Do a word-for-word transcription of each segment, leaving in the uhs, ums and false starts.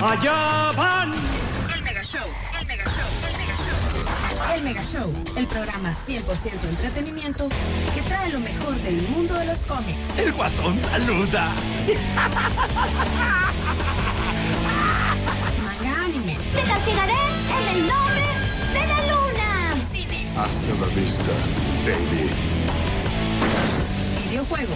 Allá van. El Mega Show, el Mega Show, el Mega Show. El Mega Show, el programa cien por ciento entretenimiento que trae lo mejor del mundo de los cómics. El Guasón saluda. Manga anime. Te castigaré en el nombre de la luna. Cine. Hasta la vista, baby. Videojuegos.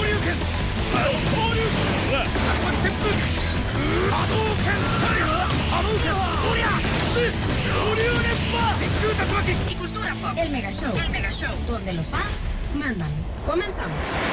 Y cultura pop. El Mega Show, el Mega Show, donde los fans mandan. Comenzamos.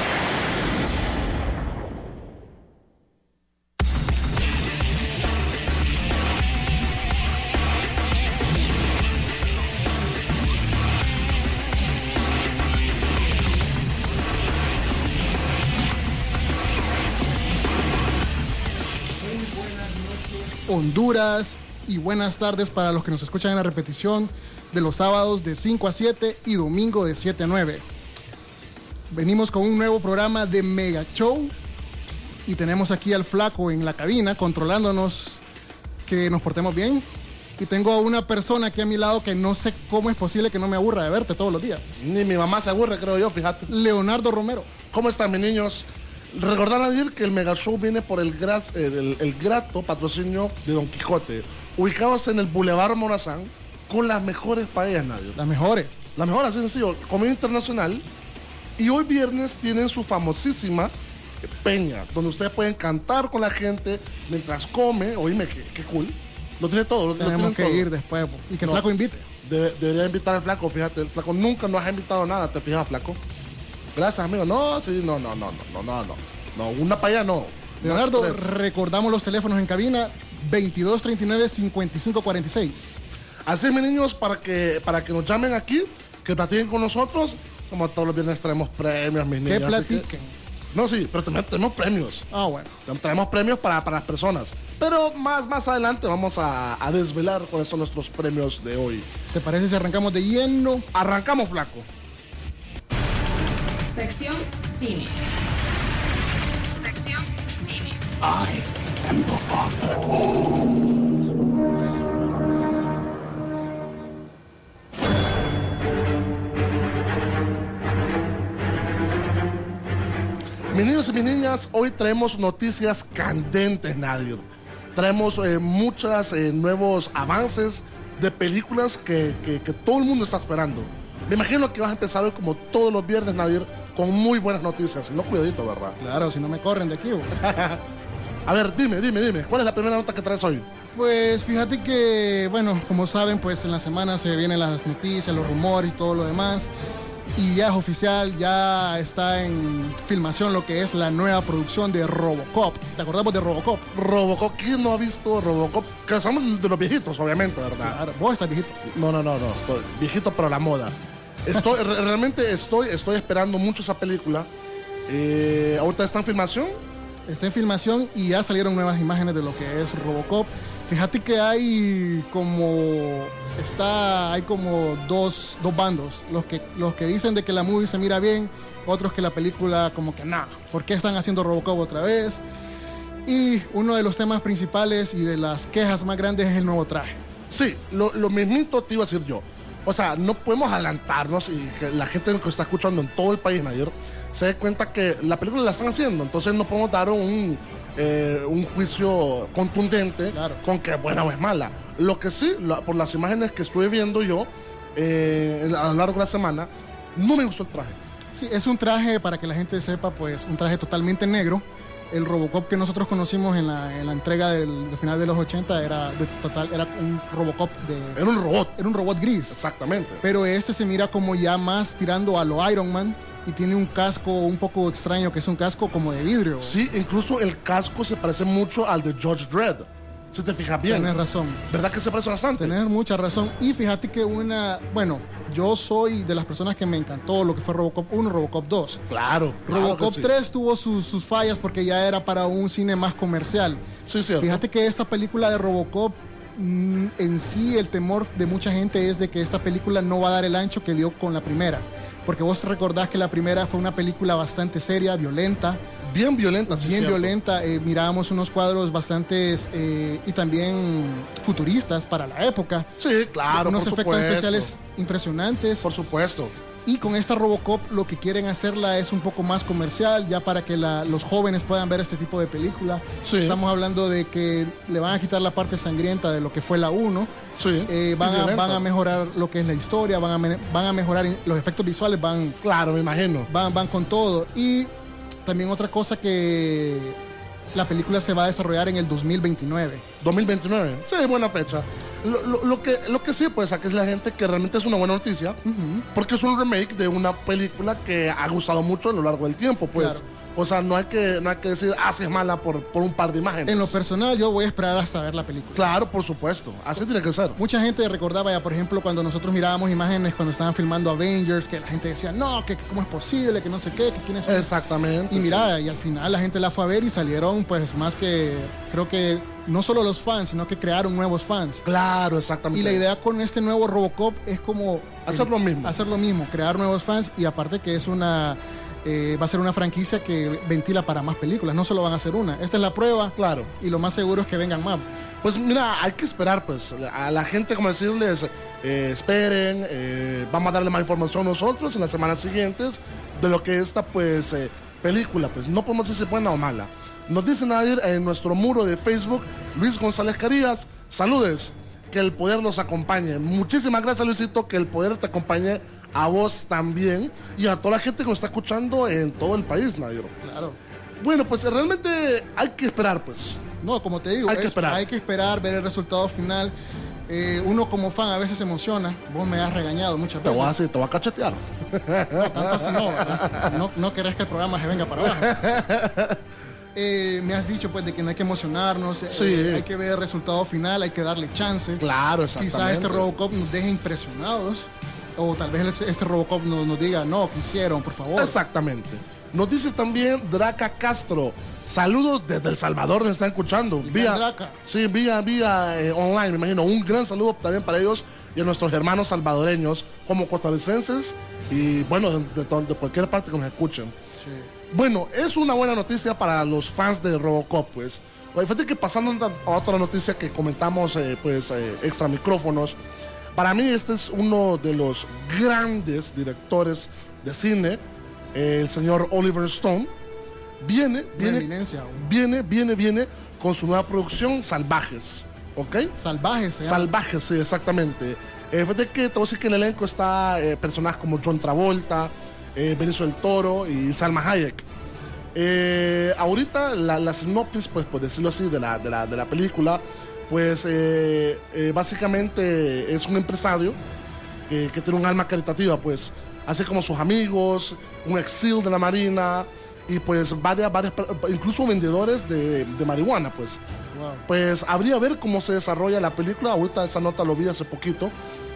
Honduras, y buenas tardes para los que nos escuchan en la repetición de los sábados de cinco a siete y domingo de siete a nueve. Venimos con un nuevo programa de Mega Show y tenemos aquí al Flaco en la cabina controlándonos que nos portemos bien. Y tengo a una persona aquí a mi lado que no sé cómo es posible que no me aburra de verte todos los días. Ni mi mamá se aburre, creo yo, fíjate. Leonardo Romero. ¿Cómo están, mis niños? Recordar a decir que el Mega Show viene por el, gras, el, el grato patrocinio de Don Quijote, ubicados en el Boulevard Morazán, con las mejores paellas, Nadio. Las mejores. Las mejores, así sencillo, comida internacional. Y hoy viernes tienen su famosísima peña, donde ustedes pueden cantar con la gente mientras come. Oíme, qué, qué cool. Lo tiene todo. Lo, Tenemos lo que todo. ir después y que el No. Flaco invite. Debe, debería invitar al Flaco, fíjate, el Flaco nunca nos ha invitado nada, ¿te fijas, Flaco? Gracias, amigo. No, sí, no, no, no, no, no, no. No, una para allá no. Leonardo, Más tres. recordamos los teléfonos en cabina: veintidós treinta y nueve, cincuenta y cinco cuarenta y seis. Así es, mis niños, para que, para que nos llamen aquí, que platiquen con nosotros. Como todos los viernes traemos premios, mis niños. Que así platiquen. No, sí, pero también tenemos premios. Ah, bueno. Traemos premios para, para las personas. Pero más, más adelante vamos a, a desvelar cuáles son nuestros premios de hoy. ¿Te parece si arrancamos de lleno? Arrancamos, Flaco. Sección Cine. Sección Cine. I am your father. Mis niños y mis niñas, hoy traemos noticias candentes, Nadir. Traemos eh, muchos eh, nuevos avances de películas que, que, que todo el mundo está esperando. Me imagino que vas a empezar hoy, como todos los viernes, Nadir, con muy buenas noticias. Y no, cuidadito, ¿verdad? Claro, si no me corren de aquí. ¿O? A ver, dime, dime, dime. ¿Cuál es la primera nota que traes hoy? Pues fíjate que, bueno, como saben, pues en la semana se vienen las noticias, los rumores y todo lo demás. Y ya es oficial, ya está en filmación lo que es la nueva producción de Robocop. ¿Te acordamos de Robocop? Robocop. ¿Quién no ha visto Robocop? Que somos de los viejitos, obviamente, ¿verdad? Claro, vos estás viejito. No, no, no, no. Estoy viejito, pero la moda. Estoy, re- realmente estoy, estoy esperando mucho esa película. Eh, ahorita está en filmación. Está en filmación y ya salieron nuevas imágenes de lo que es Robocop. Fíjate que hay como está hay como dos, dos bandos, los que los que dicen de que la movie se mira bien, otros que la película como que nada, ¿por qué están haciendo Robocop otra vez? Y uno de los temas principales y de las quejas más grandes es el nuevo traje. Sí, lo, lo mismito te iba a decir yo. O sea, no podemos adelantarnos y que la gente que está escuchando en todo el país, Nadir, se dé cuenta que la película la están haciendo. Entonces no podemos dar un, eh, un juicio contundente Claro. con que es buena o es mala. Lo que sí, la- por las imágenes que estuve viendo yo eh, a lo largo de la semana, no me gustó el traje. Sí, es un traje, para que la gente sepa, pues un traje totalmente negro. El Robocop que nosotros conocimos en la, en la entrega del, del final de los ochenta era de total era un Robocop de Era un robot. era un robot gris. Exactamente. Pero este se mira como ya más tirando a lo Iron Man y tiene un casco un poco extraño, que es un casco como de vidrio. Sí, incluso el casco se parece mucho al de Judge Dredd. Si te fijas bien. Tienes razón. ¿Verdad que se parece bastante? Tienes mucha razón. Y fíjate que una, bueno, yo soy de las personas que me encantó lo que fue Robocop uno, Robocop dos. Claro. claro Robocop que sí. tres tuvo sus, sus fallas porque ya era para un cine más comercial. Sí, cierto. Fíjate que esta película de Robocop, mm, en sí el temor de mucha gente es de que esta película no va a dar el ancho que dio con la primera. Porque vos recordás que la primera fue una película bastante seria, violenta. bien violenta, sí, bien cierto. violenta. Eh, mirábamos unos cuadros bastante eh, y también futuristas para la época. Sí, claro, unos por efectos supuesto. especiales impresionantes. Por supuesto. Y con esta Robocop lo que quieren hacerla es un poco más comercial, ya para que la, los jóvenes puedan ver este tipo de película. Sí. Estamos hablando de que le van a quitar la parte sangrienta de lo que fue la uno. Sí. Eh, van, a, violenta. van a mejorar lo que es la historia, van a, me- van a mejorar los efectos visuales, van, Claro, me imagino. van, van con todo. Y también otra cosa, que la película se va a desarrollar en el dos mil veintinueve. dos mil veintinueve. Sí, buena fecha. Lo, lo- lo que, lo que sí, pues, aquí es la gente que realmente es una buena noticia, porque es un remake de una película que ha gustado mucho a lo largo del tiempo, pues. Claro. O sea, no hay que, no hay que decir, ah, sí es mala por, por un par de imágenes. En lo personal, yo voy a esperar hasta ver la película. Claro, por supuesto. Así tiene que ser. Mucha gente recordaba ya, por ejemplo, cuando nosotros mirábamos imágenes cuando estaban filmando Avengers, que la gente decía, no, que que cómo es posible, que no sé qué, que quiénes son. Exactamente. Y mira, y al final la gente la fue a ver y salieron, pues, más que, creo que no solo los fans, sino que crearon nuevos fans. Claro, exactamente. Y la idea con este nuevo Robocop es como... Hacer lo mismo. Hacer lo mismo, crear nuevos fans, y aparte que es una... eh, va a ser una franquicia que ventila para más películas, no solo van a hacer una. Esta es la prueba. Claro. Y lo más seguro es que vengan más. Pues mira, hay que esperar, pues, a la gente, como decirles, eh, esperen, eh, vamos a darle más información nosotros en las semanas siguientes de lo que esta, pues, eh, película, pues, no podemos decir si es buena o mala. Nos dicen ayer en nuestro muro de Facebook, Luis González Carías, saludes, que el poder los acompañe. Muchísimas gracias, Luisito, que el poder te acompañe a vos también y a toda la gente que nos está escuchando en todo el país, Nadir. Claro. Bueno, pues realmente hay que esperar, pues. No, como te digo, Hay que es- esperar. hay que esperar, ver el resultado final. Eh, uno como fan a veces se emociona. Vos me has regañado muchas Te voy a veces. decir, te voy a cachetear. No, tanto así no, ¿verdad? No, no querés que el programa se venga para abajo. Eh, me has dicho, pues, de que no hay que emocionarnos. eh, Sí. hay que ver el resultado final, hay que darle chance. Claro, exactamente. Quizás este Robocop nos deje impresionados. O tal vez este Robocop nos, nos diga, no, que hicieron, por favor. Exactamente. Nos dice también Draca Castro. Saludos desde El Salvador, nos están escuchando. El gran Draca. Sí, vía, vía eh, online, me imagino. Un gran saludo también para ellos y a nuestros hermanos salvadoreños, como costarricenses y, bueno, de, de, de cualquier parte que nos escuchen. Sí. Bueno, es una buena noticia para los fans de Robocop, pues. Oye, fíjate que pasando a otra noticia que comentamos, eh, pues, eh, extra micrófonos. Para mí este es uno de los grandes directores de cine, eh, el señor Oliver Stone. Viene, Una viene, eminencia. viene, viene, viene con su nueva producción, Salvajes, ¿ok? Salvajes, se llama. Salvajes, sí, exactamente. Eh, fíjate que te voy a decir que en el elenco está eh, personajes como John Travolta, eh, Benicio del Toro y Salma Hayek. Eh, ahorita la, la sinopsis, pues por decirlo así, de la, de la, de la película, pues eh, eh, básicamente es un empresario que, que tiene un alma caritativa, pues, así como sus amigos, un exil de la marina y pues varias, varias, incluso vendedores de, de marihuana, pues. Wow. Pues habría ver cómo se desarrolla la película. Ahorita esa nota lo vi hace poquito.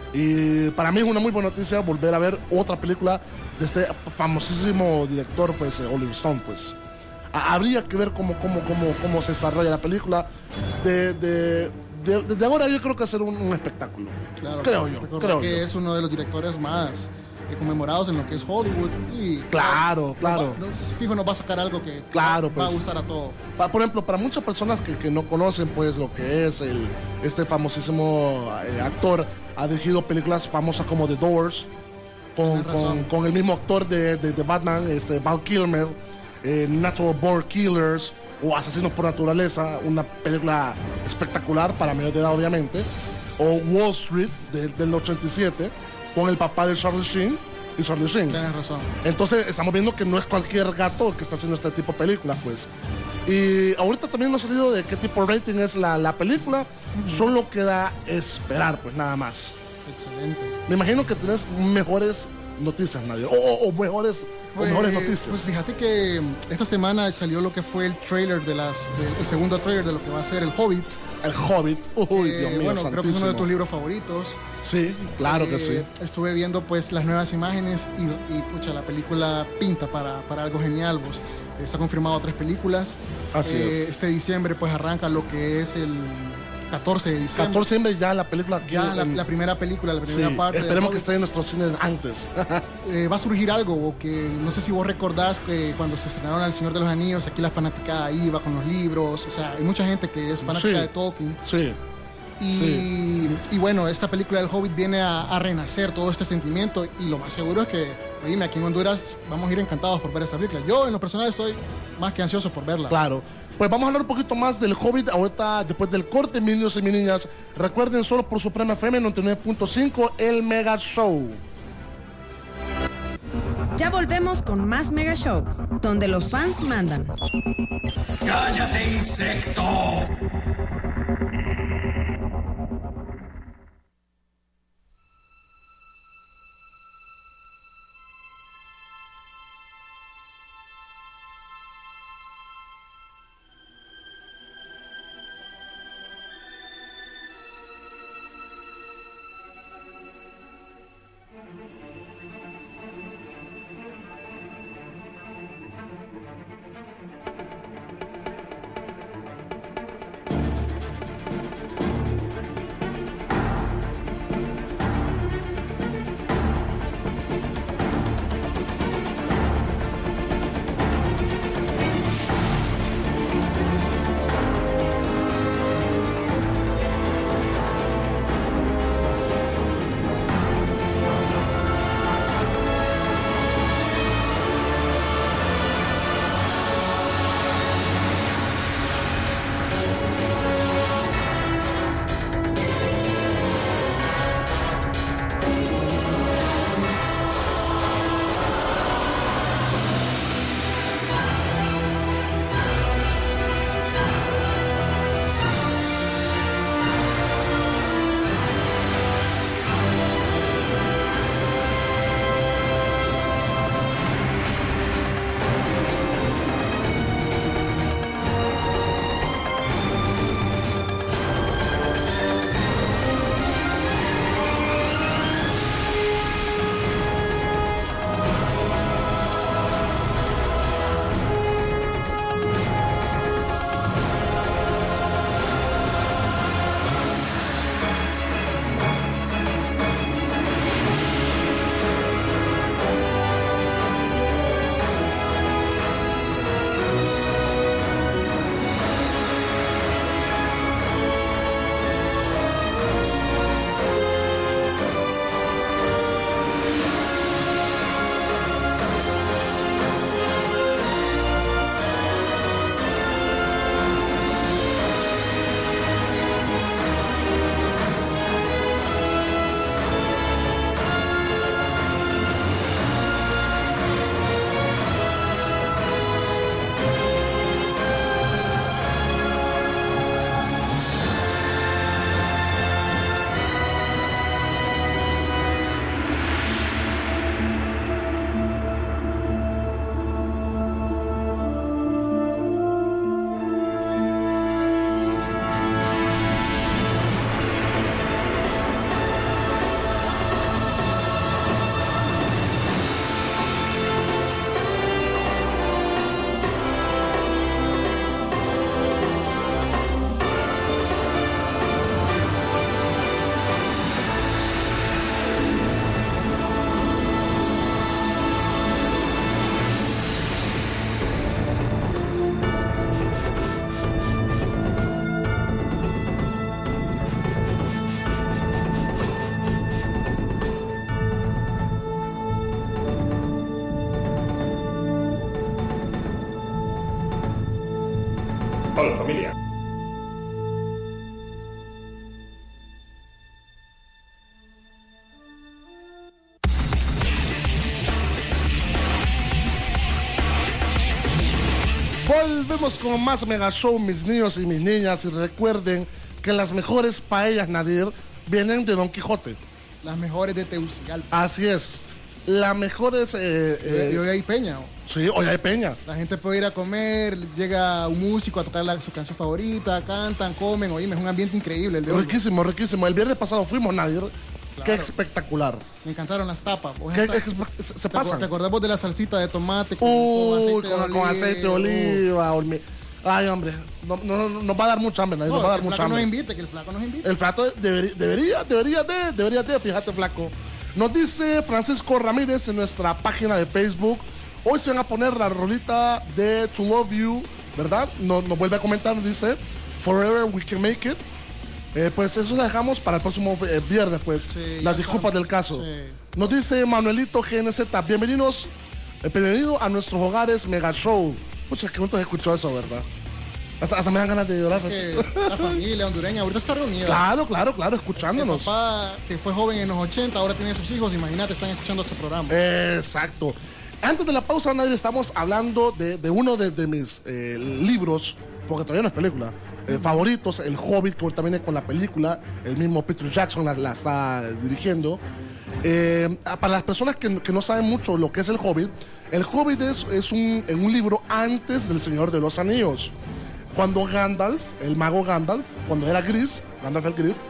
Y para mí es una muy buena noticia volver a ver otra película de este famosísimo director, pues, eh, Oliver Stone, pues. Ha- habría que ver cómo, cómo, cómo, cómo se desarrolla la película. De, de, de, desde ahora yo creo que va a ser un, un espectáculo. Claro, creo yo, recordar creo que yo. es uno de los directores más eh, conmemorados en lo que es Hollywood. Y Claro, claro. nos va- nos- fijo, nos va a sacar algo que Claro, va a pues. gustar a todos. Pa- Por ejemplo, para muchas personas que, que no conocen pues lo que es el, este famosísimo eh, actor, ha dirigido películas famosas como The Doors, con, Tienes razón. con, con el mismo actor de, de, de Batman, este, Val Kilmer, eh, Natural Born Killers o Asesinos por Naturaleza, una película espectacular para menores de edad obviamente, o Wall Street de- del ochenta y siete, con el papá de Charlie Sheen y Charlie Sheen. Tienes razón. Entonces estamos viendo que no es cualquier gato el que está haciendo este tipo de películas, pues. Y ahorita también no ha salido de qué tipo de rating es la, la película. Solo queda esperar, pues nada más. Excelente. Me imagino que tenés mejores noticias, Nadia. O, o- o mejores, o Pues, mejores noticias. pues fíjate que esta semana salió lo que fue el trailer de las, del- el segundo trailer de lo que va a ser El Hobbit. El Hobbit. Uy, Eh, Dios mío, bueno, creo que es uno de santísimo. tus libros favoritos. Sí, claro que Eh, sí. Estuve viendo pues las nuevas imágenes y, y, pucha, la película pinta para, para algo genial, vos. Está confirmado tres películas. Así Eh, es. Este diciembre pues arranca lo que es el, catorce de diciembre. catorce de diciembre ya la película aquí. Ya la, en- la primera película, la primera Sí, parte. del esperemos que Hobbit. esté en nuestros cines antes. Eh, va a surgir algo, o que no sé si vos recordás que cuando se estrenaron El Señor de los Anillos, aquí la fanaticada iba con los libros, o sea, hay mucha gente que es fanática Sí. de Tolkien. Sí. Y, Sí. y bueno, esta película del Hobbit viene a, a renacer todo este sentimiento, y lo más seguro es que, oíme, aquí en Honduras vamos a ir encantados por ver esta película. Yo, en lo personal, estoy más que ansioso por verla. Claro. Pues vamos a hablar un poquito más del Hobbit ahorita, después del corte, mis niños y mis niñas. Recuerden, solo por Suprema F M noventa y nueve punto cinco, el Mega Show. Ya volvemos con más Mega Show, donde los fans mandan. ¡Cállate, insecto! Hola, familia. Volvemos con más Mega Show, mis niños y mis niñas. Y recuerden que las mejores paellas, Nadir, vienen de Don Quijote. Las mejores de Tegucigalpa. Así es. Las mejores... Eh, Y eh, hoy hay peña. sí, hoy hay peña. La gente puede ir a comer, llega un músico a tocar la- su canción favorita, cantan, comen, oíme, es un ambiente increíble el de hoy. Riquísimo, riquísimo. El viernes pasado fuimos, Nadir. Qué espectacular. Me encantaron las tapas. Vos ¿Qué, esta- qué- se, se ¿Te, pasan? acu- ¿Te acordás vos de la salsita de tomate con, Uy, con aceite con, de con aceite de oliva? oliva. olmi- Ay, hombre, no, no, no, nos va a dar mucha hambre, Nadir, No, nos va a dar que el mucha flaco nos hambre. invite, que el flaco nos invite. El flaco debería, debería, debería de, debería de, fíjate, flaco. Nos dice Francisco Ramírez en nuestra página de Facebook. Hoy se van a poner la rolita de To Love You, ¿verdad? Nos, nos vuelve a comentar, nos dice Forever We Can Make It. Eh, pues eso lo dejamos para el próximo eh, viernes, pues. Sí, Las ya disculpas estamos. del caso. Sí. Nos dice Manuelito G N Z. Bienvenidos, eh, bienvenido a nuestros hogares Mega Show. Muchas que se escuchó eso, ¿verdad? Hasta, hasta me dan ganas de llorar. Que la familia hondureña ahorita está reunida. Claro, claro, claro, El escuchándonos. papá, que fue joven en los ochenta, ahora tiene sus hijos, imagínate, están escuchando este programa. Exacto. Antes de la pausa, Nadir, estamos hablando de, de uno de, de mis eh, libros, porque todavía no es película, eh, favoritos, El Hobbit, que ahorita viene con la película, el mismo Peter Jackson la, la está dirigiendo. Eh, para las personas que, que no saben mucho lo que es El Hobbit, El Hobbit es, es un, en un libro antes del Señor de los Anillos. Cuando Gandalf, el mago Gandalf, cuando era gris, Gandalf el Gris,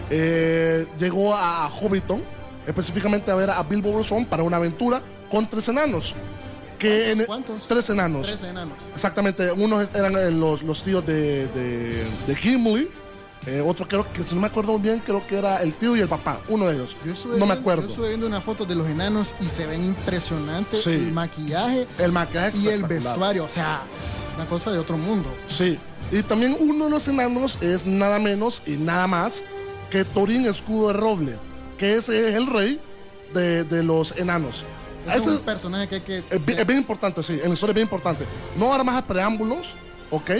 eh, llegó a, a Hobbiton, específicamente a ver a Bilbo Bolsón para una aventura con tres enanos. Que en- ¿Cuántos? Tres enanos. Tres enanos. Exactamente, unos eran eh, los, los tíos de, de, de Gimli, eh, otro creo que, si no me acuerdo bien, creo que era el tío y el papá, uno de ellos. Yo estuve No me viendo- acuerdo. Yo estuve viendo una foto de los enanos y se ven impresionantes Sí. el maquillaje El maquillaje y el espectacular. vestuario, o sea, es una cosa de otro mundo. Sí, y también uno de los enanos es nada menos y nada más que Thorin Escudo de Roble, que ese es el rey de, de los enanos. Es Ese un personaje que hay que... es, bien, es bien importante, sí, en la historia es bien importante. No dar más preámbulos, ¿ok?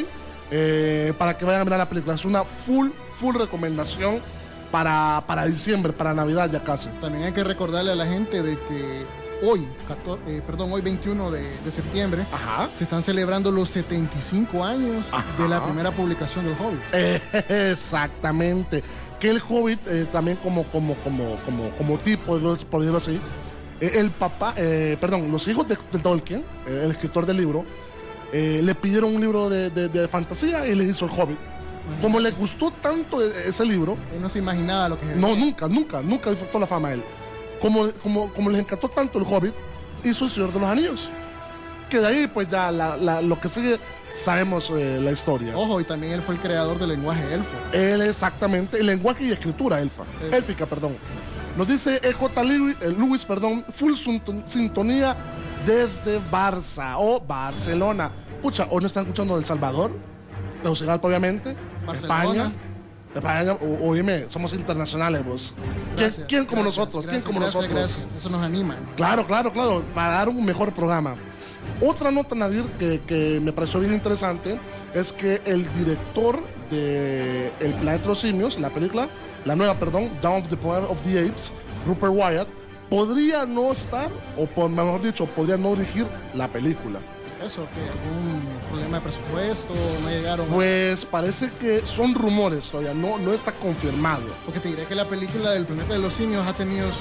Eh, para que vayan a mirar la película. Es una full, full recomendación para, para diciembre, para Navidad ya casi. También hay que recordarle a la gente de que hoy, catorce, eh, perdón, hoy veintiuno de, de septiembre, Ajá. se están celebrando los setenta y cinco años Ajá. de la primera publicación del Hobbit. Eh, exactamente. Que el Hobbit eh, también como, como, como, como, como tipo, por decirlo así, eh, el papá, eh, perdón, los hijos de, de Tolkien, eh, el escritor del libro, eh, le pidieron un libro de, de, de fantasía y le hizo el Hobbit. Como le gustó tanto e- ese libro, Él no se imaginaba lo que... no, nunca, nunca, nunca disfrutó la fama a él. Como, como, como les encantó tanto el Hobbit, hizo el Señor de los Anillos. Que de ahí, pues ya la, la- lo que sigue, sabemos eh, la historia. Ojo, y también él fue el creador del lenguaje elfo. Él exactamente, el lenguaje y escritura elfa, Elfa. élfica, perdón. Nos dice E J. Lewis, eh, Lewis, perdón, full sinton- sintonía desde Barça o Barcelona. Pucha, hoy nos están escuchando de El Salvador, Tegucigalpa, obviamente, Barcelona. España. España, o- oíme, somos internacionales, vos. ¿Quién, Gracias, quién como gracias, nosotros? gracias, ¿Quién como gracias, nosotros? Gracias, eso nos anima. ¿no? Claro, claro, claro, para dar un mejor programa. Otra nota, Nadir, que, que me pareció bien interesante, es que el director de El Planeta de los Simios, la película, la nueva, perdón, Dawn of the Planet of the Apes, Rupert Wyatt, podría no estar, o por, mejor dicho, podría no dirigir la película. Eso, que algún problema de presupuesto, no llegaron... Pues parece que son rumores todavía, no, no está confirmado. Porque te diré que la película del Planeta de los Simios ha tenido sus...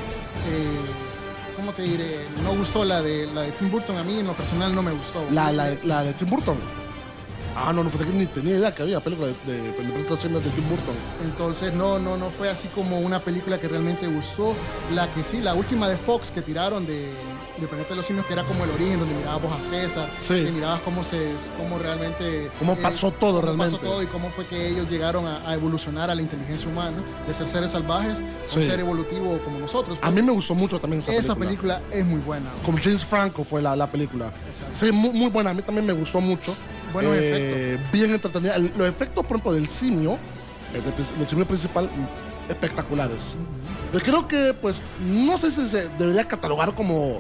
eh, ¿Cómo te diré? No gustó la de, la de Tim Burton, a mí en lo personal no me gustó. La, la, la de Tim Burton. Ah, no, no, fue que ni tenía idea que había película de, de, de, de, de, de Tim Burton. Entonces no, no, no fue así como una película que realmente gustó. La que sí, la última de Fox que tiraron de, de Planeta de los Simios, que era como el origen, donde mirabas a César, Sí. y mirabas cómo se, cómo realmente... Cómo pasó todo cómo realmente. pasó todo y cómo fue que ellos llegaron a, a evolucionar a la inteligencia humana, de ser seres salvajes a Sí. un ser evolutivo como nosotros. A mí me gustó mucho también esa, Esa película. película es muy buena. Como James Franco fue la, la película. Sí, muy, muy buena. A mí también me gustó mucho. Buenos Eh, Bien entretenida. El- Los efectos, por ejemplo, del simio, eh, del, prin- del simio principal, mm, espectaculares. Yo creo que, pues, no sé si se debería catalogar como,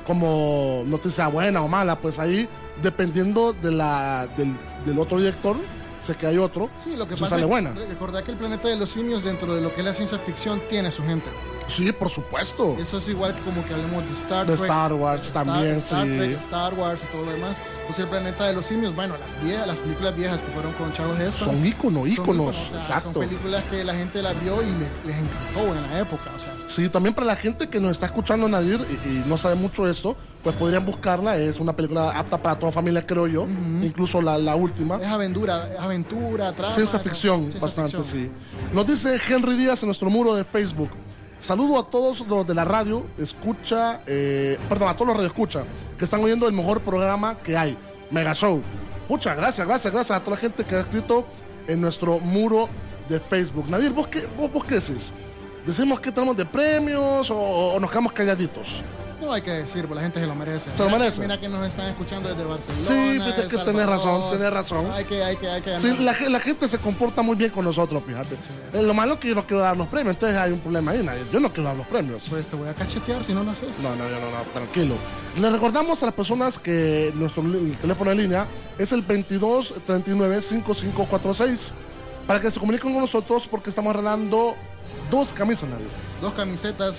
como noticia buena o mala. Pues ahí, dependiendo de la, del, del otro director, sé que hay otro, Sí, lo que si pasa sale es buena. recordar que el Planeta de los Simios, dentro de lo que es la ciencia ficción, tiene su gente. Sí, por supuesto. Eso es igual que como que hablemos de Star De Trek. Star Wars Star- también, Star sí. Trek, Star Wars y todo lo demás. Pues el Planeta de los Simios, bueno, las viejas, las películas viejas que fueron con Charles Heston. Son íconos, son íconos, o sea, exacto. Son películas que la gente las vio y le- les encantó en la época. O sea, Sí, también para la gente que nos está escuchando, Nadir, y, y no sabe mucho esto, pues podrían buscarla. Es una película apta para toda familia, creo yo. Incluso la, la última. es aventura, es aventura, trama. Ciencia ¿no? ficción, Ciencia bastante, ficción. sí. Nos dice Henry Díaz en nuestro muro de Facebook. Saludo a todos los de la radio, escucha, eh, perdón, a todos los radioescucha que están oyendo el mejor programa que hay, Mega Show. Muchas gracias, gracias, gracias a toda la gente que ha escrito en nuestro muro de Facebook. Nadir, ¿vos qué, vos, vos qué decís? ¿Decimos que tenemos de premios o, o nos quedamos calladitos? No hay que decir, pues la gente se lo merece. Se lo mira, merece. Mira que nos están escuchando desde Barcelona. Sí, fíjate que tenés razón, tenés razón. Hay que, hay que, hay que Sí, la, la gente se comporta muy bien con nosotros, fíjate. Sí. Lo malo es que yo no quiero dar los premios, entonces hay un problema ahí, Nadir. Yo no quiero dar los premios. Pues te voy a cachetear si no lo haces. No, no, no, no, no, tranquilo. Le recordamos a las personas que nuestro teléfono de línea es el veintidós treinta y nueve cincuenta y cinco cuarenta y seis para que se comuniquen con nosotros porque estamos regalando dos camisas, Nadir. Dos camisetas.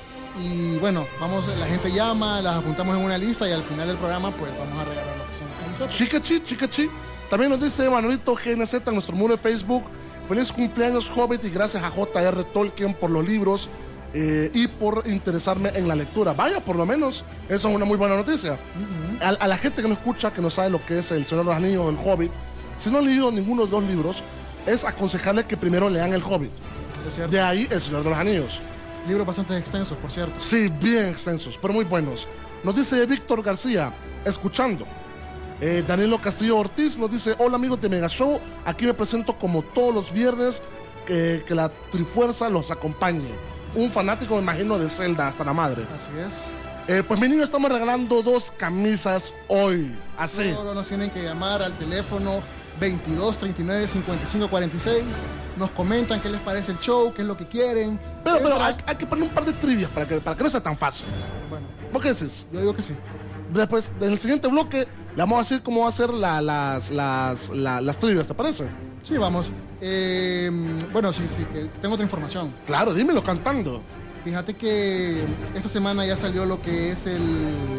Y bueno, vamos, la gente llama, las apuntamos en una lista y al final del programa pues vamos a regalar lo que son las camisetas. Chicachi, chicachi. También nos dice Manuelito G N Z en nuestro muro de Facebook. Feliz cumpleaños, Hobbit, y gracias a J R Tolkien por los libros eh, y por interesarme en la lectura. Vaya, por lo menos, eso es una muy buena noticia. Uh-huh. a, a la gente que nos escucha, que no sabe lo que es El Señor de los Anillos o El Hobbit, si no han leído ninguno de los dos libros, es aconsejarles que primero lean El Hobbit. Es cierto. De ahí El Señor de los Anillos. Libros bastante extensos, por cierto. Sí, bien extensos, pero muy buenos. Nos dice Víctor García, escuchando. Eh, Danilo Castillo Ortiz nos dice: hola amigos de Mega Show, aquí me presento como todos los viernes, eh, que la Trifuerza los acompañe. Un fanático, me imagino, de Zelda hasta la madre. Así es. Eh, pues mi niño, estamos regalando dos camisas hoy. Así. Solo nos tienen que llamar al teléfono veintidós treinta y nueve cincuenta y cinco cuarenta y seis. Nos comentan qué les parece el show, qué es lo que quieren. Pero, pero hay, hay que poner un par de trivias para que, para que no sea tan fácil. Bueno. ¿Vos qué decís? Yo digo que sí. Después, en el siguiente bloque, le vamos a decir cómo va a ser la, las, las, la, las trivias, ¿te parece? Sí, vamos. Eh, bueno, sí, sí, que tengo otra información. Claro, dímelo cantando. Fíjate que esta semana ya salió lo que es el...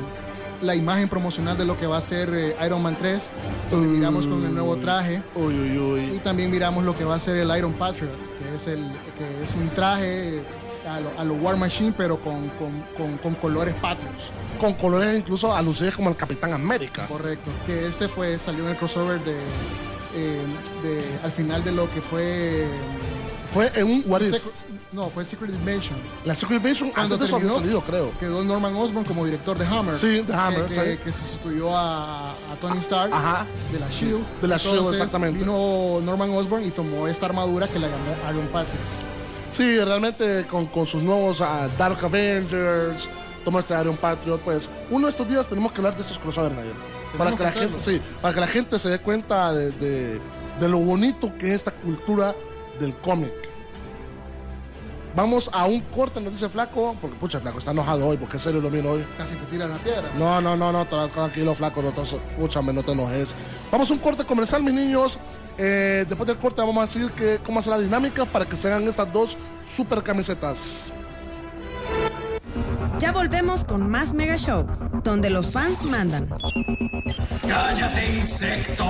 la imagen promocional de lo que va a ser eh, Iron Man tres, donde uh, miramos con el nuevo traje. Uy, uy, uy. Y también miramos lo que va a ser el Iron Patriot, que es, el, que es un traje a lo, a lo War Machine, pero con, con, con, con colores patriots. Con colores incluso alucidos como el Capitán América. Correcto, que este fue, salió en el crossover de, eh, de al final de lo que fue... Fue en un What If. No, fue Secret Invasion. La Secret Invasion cuando antes terminó, de eso salido, creo. Quedó Norman Osborn como director de Hammer. Sí, de Hammer, que, sí. que, que sustituyó a, a Tony Stark. Ajá. De la Shield. De la Entonces, Shield, exactamente. Vino Norman Osborn y tomó esta armadura que la llamó Iron Patriot. Sí, realmente con, con sus nuevos uh, Dark Avengers, tomó este Iron Patriot, pues uno de estos días tenemos que hablar de estos crossovers, Nayer. Para que, que la gente, sí, para que la gente se dé cuenta de, de, de lo bonito que es esta cultura del cómic. Vamos a un corte, nos dice Flaco, porque pucha, Flaco está enojado hoy, porque en serio lo miro hoy. Casi te tiran la piedra. No, no, no, no, tranquilo, Flaco, no, escúchame, no te enojes. Vamos a un corte comercial, mis niños. Eh, después del corte vamos a decir que, cómo hacer la dinámica para que se hagan estas dos super camisetas. Ya volvemos con más Mega Show, donde los fans mandan. ¡Cállate, insecto!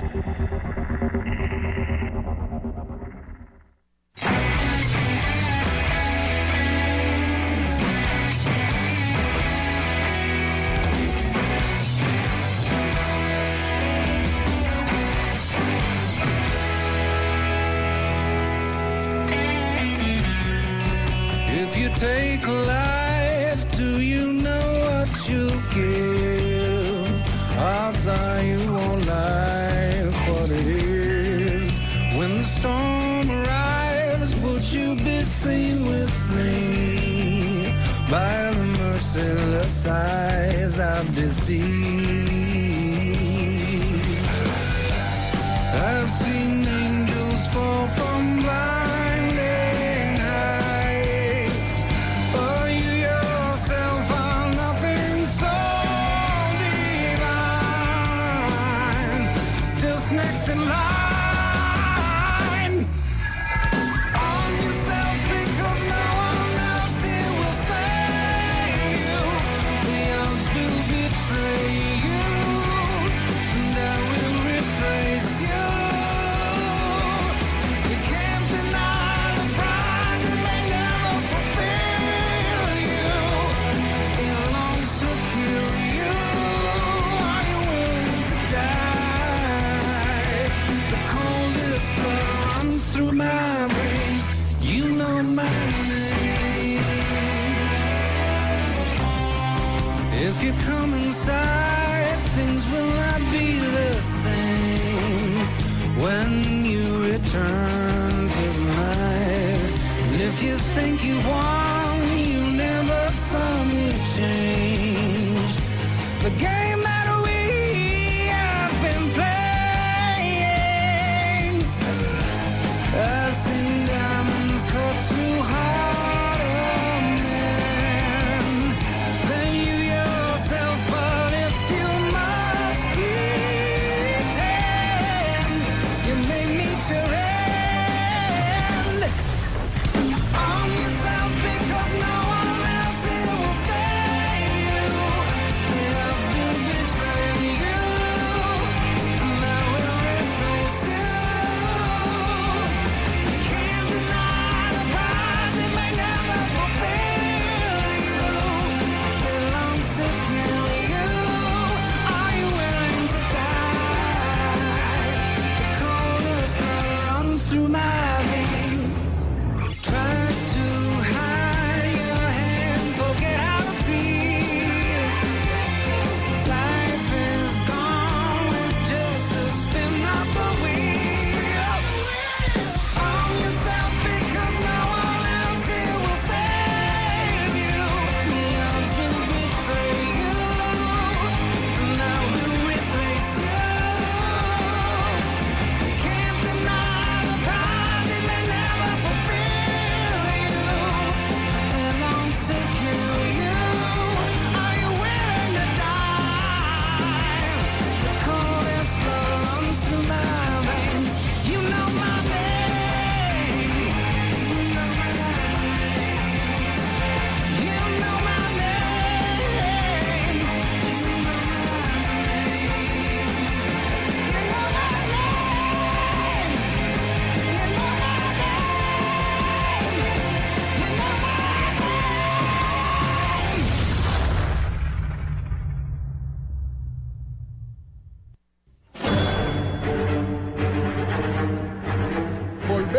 If you take life, do you know what you give? Odds are you won't like what it is. When the storm arrives, would you be seen with me? By the merciless eyes I've deceived. I've seen angels fall from blinding heights, but you yourself are nothing so divine, just next in line. On yourself, because no one else here will save you. The odds will betray you, and I will replace you.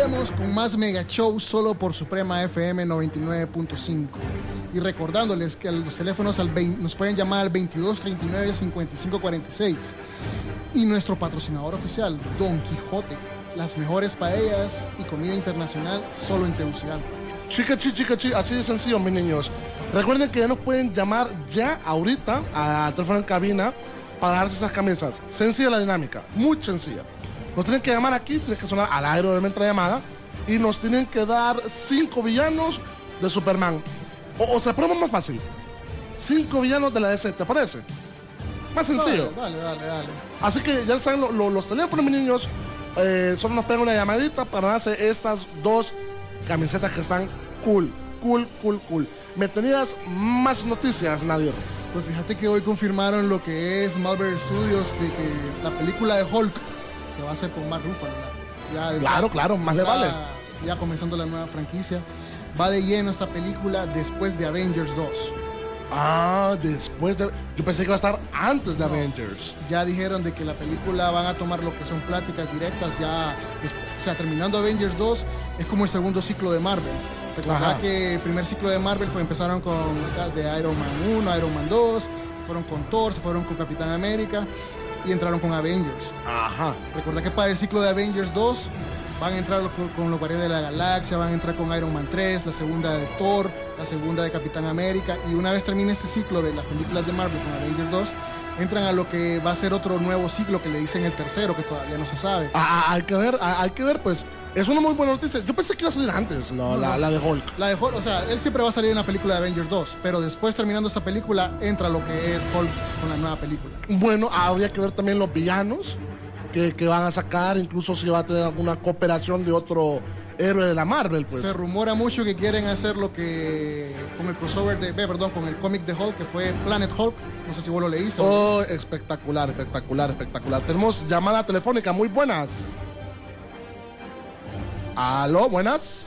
Volvemos con más Mega Show solo por Suprema F M noventa y nueve punto cinco. Y recordándoles que los teléfonos al veinte, nos pueden llamar al veintidós treinta y nueve cincuenta y cinco cuarenta y seis. Y nuestro patrocinador oficial, Don Quijote. Las mejores paellas y comida internacional solo en Tegucigalpa. Chica, chi, chica, chi, así de sencillo, mis niños. Recuerden que ya nos pueden llamar ya ahorita al teléfono en cabina para darse esas camisas. Sencilla la dinámica, muy sencilla. Nos tienen que llamar aquí, tienen que sonar al aire de nuestra llamada y nos tienen que dar cinco villanos de Superman. O, o se ponemos más fácil. Cinco villanos de la D C, ¿te parece? Más sencillo. Dale, dale, dale, dale. Así que ya saben, lo, lo, los teléfonos, mis niños, eh, solo nos pegan una llamadita para darse estas dos camisetas que están cool, cool, cool, cool. ¿Me tenías más noticias, Nadir? Pues fíjate que hoy confirmaron lo que es Marvel Studios, de que la película de Hulk, que va a ser con Mark Ruffalo, ya, Claro, ya, claro, más le ya- vale. Ya comenzando la nueva franquicia, va de lleno esta película después de Avengers dos. Ah, después de... Yo pensé que iba a estar antes de Avengers. Ya dijeron de que la película van a tomar lo que son pláticas directas ya, des- o sea, terminando Avengers dos, es como el segundo ciclo de Marvel. Recordá Ajá. que el primer ciclo de Marvel fue, empezaron con de Iron Man uno, Iron Man dos, se fueron con Thor, se fueron con Capitán América y entraron con Avengers. Ajá. Recordá que para el ciclo de Avengers dos van a entrar con, con los Guardianes de la Galaxia, van a entrar con Iron Man tres, la segunda de Thor, la segunda de Capitán América, y una vez termine este ciclo de las películas de Marvel con Avengers dos, entran a lo que va a ser otro nuevo ciclo que le dicen el tercero, que todavía no se sabe. Ah, ah, hay que ver, ah, hay que ver, pues. Es una muy buena noticia. Yo pensé que iba a salir antes, no, la, la de Hulk. La de Hulk, o sea, él siempre va a salir en la película de Avengers dos, pero después terminando esta película entra lo que es Hulk con la nueva película. Bueno, habría que ver también los villanos que, que van a sacar, incluso si va a tener alguna cooperación de otro héroe de la Marvel, pues. Se rumora mucho que quieren hacer lo que con el crossover de, eh, perdón, con el cómic de Hulk, que fue Planet Hulk. No sé si vos lo leíste. ¿o no? Oh, espectacular, espectacular, espectacular. Tenemos llamada telefónica, muy buenas. Aló, buenas.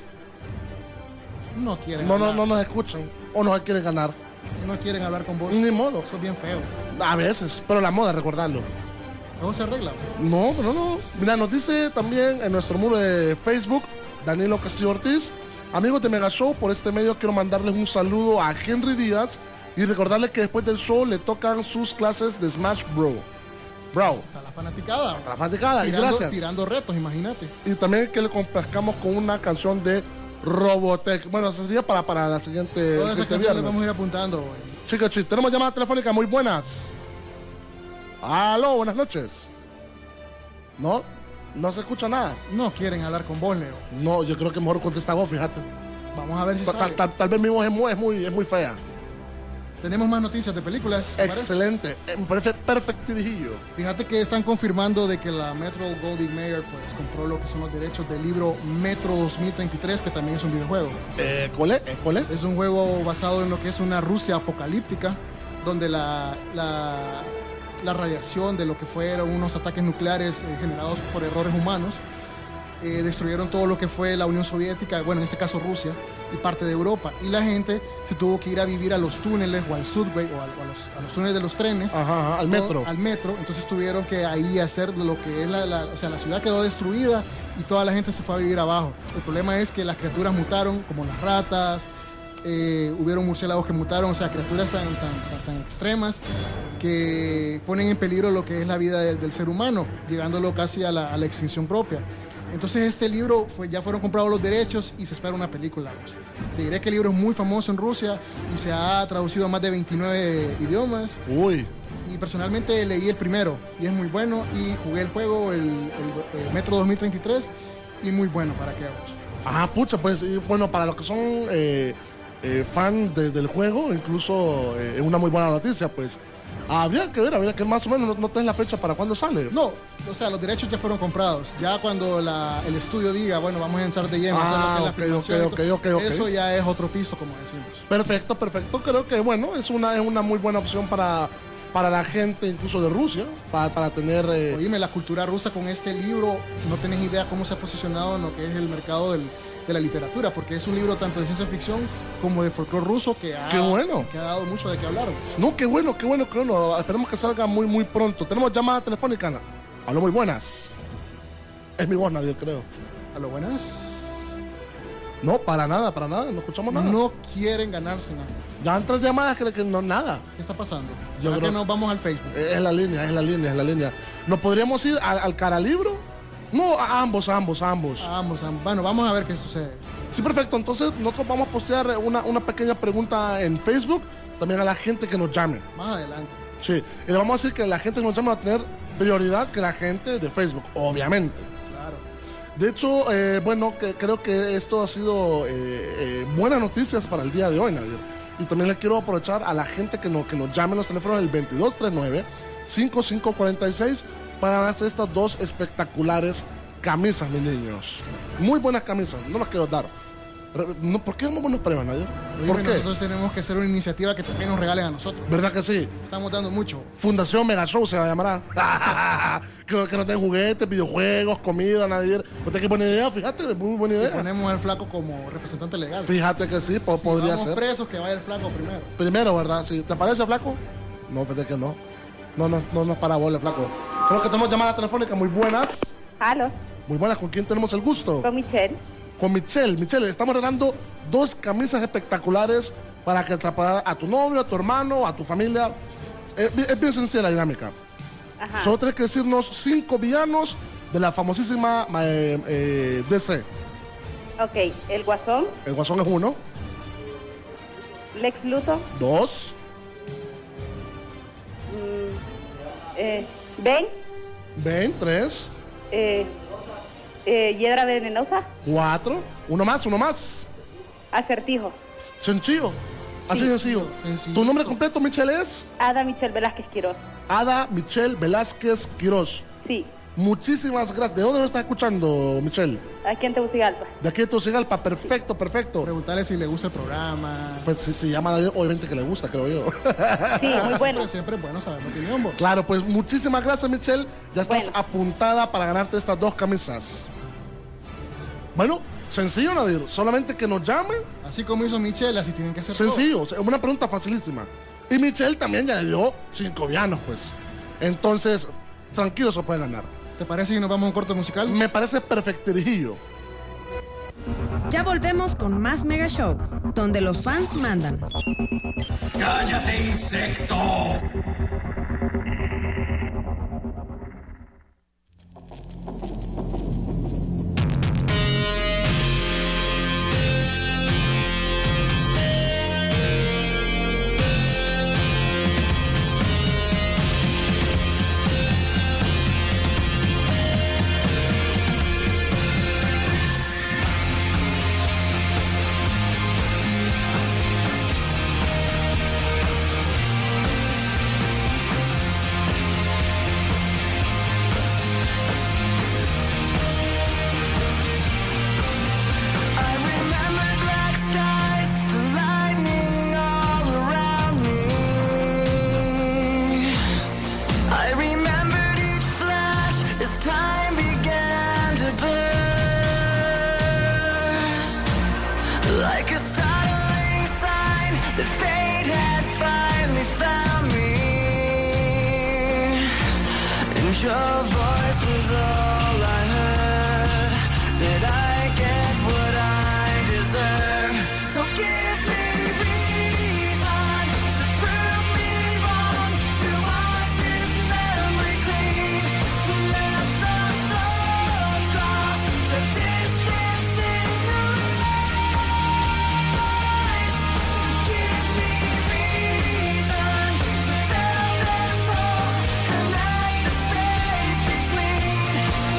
No quieren. No, no, hablar. no nos escuchan o no quieren ganar. No quieren hablar con vos. Ni modo. Eso es bien feo. A veces, pero la moda, recordarlo. ¿Cómo se arregla? No, no, no. Mira, nos dice también en nuestro muro de Facebook, Danilo Castillo Ortiz. Amigos de Mega Show, por este medio quiero mandarles un saludo a Henry Díaz y recordarle que después del show le tocan sus clases de Smash Bro. Bro. Está la fanaticada. Hasta la fanaticada, y Tirando, gracias. tirando retos, imagínate. Y también que le complazcamos con una canción de Robotech. Bueno, eso sería para, para la siguiente, Todas esas siguiente canciones las viernes. vamos a ir apuntando. güey. Chicos, chicos, tenemos llamada telefónica, muy buenas. Aló, buenas noches. No, no se escucha nada. No quieren hablar con vos, Leo. No, yo creo que mejor contesta vos, fíjate. Vamos a ver si Tal, sabe. tal- tal vez mi voz es muy, es muy, es muy fea. Tenemos más noticias de películas. ¿te parece? Excelente, eh, me parece perfectirijillo. Fíjate que están confirmando de que la Metro Goldwyn Mayer pues compró lo que son los derechos del libro Metro dos mil treinta y tres, que también es un videojuego. Eh, ¿Cuál es? Eh, ¿Cuál es? Es un juego basado en lo que es una Rusia apocalíptica, donde la, la, la radiación de lo que fueron unos ataques nucleares eh, generados por errores humanos eh, destruyeron todo lo que fue la Unión Soviética, bueno, en este caso Rusia, y parte de Europa. Y la gente se tuvo que ir a vivir a los túneles o al subway o, al- o a, los, a los túneles de los trenes. Ajá, ajá, al Todo- metro. Al metro. Entonces tuvieron que ahí hacer lo que es la, la- o sea, la ciudad quedó destruida y toda la gente se fue a vivir abajo. El problema es que las criaturas mutaron, como las ratas, eh, hubieron murciélagos que mutaron, o sea, criaturas tan, tan, tan- tan extremas que ponen en peligro lo que es la vida del, del ser humano, llegándolo casi a la, a la extinción propia. Entonces este libro fue, ya fueron comprados los derechos y se espera una película. Pues. Te diré que el libro es muy famoso en Rusia y se ha traducido a más de veintinueve idiomas. Uy, Y personalmente leí el primero y es muy bueno. Y jugué el juego, el, el- el Metro dos mil treinta y tres, y muy bueno para que vos. ah, pucha, pues, y bueno, para los que son eh, eh, fan de- del juego, incluso eh, es una muy buena noticia, pues. Habría que ver, habría que más o menos, no, no tenés la fecha para cuándo sale. No, o sea, los derechos ya fueron comprados. Ya cuando la- el estudio diga, bueno, vamos a entrar de lleno a hacer lo que es la Ah, ok, filmación, ok, ok, ok, ok. eso ya es otro piso, como decimos. Perfecto, perfecto. Creo que, bueno, es una, es una muy buena opción para, para la gente, incluso de Rusia, para, para tener... eh, Oíme, la cultura rusa con este libro, no tenés idea cómo se ha posicionado en lo que es el mercado del- de la literatura, porque es un libro tanto de ciencia ficción como de folclore ruso que ha, ¡Qué bueno! que ha dado mucho de qué hablar. No, qué bueno, qué bueno, qué bueno. Esperemos que salga muy, muy pronto. Tenemos llamada telefónica. Aló, muy buenas. Es mi voz, Nadir, creo. Aló, buenas. No, para nada, para nada, no escuchamos nada. No quieren ganarse nada. Ya han tres llamadas que, que no, nada. ¿Qué está pasando? Yo ¿Será creo- que nos vamos al Facebook? Es la línea, es la línea, es la línea. ¿Nos podríamos ir al, al Caralibro? No, a ambos, a ambos, a ambos. Ah, Vamos, a- bueno, vamos a ver qué sucede. Sí, perfecto. Entonces, nosotros vamos a postear una, una pequeña pregunta en Facebook, también a la gente que nos llame. Más adelante. Sí, y le vamos a decir que la gente que nos llame va a tener prioridad que la gente de Facebook, obviamente. Claro. De hecho, eh, bueno, que, creo que esto ha sido eh, eh, buenas noticias para el día de hoy, Nadir. Y también le quiero aprovechar a la gente que, no, que nos llame en los teléfonos del veintidós treinta y nueve, cincuenta y cinco cuarenta y seis para ganarse estas dos espectaculares camisas, mis niños. Muy buenas camisas, no las quiero dar. Re- No, ¿Por qué damos buenos premios, Nadir? ¿Por Oye, qué? Nosotros tenemos que hacer una iniciativa que también nos regalen a nosotros. ¿Verdad que sí? Estamos dando mucho. Fundación Mega Show se va a llamar. que, que no tengan juguetes, videojuegos, comida, Nadir. ¿Usted qué buena idea? Fíjate, muy buena Y idea. ponemos al flaco como representante legal. Fíjate que sí, po- Si podría vamos ser. presos, que vaya el flaco primero. Primero, ¿verdad? Sí. ¿Te parece, flaco? No, fíjate que no. No, no, no nos para bola, flaco. Creo que tenemos llamadas telefónicas muy buenas. Aló, Muy buenas. ¿Con quién tenemos el gusto? con Michelle. Con Michelle. Michelle, estamos regalando dos camisas espectaculares para que atrapara a tu novio, a tu hermano, a tu familia. Es, bi- es bien sencilla la dinámica. Ajá. Solo tienes que decirnos cinco villanos de la famosísima eh, eh, D C. Ok, el Guasón, El Guasón es uno. Lex Luthor, Dos. eh, Ben, Ben. Tres. eh, eh, Hiedra Venenosa, Cuatro. Uno más, uno más. Acertijo. Sencillo. Así Sí. sencillo. Sencillo. ¿Tu nombre completo, Michelle, es? Ada Michelle Velázquez Quiroz. Ada Michelle Velázquez Quiroz. Sí, Muchísimas gracias. ¿De dónde nos estás escuchando, Michelle? aquí en Tegucigalpa. De aquí de Tegucigalpa. Perfecto, perfecto. Preguntarle si le gusta el programa. Pues si se llama, obviamente que le gusta, creo yo. Sí, muy bueno. Siempre, siempre es bueno saber la opinión, vos. Claro, pues muchísimas gracias, Michelle. Ya estás Bueno. apuntada para ganarte estas dos camisas. Bueno, sencillo, Nadir. Solamente que nos llamen. Así como hizo Michelle, así tienen que ser todos. Sencillo. O sea, una pregunta facilísima. Y Michelle también ya le dio cinco vianos, pues. Entonces, tranquilo, se puede ganar. ¿Te parece que nos vamos a un corto musical? Me parece perfectirijillo. Ya volvemos con más Mega Show, donde los fans mandan. ¡Cállate, insecto! Like a startling sign that fate had finally found me, and your voice was all I heard, that I get what I deserve. So give me reason to prove me wrong, to wash this memory clean, let the thoughts cross the distance in your eyes. Give me reason to fill this hole and light the space between.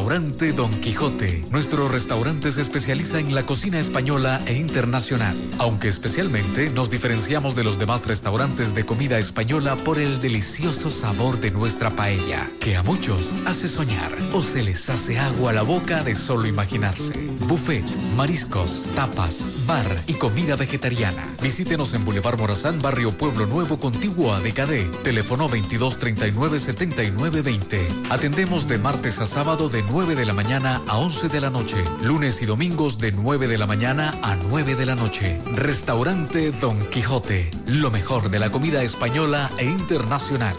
Restaurante Don Quijote. Nuestro restaurante se especializa en la cocina española e internacional, aunque especialmente nos diferenciamos de los demás restaurantes de comida española por el delicioso sabor de nuestra paella, que a muchos hace soñar o se les hace agua a la boca de solo imaginarse. Buffet, mariscos, tapas, bar y comida vegetariana. Visítenos en Boulevard Morazán, Barrio Pueblo Nuevo, contiguo a D K D. Teléfono veintidós treinta y nueve setenta y nueve veinte. Atendemos de martes a sábado de nueve de la mañana a once de la noche. Lunes y domingos de nueve de la mañana a nueve de la noche. Restaurante Don Quijote. Lo mejor de la comida española e internacional.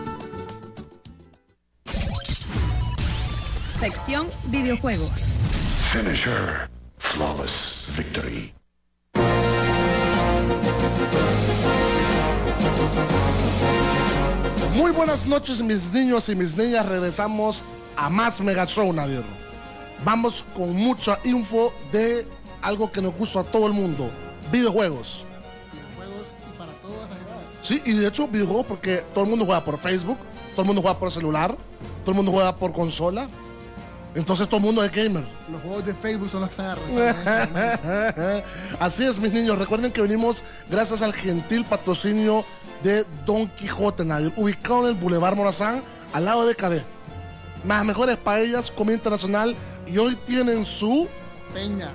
Sección videojuegos. Finisher. Flawless victory. Muy buenas noches, mis niños y mis niñas. Regresamos a más Mega Show, Nadir. Vamos con mucha info de algo que nos gusta a todo el mundo: videojuegos. Videojuegos y para todas las edades. Sí, y de hecho videojuegos porque todo el mundo juega por Facebook, todo el mundo juega por celular, todo el mundo juega por consola. Entonces todo el mundo es gamer. Los juegos de Facebook son los que están arrasando. Así es, mis niños. Recuerden que venimos gracias al gentil patrocinio de Don Quijote, Nadir, ubicado en el Boulevard Morazán, al lado de D K D. Las mejores paellas, comida internacional, y hoy tienen su Peña.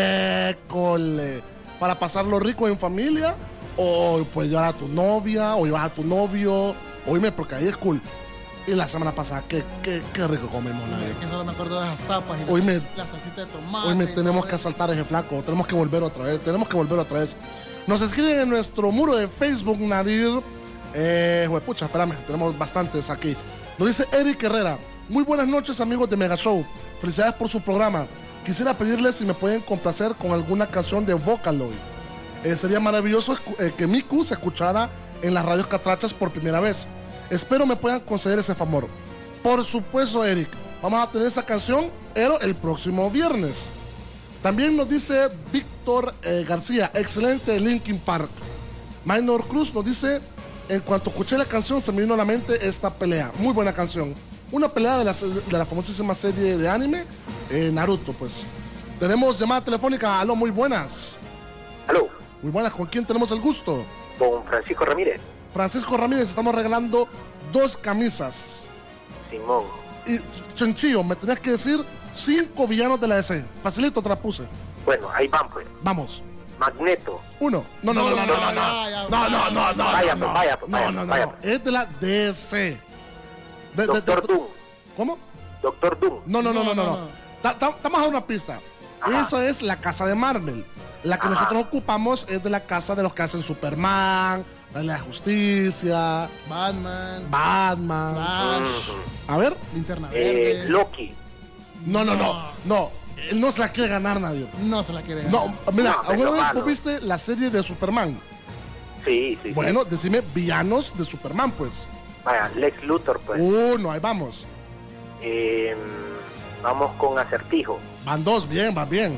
École. Para pasarlo rico en familia, o puedes llevar a tu novia, o llevar a tu novio. Oíme, porque ahí es cool. Y la semana pasada, qué, qué, qué rico comimos, Nadir. Es que solo me acuerdo de las tapas y Hoy la, me- sal- la salsita de tomate. Hoy me y tenemos todo que eso. asaltar ese flaco. Tenemos que volver otra vez. Tenemos que volver otra vez. Nos escriben en nuestro muro de Facebook, Nadir. Eh, juepucha, espérame. Tenemos bastantes aquí. Nos dice Eric Herrera. Muy buenas noches, amigos de Mega Show. Felicidades por su programa. Quisiera pedirles si me pueden complacer con alguna canción de Vocaloid. Eh, sería maravilloso escu- eh, que Miku se escuchara en las radios catrachas por primera vez. Espero me puedan conceder ese favor. Por supuesto, Eric. Vamos a tener esa canción, pero el próximo viernes. También nos dice Víctor eh, García, excelente Linkin Park. Minor Cruz nos dice, en cuanto escuché la canción se me vino a la mente esta pelea. Muy buena canción. Una pelea de la, de la famosísima serie de anime, eh, Naruto, pues. Tenemos llamada telefónica. Aló, muy buenas. Aló, Muy buenas, ¿con quién tenemos el gusto? con Francisco Ramírez. Francisco Ramírez, estamos regalando dos camisas. Simón. Y, Chenchillo, me tenés que decir cinco villanos de la D C. Facilito, te la puse. Bueno, ahí van pues. Vamos. Magneto. Uno. No, no, no, no, no, no. ya, ya, No, no, no, no. Vaya, no, pues, vaya, pues, no, vaya, no, pues, no, vaya, no. pues. Es de la D C. De- de- Doctor de- Doom. ¿Cómo? Doctor Doom. No, no, no, no, no. No, no. no. Ta- ta- Estamos a una pista. Ajá. Eso es la casa de Marvel. La que Ajá. nosotros ocupamos es de la casa de los que hacen Superman, la de la Justicia, Batman, Batman. Flash, A ver. Linterna Eh, Verde. Loki. No, no, no. No. Él no se la quiere ganar nadie. No se la quiere No, ganar. mira, No, ¿alguna pero vez malo. tú viste la serie de Superman? Sí, sí. Bueno, sí. decime villanos de Superman, pues. Vaya, Lex Luthor pues. Uno, ahí vamos. Eh, vamos con Acertijo. Van dos, bien, van bien.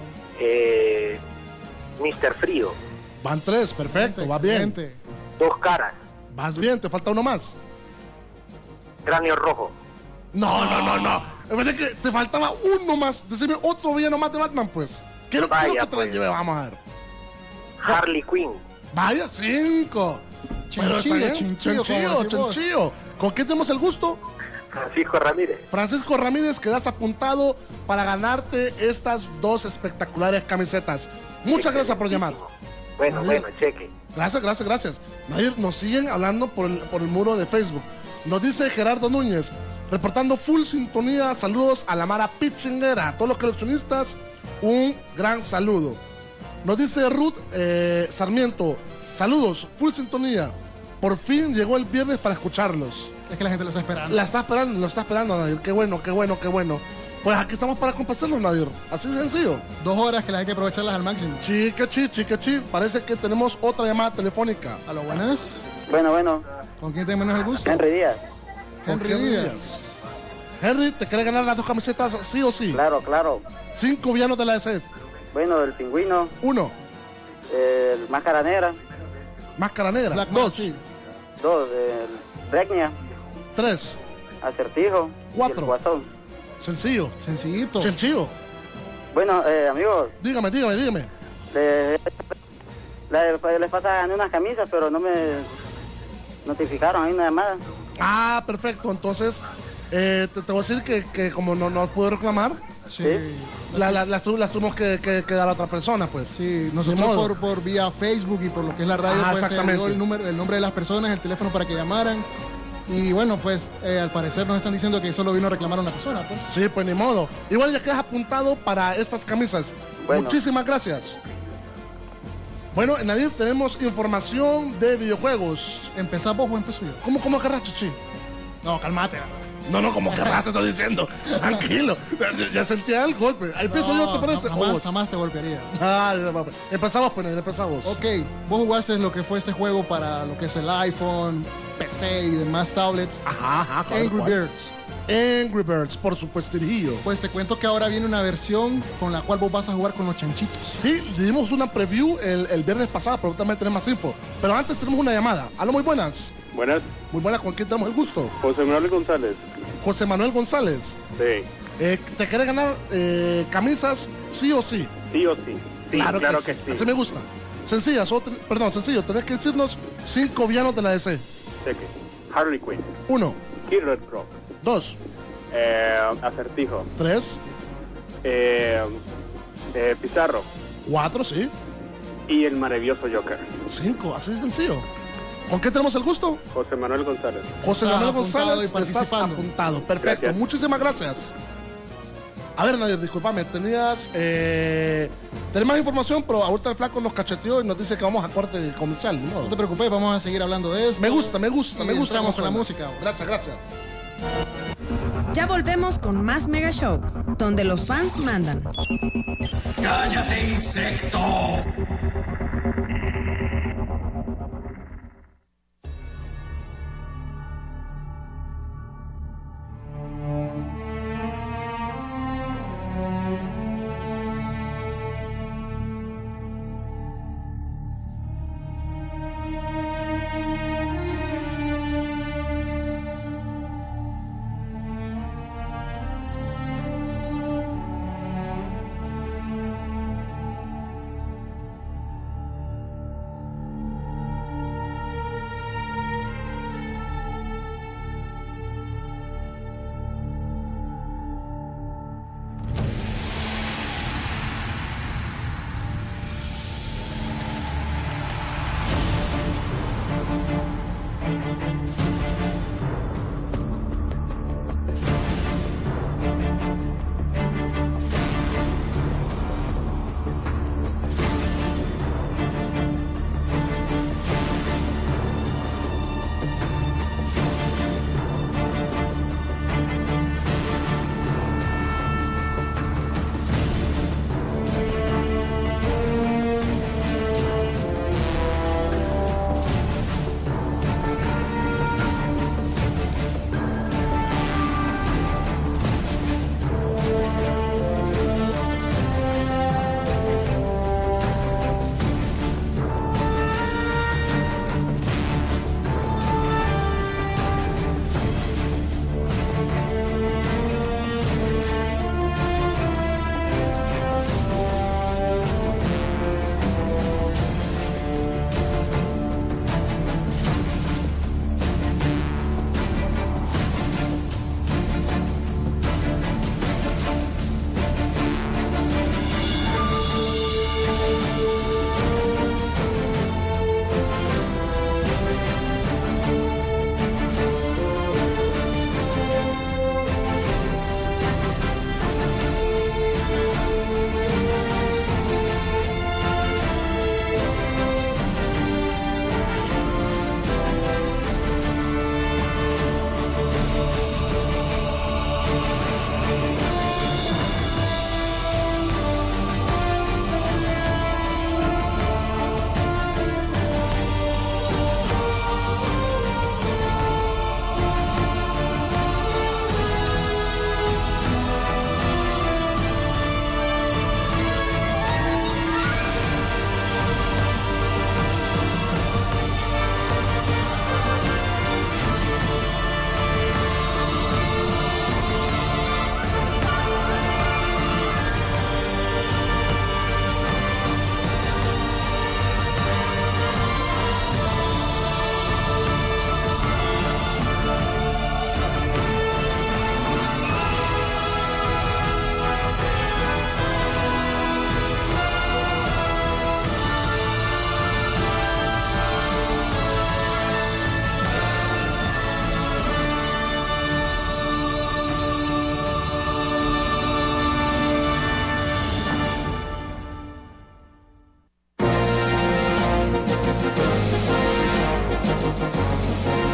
Eh, mister Frío. Van tres, perfecto, va bien. Excelente. Dos Caras. Vas bien, te falta uno más. Cráneo Rojo. No, no, no, no. Es verdad que te faltaba uno más. Decime otro villano más de Batman, pues. Quiero, Vaya, quiero que te la pues. lleve, vamos a ver. Harley Quinn. Vaya, cinco. Pero está Chinchillo, bien. chinchillo, Chinchillo, como decís vos. chinchillo. ¿Con quién tenemos el gusto? Francisco Ramírez. Francisco Ramírez, quedas apuntado para ganarte estas dos espectaculares camisetas. Muchas gracias por llamar. Bueno, Nadir. bueno, cheque. Gracias, gracias, gracias. Nadir, nos siguen hablando por el, por el muro de Facebook. Nos dice Gerardo Núñez, reportando full sintonía. Saludos a la Mara Pitchinguera, a todos los coleccionistas, un gran saludo. Nos dice Ruth eh, Sarmiento, saludos, full sintonía. Por fin llegó el viernes para escucharlos. Es que la gente lo está esperando. La está esperando, lo está esperando, Nadir. Qué bueno, qué bueno, qué bueno. Pues aquí estamos para complacerlos, Nadir. Así de sencillo. Dos horas que las hay que aprovecharlas al máximo. Chiquechi, chiquechi. Parece que tenemos otra llamada telefónica. A lo buenas. Bueno, bueno, ¿Con quién tenemos el gusto? Henry Díaz. ¿Con Henry Henry Díaz. Díaz? Henry, ¿te quiere ganar las dos camisetas sí o sí? Claro, claro. Cinco villanos de la D C. Bueno, el pingüino, Uno, el máscara negra, Máscara Negra. Black Dos, Mask, sí. dos, el Regnia, tres, acertijo, Cuatro. y el guasón. Sencillo. Sencillito. Sencillo. Bueno, eh, amigos. Dígame, dígame, dígame. Les, les, les pasa gané unas camisas, pero no me notificaron ahí una llamada. Ah, perfecto. Entonces, eh, te, te voy a decir que, que como no, no puedo reclamar, Sí. la, la, las, tu- las tuvimos que, que, que dar a otra persona, pues. Sí, nosotros Ni modo. por, por vía Facebook y por lo que es la radio, Ah, pues se exactamente. dio el, número, el nombre de las personas, el teléfono para que llamaran. Y bueno, pues eh, al parecer nos están diciendo que solo vino a reclamar a una persona, pues. Sí, pues ni modo. Igual ya quedas apuntado para estas camisas. Bueno. Muchísimas gracias. Bueno, en Nadir tenemos información de videojuegos. ¿Empezás vos o empiezo yo? ¿Cómo, cómo agarras, Chichi? No, calmate. No, no, como querrás, te estoy diciendo. Tranquilo. Ya, ya sentía el golpe. Ahí empiezo yo, ¿te parece? No, ¿O jamás, vos? jamás te golpearía. Ah, ya, va, va. Empezamos, pues, empezamos. Ok, vos jugaste lo que fue este juego para lo que es el iPhone, P C y demás tablets. Ajá, ajá. ¿cuál, Angry cuál? Birds. Angry Birds, por supuesto, dirigido. Pues te cuento que ahora viene una versión con la cual vos vas a jugar con los chanchitos. Sí, le dimos una preview el, el viernes pasado, pero también tenemos más info. Pero antes tenemos una llamada. Aló, muy buenas. Buenas, Muy buenas, ¿con quién tenemos el gusto? José Manuel González. José Manuel González. Sí, Eh, ¿Te quieres ganar eh, camisas sí o sí? sí o sí. Sí, claro, que, sí. Así me gusta. Sencilla, solo ten- perdón, sencillo. Tenés que decirnos cinco villanos de la D C. Cheque. Harley Quinn, Uno, Killer Croc, dos, eh, Acertijo, tres, eh, eh, Pizarro cuatro, sí. y el maravilloso Joker. Cinco, así de sencillo. ¿Con qué tenemos el gusto? José Manuel González. José Estás Manuel apuntado González, y estás participando. apuntado. Perfecto, Gracias. muchísimas gracias. A ver, Nadir, discúlpame, tenías eh, tenés más información, pero ahorita el flaco nos cacheteó y nos dice que vamos a corte comercial. ni modo. No te preocupes, vamos a seguir hablando de eso. Me gusta, me gusta, Y me gusta. entramos cómo con la suena. música. Gracias, gracias. Ya volvemos con más Mega Show, donde los fans mandan. ¡Cállate, insecto!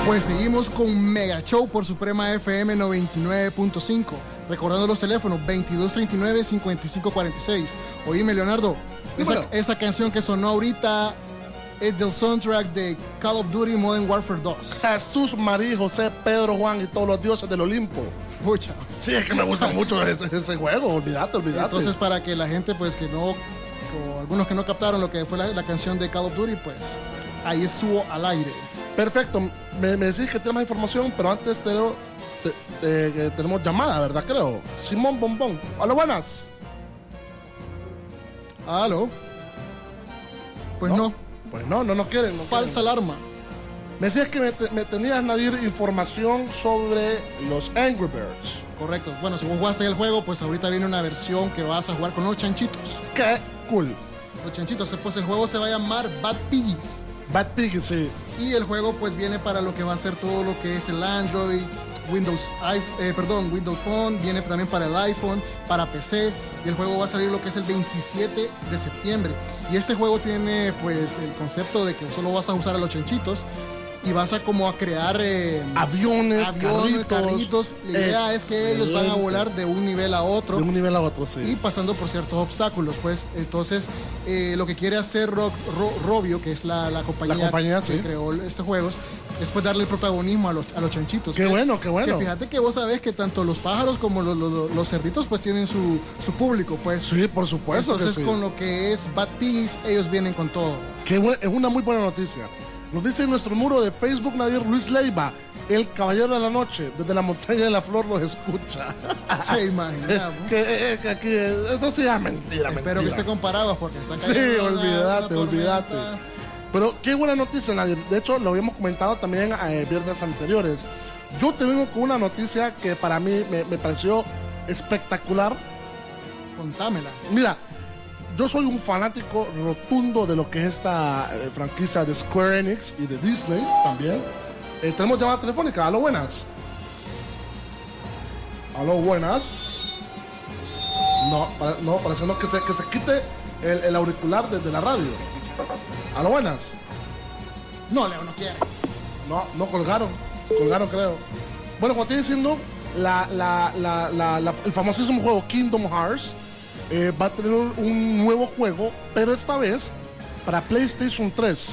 Pues seguimos con Mega Show por Suprema F M noventa y nueve punto cinco. Recordando los teléfonos veintidós treinta y nueve, cincuenta y cinco cuarenta y seis. Oíme, Leonardo, esa, esa canción que sonó ahorita es del soundtrack de Call of Duty Modern Warfare dos. Jesús, María, José, Pedro, Juan y todos los dioses del Olimpo. Pucha. Sí, es que me gusta mucho ese, ese juego, olvídate, olvídate. Entonces, para que la gente, pues, que no, o algunos que no captaron lo que fue la, la canción de Call of Duty, pues, ahí estuvo al aire. Perfecto, me, me decís que tienes más información, pero antes te, te, te, te, tenemos llamada, ¿verdad? Creo. Simón Bombón. Hola, buenas. Aló. Pues no. no. Pues no, no nos quieren. No Falsa quieren. alarma. Me decías que me, te, me tenías, Nadir, información sobre los Angry Birds. Correcto. Bueno, si vos jugaste el juego, pues ahorita viene una versión que vas a jugar con los chanchitos. ¡Qué cool! Los chanchitos, pues el juego se va a llamar Bad Piggies. Bad Piggies, sí. Y el juego pues viene para lo que va a ser todo lo que es el Android, Windows, eh, perdón, Windows Phone, viene también para el iPhone, para P C, y el juego va a salir lo que es el veintisiete de septiembre. Y este juego tiene pues el concepto de que solo vas a usar a los chanchitos y vas a como a crear eh, aviones, aviones, carritos. carritos. La idea es que ellos van a volar de un nivel a otro. De un nivel a otro, sí. Y pasando por ciertos obstáculos, pues. Entonces, eh, lo que quiere hacer Ro Ro Robio, que es la, la compañía, la compañía que sí. creó estos juegos, es pues darle el protagonismo a los, a los chanchitos. Qué que, bueno, qué bueno. Que fíjate que vos sabés que tanto los pájaros como los, los, los cerditos, pues tienen su, su público, pues. Sí, por supuesto. Entonces, que sí. con lo que es Bad Piggies, ellos vienen con todo. Qué bueno, es una muy buena noticia. Nos dice en nuestro muro de Facebook Nadir Luis Leiva, el caballero de la noche, desde la montaña de la flor los escucha. Se imagina. que, eh, que aquí, esto sí es mentira, Espero mentira. que esté comparado porque está Sí, olvídate, olvídate. Pero qué buena noticia, Nadir. De hecho, lo habíamos comentado también eh, viernes anteriores. Yo te vengo con una noticia que para mí me, me pareció espectacular. Contámela. Mira, yo soy un fanático rotundo de lo que es esta eh, franquicia de Square Enix y de Disney también. Eh, tenemos llamada telefónica. Aló, buenas. Aló, buenas. No, para, no, parece no, que se, que se quite el, el auricular desde la radio. Aló, buenas. No, Leo, no quiere. No, no colgaron. Colgaron, creo. Bueno, como estoy diciendo, la, la, la, la, la, el famosísimo juego Kingdom Hearts Eh, va a tener un nuevo juego, pero esta vez para PlayStation tres,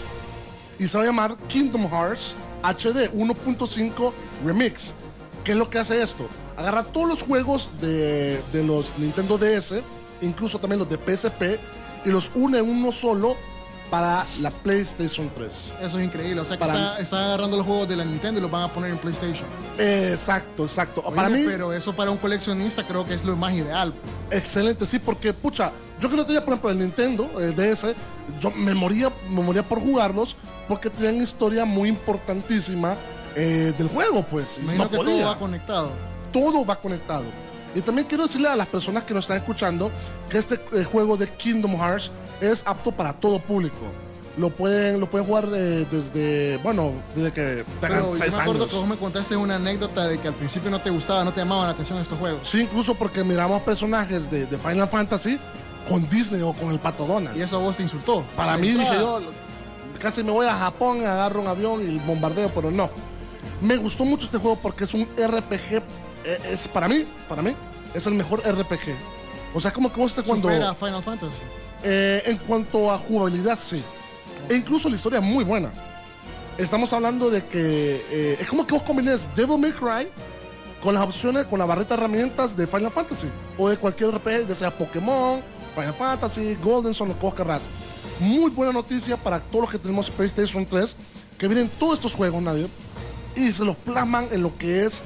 y se va a llamar Kingdom Hearts H D uno punto cinco Remix. ¿Qué es lo que hace esto? Agarra todos los juegos de, de los Nintendo D S, incluso también los de P S P, y los une en uno solo para la PlayStation tres. Eso es increíble, o sea que Para está, está agarrando los juegos de la Nintendo y los van a poner en PlayStation. Eh, exacto, exacto. Oye, para mí, pero eso para un coleccionista creo que es lo más ideal. Excelente, sí, porque, pucha, yo que no tenía, por ejemplo, el Nintendo eh, D S, yo me moría, me moría por jugarlos porque tenían historia muy importantísima eh, del juego, pues. Imagino no que podía. todo va conectado. Todo va conectado. Y también quiero decirle a las personas que nos están escuchando que este eh, juego de Kingdom Hearts es apto para todo público. Lo pueden, lo pueden jugar de, desde, bueno, desde que tengan Pero seis yo me acuerdo años. que vos me contaste una anécdota de que al principio no te gustaba, no te llamaban la atención estos juegos. Sí, incluso porque miramos personajes de, de Final Fantasy con Disney o con el Pato Donald. Y eso a vos te insultó. Para mí, dije yo, casi me voy a Japón, agarro un avión y bombardeo, pero no. Me gustó mucho este juego porque es un R P G, eh, es para mí, para mí, es el mejor R P G. O sea, como que vos te cuando... Supera Final Fantasy. Eh, en cuanto a jugabilidad, sí. E incluso la historia es muy buena. Estamos hablando de que eh, es como que vos combines Devil May Cry con las opciones, con la barrita de herramientas de Final Fantasy o de cualquier R P G, ya sea Pokémon, Final Fantasy, Golden Sun, lo que vos querrás. Muy buena noticia para todos los que tenemos PlayStation tres, que vienen todos estos juegos, Nadir, y se los plasman en lo que es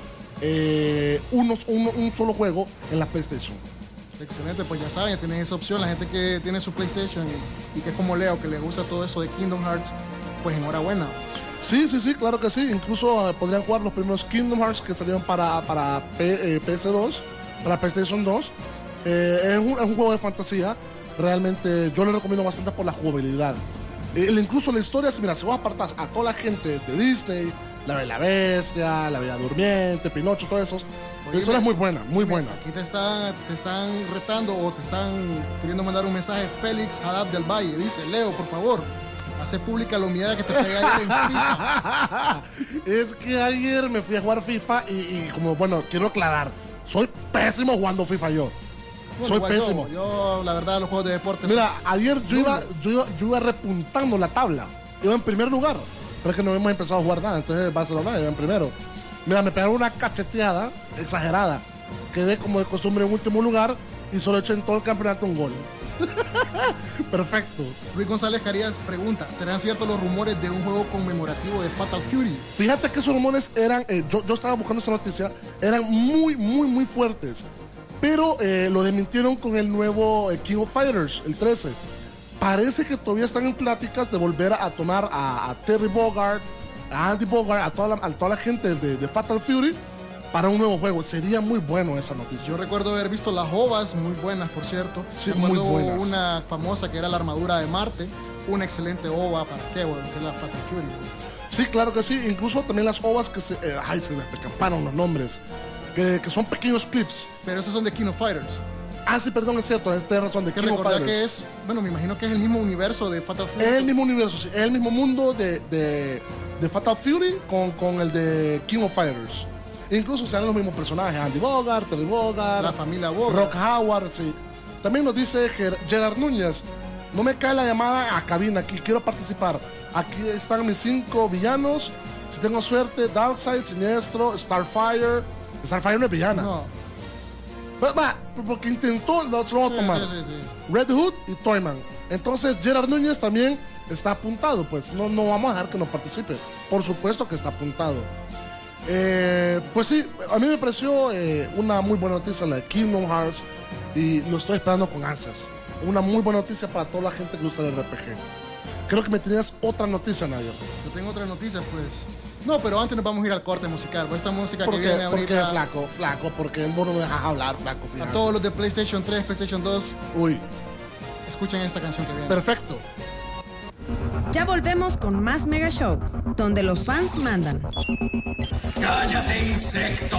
eh, unos, uno, un solo juego en la PlayStation. Excelente, pues ya saben, ya tienen esa opción. La gente que tiene su PlayStation y, y que es como Leo, que le gusta todo eso de Kingdom Hearts, pues enhorabuena. Sí, sí, sí, claro que sí. Incluso eh, podrían jugar los primeros Kingdom Hearts que salieron para, para P, eh, P S dos, para PlayStation dos. Eh, es, un, es un juego de fantasía. Realmente yo lo recomiendo bastante por la jugabilidad. Eh, incluso la historia, mira, si vos apartás a toda la gente de Disney, La Bella Bestia, La Bella Durmiente, Pinocho, todo eso, la historia es muy buena, muy buena. Aquí te están, te están retando o te están queriendo mandar un mensaje Félix Haddad del Valle. Dice, Leo, por favor, Hace pública la humillada que te pegué ayer en FIFA. Es que ayer me fui a jugar FIFA y, y como, bueno, quiero aclarar, soy pésimo jugando FIFA yo. Bueno, soy igual pésimo. Yo, yo, la verdad, los juegos de deporte... Mira, ayer yo iba, yo, iba, yo iba repuntando la tabla. Iba en primer lugar. Pero es que no hemos empezado a jugar nada. Entonces Barcelona iba en primero. Mira, me pegaron una cacheteada exagerada. Quedé como de costumbre en último lugar y solo he hecho en todo el campeonato un gol. Perfecto. Luis González Carías pregunta, ¿serán ciertos los rumores de un juego conmemorativo de Fatal Fury? Fíjate que esos rumores eran, eh, yo, yo estaba buscando esa noticia, eran muy, muy, muy fuertes. Pero eh, lo desmintieron con el nuevo eh, King of Fighters, el trece. Parece que todavía están en pláticas de volver a tomar a, a Terry Bogard, a Andy Bogard, a toda la, a toda la gente de, de Fatal Fury para un nuevo juego. Sería muy bueno esa noticia. Yo recuerdo haber visto las ovas, muy buenas por cierto. Sí, recuerdo muy buenas. Una famosa que era la armadura de Marte, una excelente ova para qué, bueno, que es la Fatal Fury. Sí, claro que sí. Incluso también las ovas que se... Eh, ay, se me escaparon los nombres. Que, que son pequeños clips. Pero esos son de King of Fighters. Ah, sí, perdón, es cierto. Tienes razón, de Que King of recordar Fighters. que es, bueno, me imagino que es el mismo universo de Fatal Fury. Es el mismo universo, sí. Es el mismo mundo de, de, de Fatal Fury con, con el de King of Fighters. Incluso sean los mismos personajes. Andy Bogard, Terry Bogard. La familia Bogard. Rock Howard, sí. También nos dice Ger Gerard Núñez. No me cae la llamada a cabina aquí. Quiero participar. Aquí están mis cinco villanos. Si tengo suerte, Darkseid, Siniestro, Starfire. Starfire no es villana. No. Va, va, porque intentó, lo se lo vamos a Sí, tomar. sí, sí, sí. Red Hood y Toyman. Entonces Gerard Núñez también está apuntado, pues no, no vamos a dejar que nos participe. Por supuesto que está apuntado. Eh, pues sí, a mí me pareció eh, una muy buena noticia la de Kingdom Hearts y lo estoy esperando con ansias. Una muy buena noticia para toda la gente que usa el R P G. Creo que me tenías otra noticia, Nayo. Yo tengo otra noticia, pues. No, pero antes nos vamos a ir al corte musical. Pues esta música ¿Por que qué? viene ¿Por qué, ahorita flaco? Flaco, porque vos no me dejas hablar, flaco. a Fíjate. todos los de PlayStation tres, PlayStation dos, Uy, escuchen esta canción que viene. perfecto. Ya volvemos con más Mega Show, donde los fans mandan. ¡Cállate, insecto!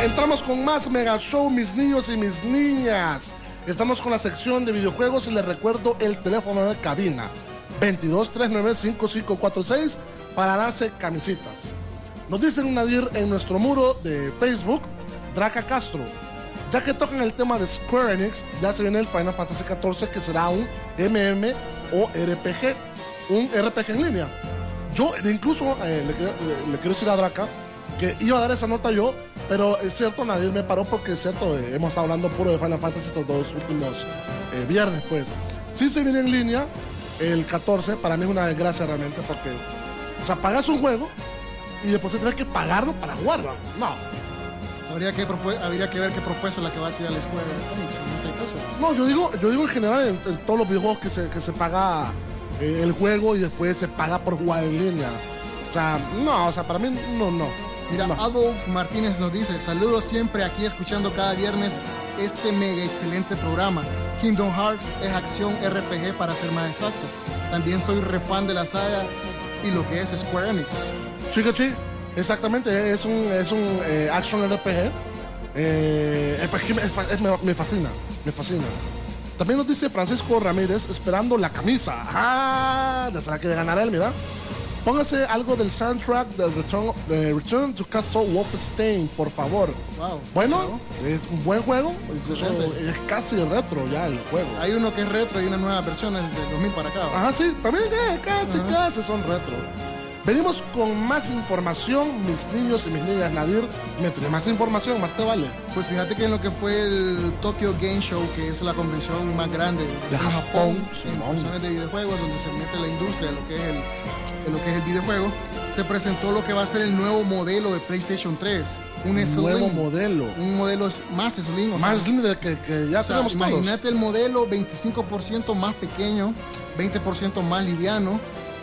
Entramos con más Mega Show, mis niños y mis niñas. Estamos con la sección de videojuegos y les recuerdo el teléfono de cabina veintidós, trescientos noventa y cinco, cinco cuatro seis para darse camisitas. Nos dicen Nadir en nuestro muro de Facebook, Draca Castro, ya que tocan el tema de Square Enix, ya se viene el Final Fantasy catorce, que será un M M o R P G, un R P G en línea. Yo incluso eh, le, le, le quiero decir a Draca que iba a dar esa nota yo, pero es cierto, Nadir me paró porque es cierto, eh, hemos estado hablando puro de Final Fantasy estos dos últimos eh, viernes, pues. Si se viene en línea el catorce, para mí es una desgracia realmente, porque, o sea, pagas un juego y después tienes que pagarlo para jugarlo. No. Habría que, habría que ver qué propuesta es la que va a tirar la Square Enix en este caso. No, yo digo, yo digo en general en, en todos los videojuegos que se, que se paga eh, el juego y después se paga por jugar en línea. O sea, no, o sea, para mí no, no. Mira, no. Adolf Martínez nos dice, saludos siempre aquí escuchando cada viernes este mega excelente programa. Kingdom Hearts es acción R P G para ser más exacto. También soy re fan de la saga y lo que es Square Enix. Chicachi, exactamente, es un, es un eh, action R P G. Eh, es, es, es, me, me fascina, me fascina. También nos dice Francisco Ramírez, esperando la camisa. Ah, ya se la quiere ganar él, mira. Póngase algo del soundtrack del Return, de Return to Castle Wolfenstein, por favor. Wow, bueno, chavo. Es un buen juego. Eso es casi retro ya el juego. Hay uno que es retro y una nueva versión es del dos mil para acá. ¿no? Ajá, sí, también eh, casi, Ajá. casi son retro. Venimos con más información, mis niños y mis niñas. Nadir, mientras más información, más te vale. Pues fíjate que en lo que fue el Tokyo Game Show, que es la convención más grande de en Japón, Japón, en convenciones de videojuegos, donde se mete la industria de lo que es el, de lo que es el videojuego, se presentó lo que va a ser el nuevo modelo de PlayStation tres. Un, un slim, nuevo modelo. Un modelo más slim. O más sea, slim de que, que ya o sea, tenemos imagínate todos. el modelo veinticinco por ciento más pequeño, veinte por ciento más liviano,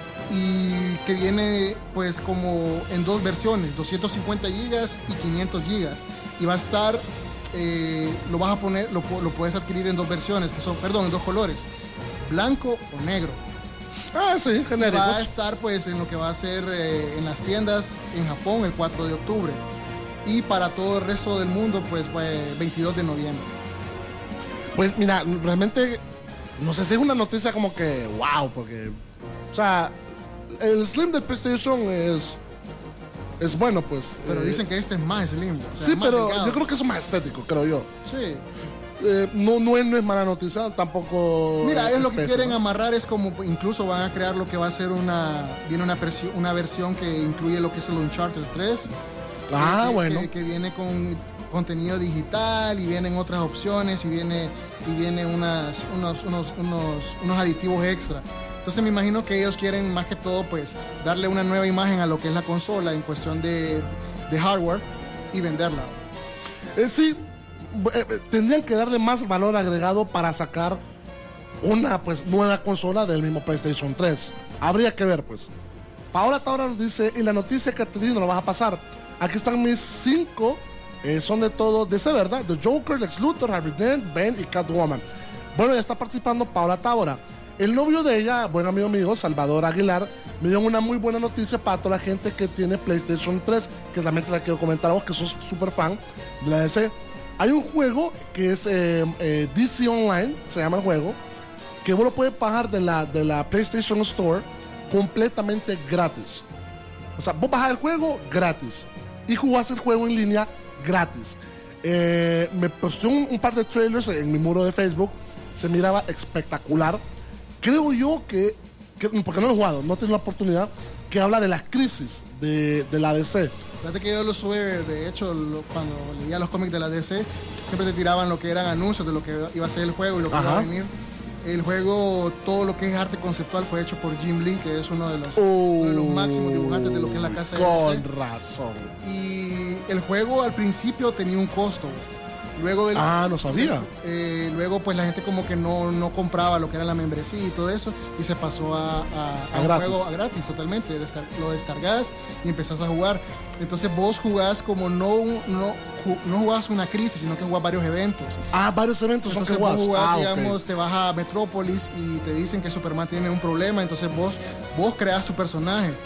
y que viene pues como en dos versiones, doscientos cincuenta gigas y quinientos gigas, y va a estar eh, lo vas a poner lo, lo puedes adquirir en dos versiones, que son, perdón, en dos colores, blanco o negro. Ah, sí, genéricos. Va a estar pues en lo que va a ser eh, en las tiendas en Japón el cuatro de octubre, y para todo el resto del mundo pues, pues veintidós de noviembre. Pues mira, realmente no sé si es una noticia como que wow, porque o sea, el slim del PlayStation es es bueno, pues. Pero eh, dicen que este es más slim. O sea, sí, es más pero delgado. yo creo que eso es más estético, creo yo. Sí. Eh, no, no, es, no es mala noticia, tampoco. Mira, es lo que peso, quieren ¿no? amarrar, es como incluso van a crear lo que va a ser una. Viene una, una versión que incluye lo que es el Uncharted tres. Ah, que, bueno. Que, que viene con contenido digital y vienen otras opciones y viene, y viene unas, unos, unos, unos, unos aditivos extra. Entonces me imagino que ellos quieren más que todo pues darle una nueva imagen a lo que es la consola en cuestión de, de hardware y venderla. Eh, sí, eh, eh, tendrían que darle más valor agregado para sacar una pues nueva consola del mismo PlayStation tres. Habría que ver pues. Paola Taura nos dice, y la noticia que te di no lo vas a pasar. Aquí están mis cinco, eh, son de todos, de ese verdad, The Joker, Lex Luthor, Harvey Dent, Ben y Catwoman. Bueno, ya está participando Paola Taura. El novio de ella, buen amigo mío, Salvador Aguilar, me dio una muy buena noticia para toda la gente que tiene PlayStation tres, que también te la quiero comentar a vos, que sos súper fan de la D C. Hay un juego que es eh, eh, D C Online, se llama el juego, que vos lo puedes bajar de la, de la PlayStation Store completamente gratis. O sea, vos bajás el juego gratis y jugás el juego en línea gratis. Eh, me puse un, un par de trailers en mi muro de Facebook, se miraba espectacular. Creo yo que, que, porque no lo he jugado, no he tenido la oportunidad, que habla de las crisis de, de la D C. Fíjate que yo lo sube, de hecho, lo, cuando leía los cómics de la D C, siempre te tiraban lo que eran anuncios de lo que iba a ser el juego y lo que Ajá. iba a venir. El juego, todo lo que es arte conceptual fue hecho por Jim Lee, que es uno de los, oh, uno de los máximos dibujantes de lo que es la casa de D C. Con razón. Y el juego al principio tenía un costo. Luego del, ah, no sabía. Eh, luego pues la gente como que no, no compraba lo que era la membresía y todo eso, y se pasó a, a, a, a un gratis. juego a gratis totalmente. Descar lo descargas y empezás a jugar. Entonces vos jugás como no, no, no jugás una crisis, sino que jugás varios eventos. Ah, varios eventos. Entonces son que vos jugás, ah, digamos, okay. te vas a Metrópolis y te dicen que Superman tiene un problema, entonces vos, vos creás su personaje. Sí.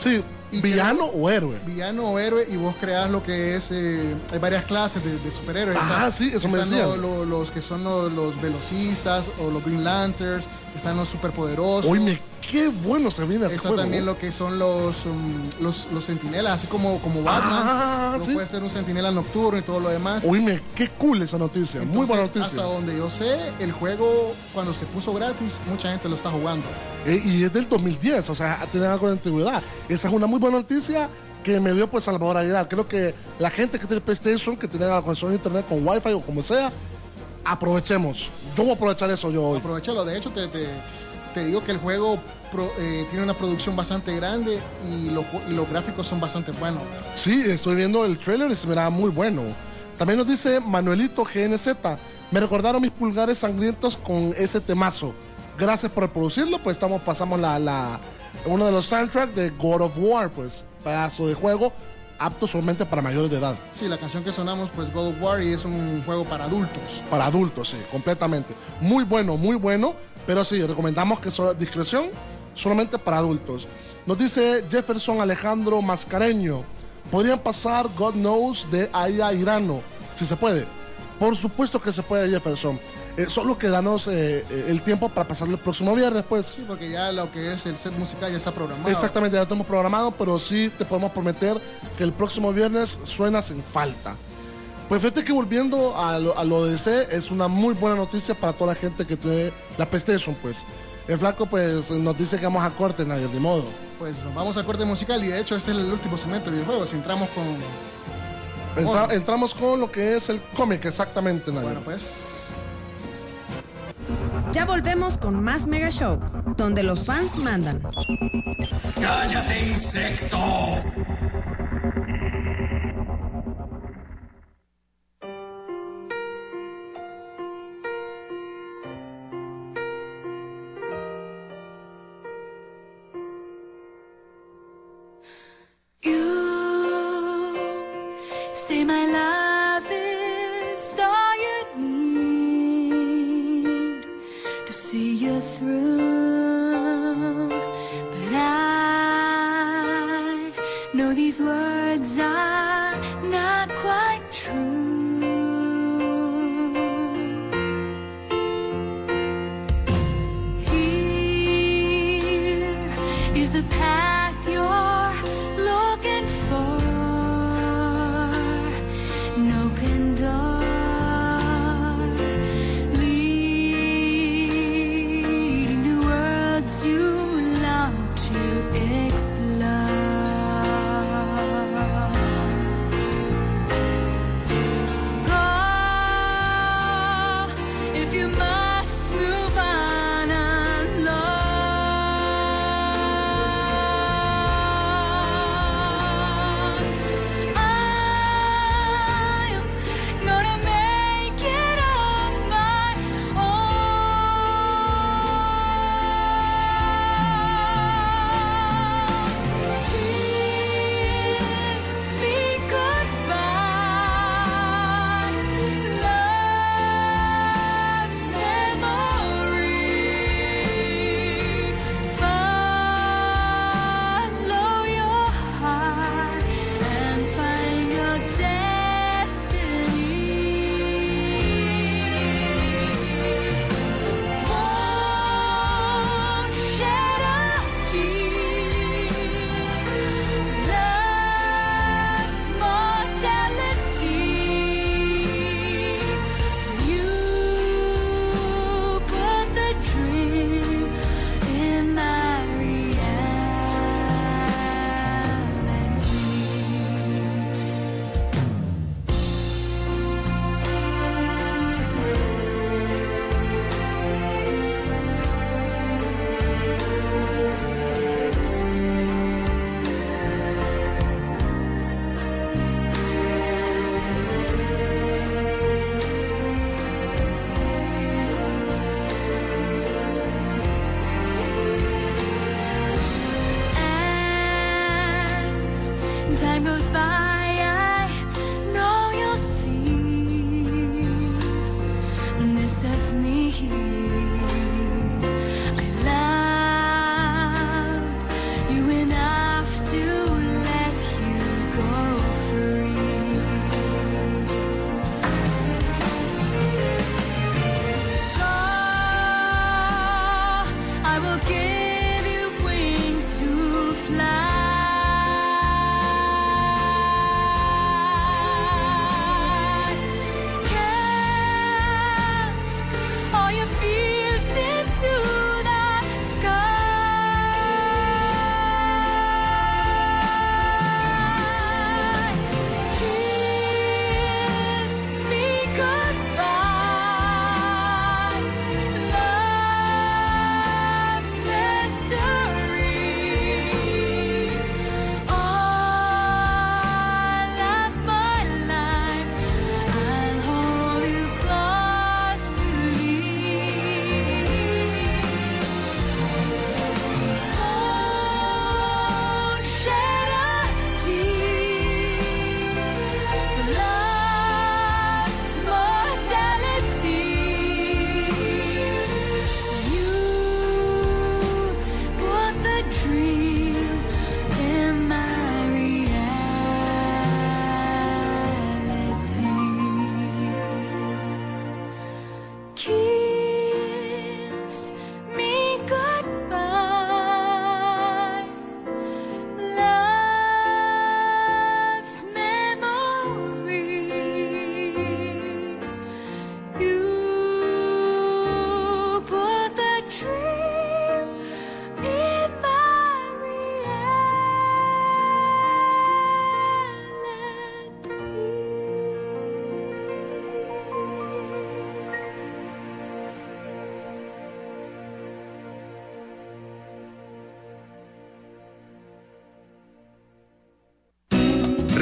Y ¿Villano creo, o héroe? Villano o héroe, y vos creás lo que es, eh, hay varias clases de, de superhéroes. Ah, están, sí, eso me están decían. Los, los, los que son los, los velocistas o los Green Lanterns, están los superpoderosos. Oye, qué bueno se viene ese Está juego. también lo que son los, um, los, los sentinelas, así como, como Batman. Ah, no sí. puede ser un sentinela nocturno y todo lo demás. Oíme, qué cool esa noticia. Entonces, muy buena noticia. Hasta donde yo sé, el juego, cuando se puso gratis, mucha gente lo está jugando. Eh, y es del dos mil diez, o sea, tiene algo de antigüedad. Esa es una muy buena noticia que me dio pues Salvador Aguilar. Creo que la gente que tiene PlayStation, que tiene la conexión a internet con Wi-Fi o como sea, aprovechemos. Yo voy a aprovechar eso yo hoy. Aprovechalo. De hecho, te, te, te digo que el juego pro, eh, tiene una producción bastante grande y, lo, y los gráficos son bastante buenos. Sí, estoy viendo el trailer y se mira muy bueno. También nos dice Manuelito G N Z. Me recordaron mis pulgares sangrientos con ese temazo. Gracias por reproducirlo, pues estamos, pasamos la, la, uno de los soundtracks de God of War, pues, pedazo de juego apto solamente para mayores de edad. Sí, la canción que sonamos, pues God of War, y es un juego para adultos. Para adultos, sí, completamente. Muy bueno, muy bueno, pero sí, recomendamos que solo, discreción, solamente para adultos. Nos dice Jefferson Alejandro Mascareño, podrían pasar God Knows de ahí a Irano, si se puede. Por supuesto que se puede, Jefferson. Eh, solo que danos eh, el tiempo para pasarlo el próximo viernes, pues. Sí, porque ya lo que es el set musical ya está programado. Exactamente, ya lo tenemos programado, pero sí te podemos prometer que el próximo viernes suena sin falta. Pues fíjate que volviendo a lo, a lo de D C, es una muy buena noticia para toda la gente que tiene la PlayStation, pues. El flaco, pues, nos dice que vamos a corte, nadie, de modo. Pues nos vamos a corte musical y de hecho este es el último segmento de videojuegos. Entramos con... Entra, entramos con lo que es el cómic, exactamente, nadie. Bueno, pues... Ya volvemos con más Mega Show, donde los fans mandan. ¡Cállate, insecto! You say my love is all you need to see you through, but I know these words are not quite true. Here is the path you're looking for.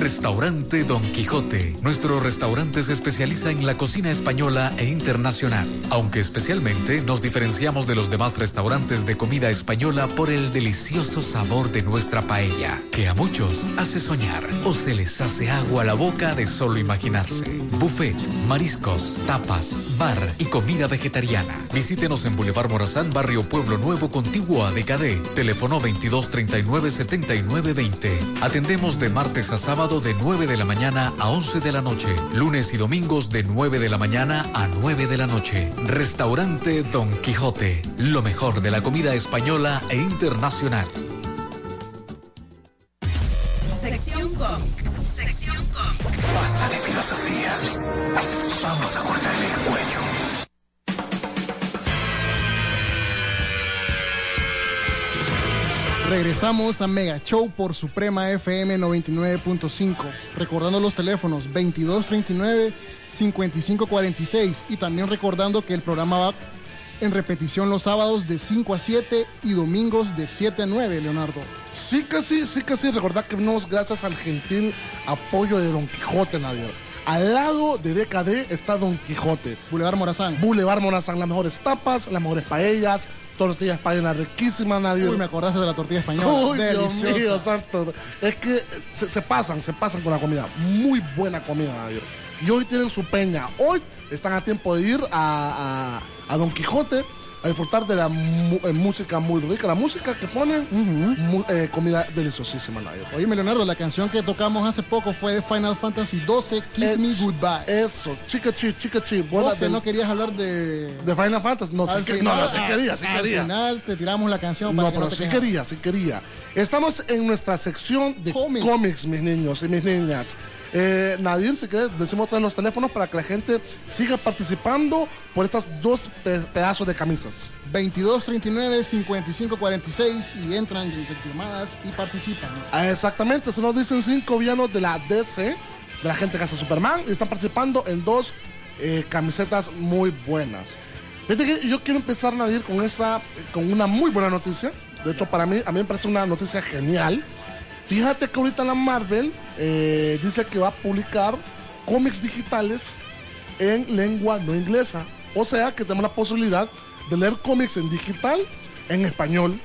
Restaurante Don Quijote. Nuestro restaurante se especializa en la cocina española e internacional, aunque especialmente nos diferenciamos de los demás restaurantes de comida española por el delicioso sabor de nuestra paella, que a muchos hace soñar o se les hace agua a la boca de solo imaginarse. Buffet, mariscos, tapas, bar y comida vegetariana. Visítenos en Boulevard Morazán, Barrio Pueblo Nuevo, contiguo a D K D. Teléfono veintidós treinta y nueve setenta y nueve veinte. Atendemos de martes a sábado de nueve de la mañana a once de la noche. Lunes y domingos de nueve de la mañana a nueve de la noche. Restaurante Don Quijote. Lo mejor de la comida española e internacional. Sección Com. Sección Com. Basta de filosofía. Vamos a cortarle el cuello. Regresamos a Mega Show por Suprema F M noventa y nueve punto cinco. Recordando los teléfonos veintidós treinta y nueve cincuenta y cinco cuarenta y seis. Y también recordando que el programa va en repetición los sábados de cinco a siete y domingos de siete a nueve, Leonardo. Sí que sí, sí que sí. Recordad que venimos gracias al gentil apoyo de Don Quijote, Nadir. Al lado de D K D está Don Quijote. Boulevard Morazán. Boulevard Morazán, las mejores tapas, las mejores paellas, tortillas españolas riquísimas, Nadir. Uy, me acordaste de la tortilla española. Uy, deliciosa. Dios mío, santo. Es que se, se pasan, se pasan con la comida. Muy buena comida, Nadir. Y hoy tienen su peña. Hoy están a tiempo de ir a, a, a Don Quijote a disfrutar de la mu eh, música muy rica, la música que ponen, uh-huh. mu eh, comida deliciosísima, Nadir. Oye, Leonardo, la canción que tocamos hace poco fue de Final Fantasy doce, Kiss es, Me Goodbye. Eso, chica chi, chica chi. Buena ¿Vos que del, no querías hablar de... de Final Fantasy? No, sí, que, final, no, no, sí quería, sí al quería. Al final te tiramos la canción para no, que pero no te sí quejas. quería, sí quería. Estamos en nuestra sección de cómics, cómics mis niños y mis niñas. Eh, Nadir, si quieres, decimos otra vez los teléfonos para que la gente siga participando por estas dos pe pedazos de camisas. veintidós treinta y nueve cincuenta y cinco cuarenta y seis y entran en llamadas y participan. Ah, exactamente, se nos dicen cinco villanos de la D C, de la gente que hace Superman, y están participando en dos eh, camisetas muy buenas. Fíjate que yo quiero empezar, Nadir, con, esa, con una muy buena noticia. De hecho, para mí, a mí me parece una noticia genial. Fíjate que ahorita la Marvel eh, dice que va a publicar cómics digitales en lengua no inglesa. O sea, que tenemos la posibilidad de leer cómics en digital, en español.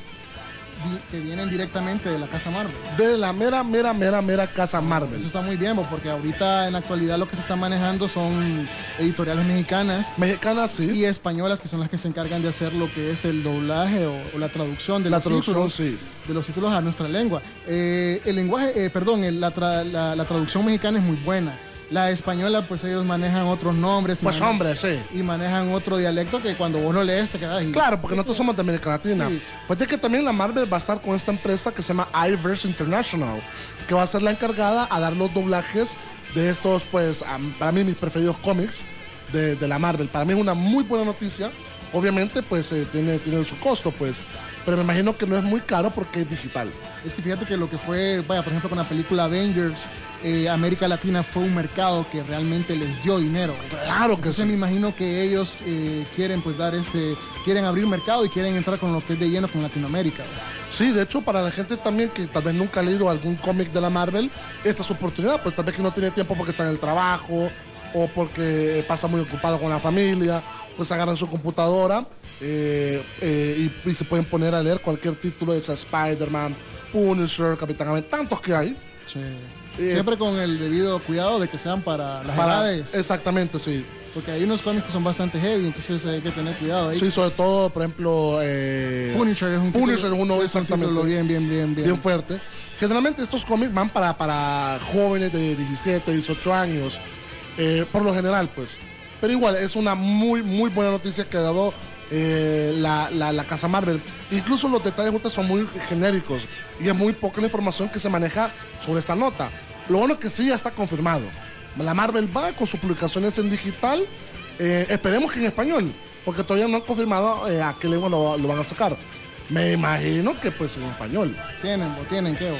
Que vienen directamente de la casa Marvel. De la mera, mera, mera, mera casa Marvel. Eso está muy bien, porque ahorita en la actualidad lo que se está manejando son editoriales mexicanas. Mexicanas, sí. Y españolas, que son las que se encargan de hacer lo que es el doblaje o, o la traducción de la los traducción, títulos, sí. de los títulos a nuestra lengua. Eh, el lenguaje, eh, perdón, el, la, tra, la, la traducción mexicana es muy buena. La española, pues ellos manejan otros nombres. Pues manejan, hombre, sí. Y manejan otro dialecto que cuando vos lo lees te quedas... Y, claro, porque nosotros somos de América Latina. Sí. Fíjate que también la Marvel va a estar con esta empresa que se llama iVerse International, que va a ser la encargada a dar los doblajes de estos, pues, um, para mí mis preferidos cómics de, de la Marvel. Para mí es una muy buena noticia. Obviamente, pues, eh, tiene, tiene su costo, pues. Pero me imagino que no es muy caro porque es digital. Es que fíjate que lo que fue, vaya, por ejemplo, con la película Avengers, eh, América Latina fue un mercado que realmente les dio dinero. Claro que Entonces, sí. me imagino que ellos eh, quieren, pues, dar este, quieren abrir mercado y quieren entrar con lo que es de lleno con Latinoamérica. Sí, de hecho, para la gente también que tal vez nunca ha leído algún cómic de la Marvel, esta es su oportunidad, pues tal vez que no tiene tiempo porque está en el trabajo o porque pasa muy ocupado con la familia, pues agarran su computadora eh, eh, y, y se pueden poner a leer cualquier título de esa Spider-Man, Punisher, Capitán América, tantos que hay. Sí. Eh, Siempre con el debido cuidado de que sean para las para, edades. Exactamente, sí. Porque hay unos cómics que son bastante heavy, entonces hay que tener cuidado ahí. Sí, sobre todo, por ejemplo, eh, Punisher es un Punisher título, uno es exactamente un bien, bien, bien, bien. Bien fuerte. Generalmente estos cómics van para, para jóvenes de diecisiete, dieciocho años, eh, por lo general, pues. Pero igual, es una muy, muy buena noticia que ha dado eh, la, la, la casa Marvel. Incluso los detalles ahorita son muy genéricos y es muy poca la información que se maneja sobre esta nota. Lo bueno es que sí ya está confirmado. La Marvel va con sus publicaciones en digital, eh, esperemos que en español, porque todavía no han confirmado eh, a qué lengua lo, lo van a sacar. Me imagino que pues en español. Tienen, o tienen, ¿qué?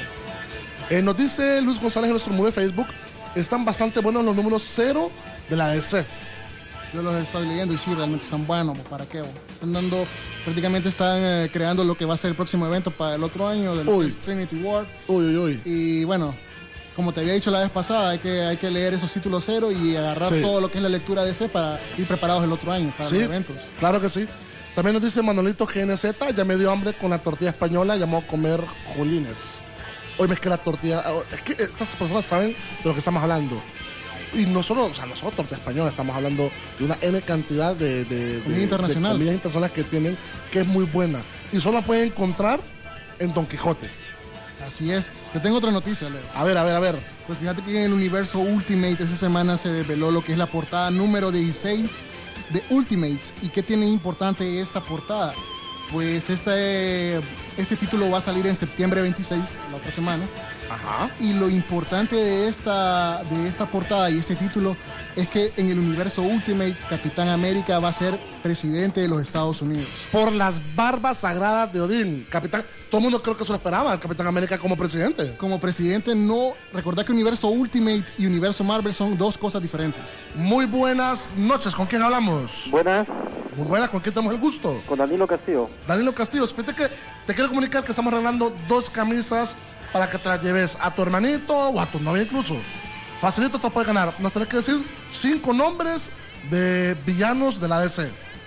Eh, nos dice Luis González en nuestro muro de Facebook, están bastante buenos los números cero de la D C. Yo los estoy leyendo y sí, realmente están buenos, ¿para qué? Están dando, prácticamente están eh, creando lo que va a ser el próximo evento para el otro año, del Trinity War. Uy, uy, uy. Y bueno, como te había dicho la vez pasada, hay que, hay que leer esos títulos cero y agarrar Sí. todo lo que es la lectura de D C para ir preparados el otro año, para Sí, los eventos. claro que sí. También nos dice Manolito G N Z, ya me dio hambre con la tortilla española, llamó a comer jolines. Hoy es que la tortilla, es que estas personas saben de lo que estamos hablando. Y no solo, o sea, no solo tortilla española, estamos hablando de una N cantidad de, de, Comida de- internacional. de comidas internacionales que tienen, que es muy buena. Y solo la pueden encontrar en Don Quijote. Así es. Te tengo otra noticia, Leo. A ver, a ver, a ver. Pues fíjate que en el universo Ultimate esta semana se desveló lo que es la portada número dieciséis de Ultimates. ¿Y qué tiene importante esta portada? Pues este, este título va a salir en septiembre veintiséis, la otra semana. Ajá. Y lo importante de esta, de esta portada y este título es que en el universo Ultimate, Capitán América va a ser presidente de los Estados Unidos. Por las barbas sagradas de Odín. Capitán, todo el mundo creo que se lo esperaba, el Capitán América como presidente. Como presidente, no. Recordad que universo Ultimate y universo Marvel son dos cosas diferentes. Muy buenas noches, ¿con quién hablamos? Buenas, Muy buenas, ¿con quién tenemos el gusto? con Danilo Castillo. Danilo Castillos, fíjate que te quiero comunicar que estamos regalando dos camisas para que te las lleves a tu hermanito o a tu novia incluso. Facilito te lo puedes ganar. Nos tenés que decir cinco nombres de villanos de la D C.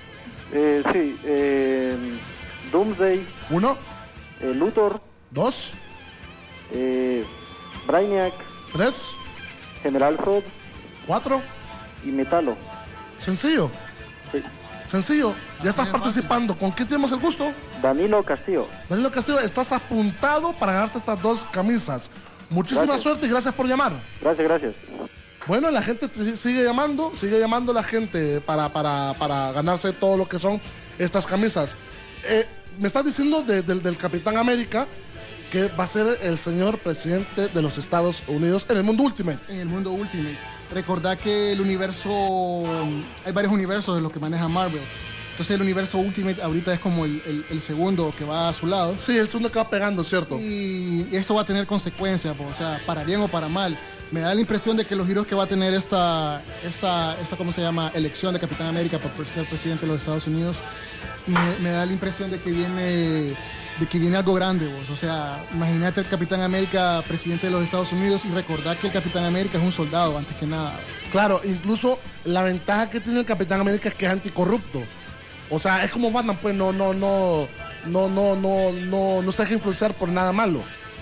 Eh, sí, eh, Doomsday, Uno, eh, Luthor, dos, eh, Brainiac, tres, General Zod cuatro. y Metalo. Sencillo. Sí. Sencillo. Ya estás es fácil. participando. ¿Con quién tenemos el gusto? Danilo Castillo. Danilo Castillo, estás apuntado para ganarte estas dos camisas. Muchísima Gracias. suerte y gracias por llamar. Gracias, gracias. Bueno, la gente te- sigue llamando, sigue llamando la gente para, para, para ganarse todo lo que son estas camisas. Eh, me estás diciendo de- del- del Capitán América que va a ser el señor presidente de los Estados Unidos en el mundo Ultimate. En el mundo Ultimate. Recordad que el universo... Hay varios universos de los que maneja Marvel. Entonces el universo Ultimate ahorita es como el, el- el segundo que va a su lado. Sí, el segundo que va pegando, ¿cierto? Y esto va a tener consecuencias, pues, o sea, para bien o para mal. Me da la impresión de que los giros que va a tener esta, esta, esta ¿cómo se llama? Elección de Capitán América por ser presidente de los Estados Unidos, me, me da la impresión de que viene, de que viene algo grande, vos. O sea, imagínate el Capitán América presidente de los Estados Unidos y recordar que el Capitán América es un soldado antes que nada. Claro, incluso la ventaja que tiene el Capitán América es que es anticorrupto. O sea, es como Batman, pues no, no, no, no, no, no, no, no se deja influenciar por nada malo.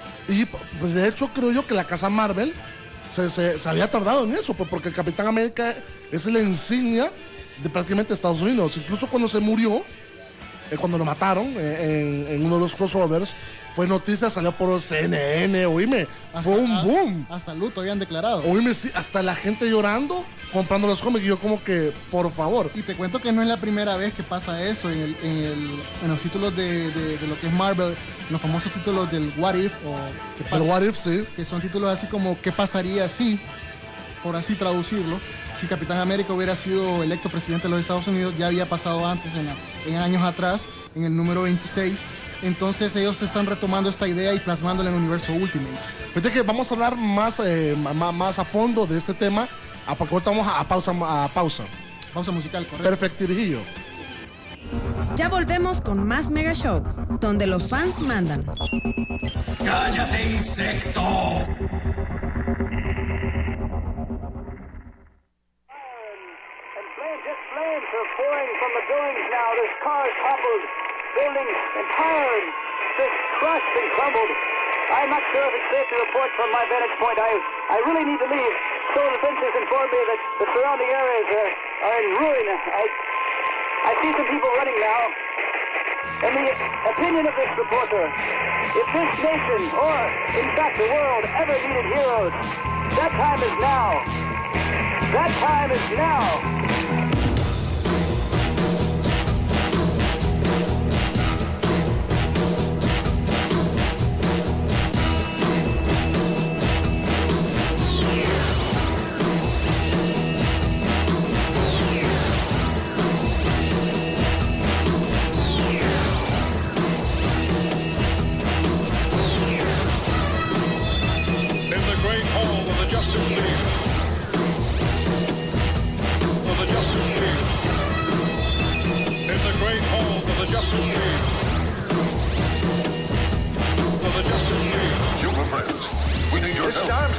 Y pues, de hecho creo yo que la casa Marvel se, se, se había tardado en eso, pues, porque el Capitán América es la insignia de prácticamente Estados Unidos. Incluso cuando se murió, eh, cuando lo mataron eh, en, en uno de los crossovers, fue noticia, salió por C N N, oíme, fue un hasta- boom. Hasta luto habían declarado. Oíme, sí, hasta la gente llorando, comprando los cómics, y yo como que, por favor. Y te cuento que no es la primera vez que pasa eso en, el- en, el- en los títulos de, de- de lo que es Marvel, los famosos títulos del What If, o ¿qué pasa? El What If, sí. Que son títulos así como ¿qué pasaría si? Por así traducirlo, si Capitán América hubiera sido electo presidente de los Estados Unidos. Ya había pasado antes, en, la- en años atrás, en el número veintiséis. Entonces ellos están retomando esta idea y plasmándola en el universo Ultimate. Fíjate que vamos a hablar más, eh, ma- más a fondo de este tema, a, porque ahorita vamos a, a pausa. A pausa. Pausa musical, correcto. Perfecto, Dirigillo. Ya volvemos con más Mega Show, donde los fans mandan. ¡Cállate, insecto! Flames are pouring from the buildings now. There's cars toppled, buildings entire and just crushed and crumbled. I'm not sure if it's safe to report from my vantage point. I I really need to leave. Civil Defense has informed me that the surrounding areas are, are in ruin. I I see some people running now. In the opinion of this reporter, if this nation, or in fact the world, ever needed heroes, that time is now. That time is now. In the great hall of the Justice League. Of the Justice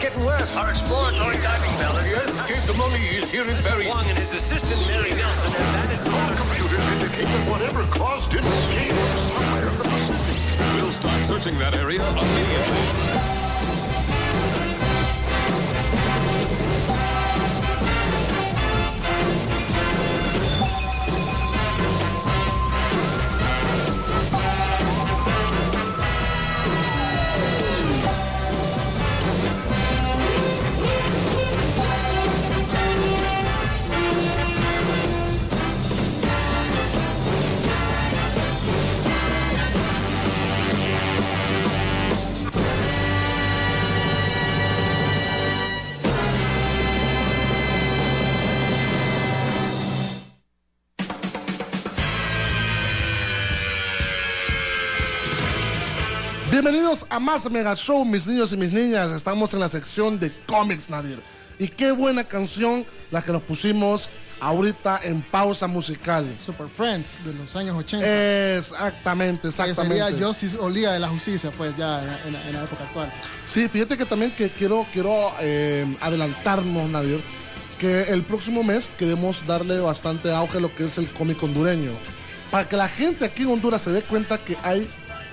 getting worse. Our exploratory diving bell at the Earth Cape de Mummy is here in Barry. Wong and his assistant Mary Nelson and that is all the computers indicate that whatever caused it came from somewhere in the Pacific. We'll start searching that area immediately. Bienvenidos a más Mega Show, mis niños y mis niñas. Estamos en la sección de cómics, Nadir. Y qué buena canción la que nos pusimos ahorita en pausa musical. Super Friends de los años ochenta. Exactamente, exactamente. Que sería Justice o Liga de la Justicia, pues ya en, en, en la época actual. Sí, fíjate que también que quiero, quiero eh, adelantarnos, Nadir, que el próximo mes queremos darle bastante auge a lo que es el cómic hondureño. Para que la gente aquí en Honduras se dé cuenta que hay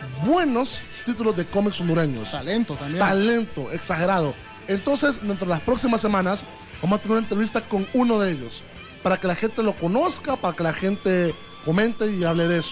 buenos títulos de cómics hondureños. Talento también. Talento, exagerado. Entonces, dentro de las próximas semanas, vamos a tener una entrevista con uno de ellos, para que la gente lo conozca, para que la gente comente y hable de eso.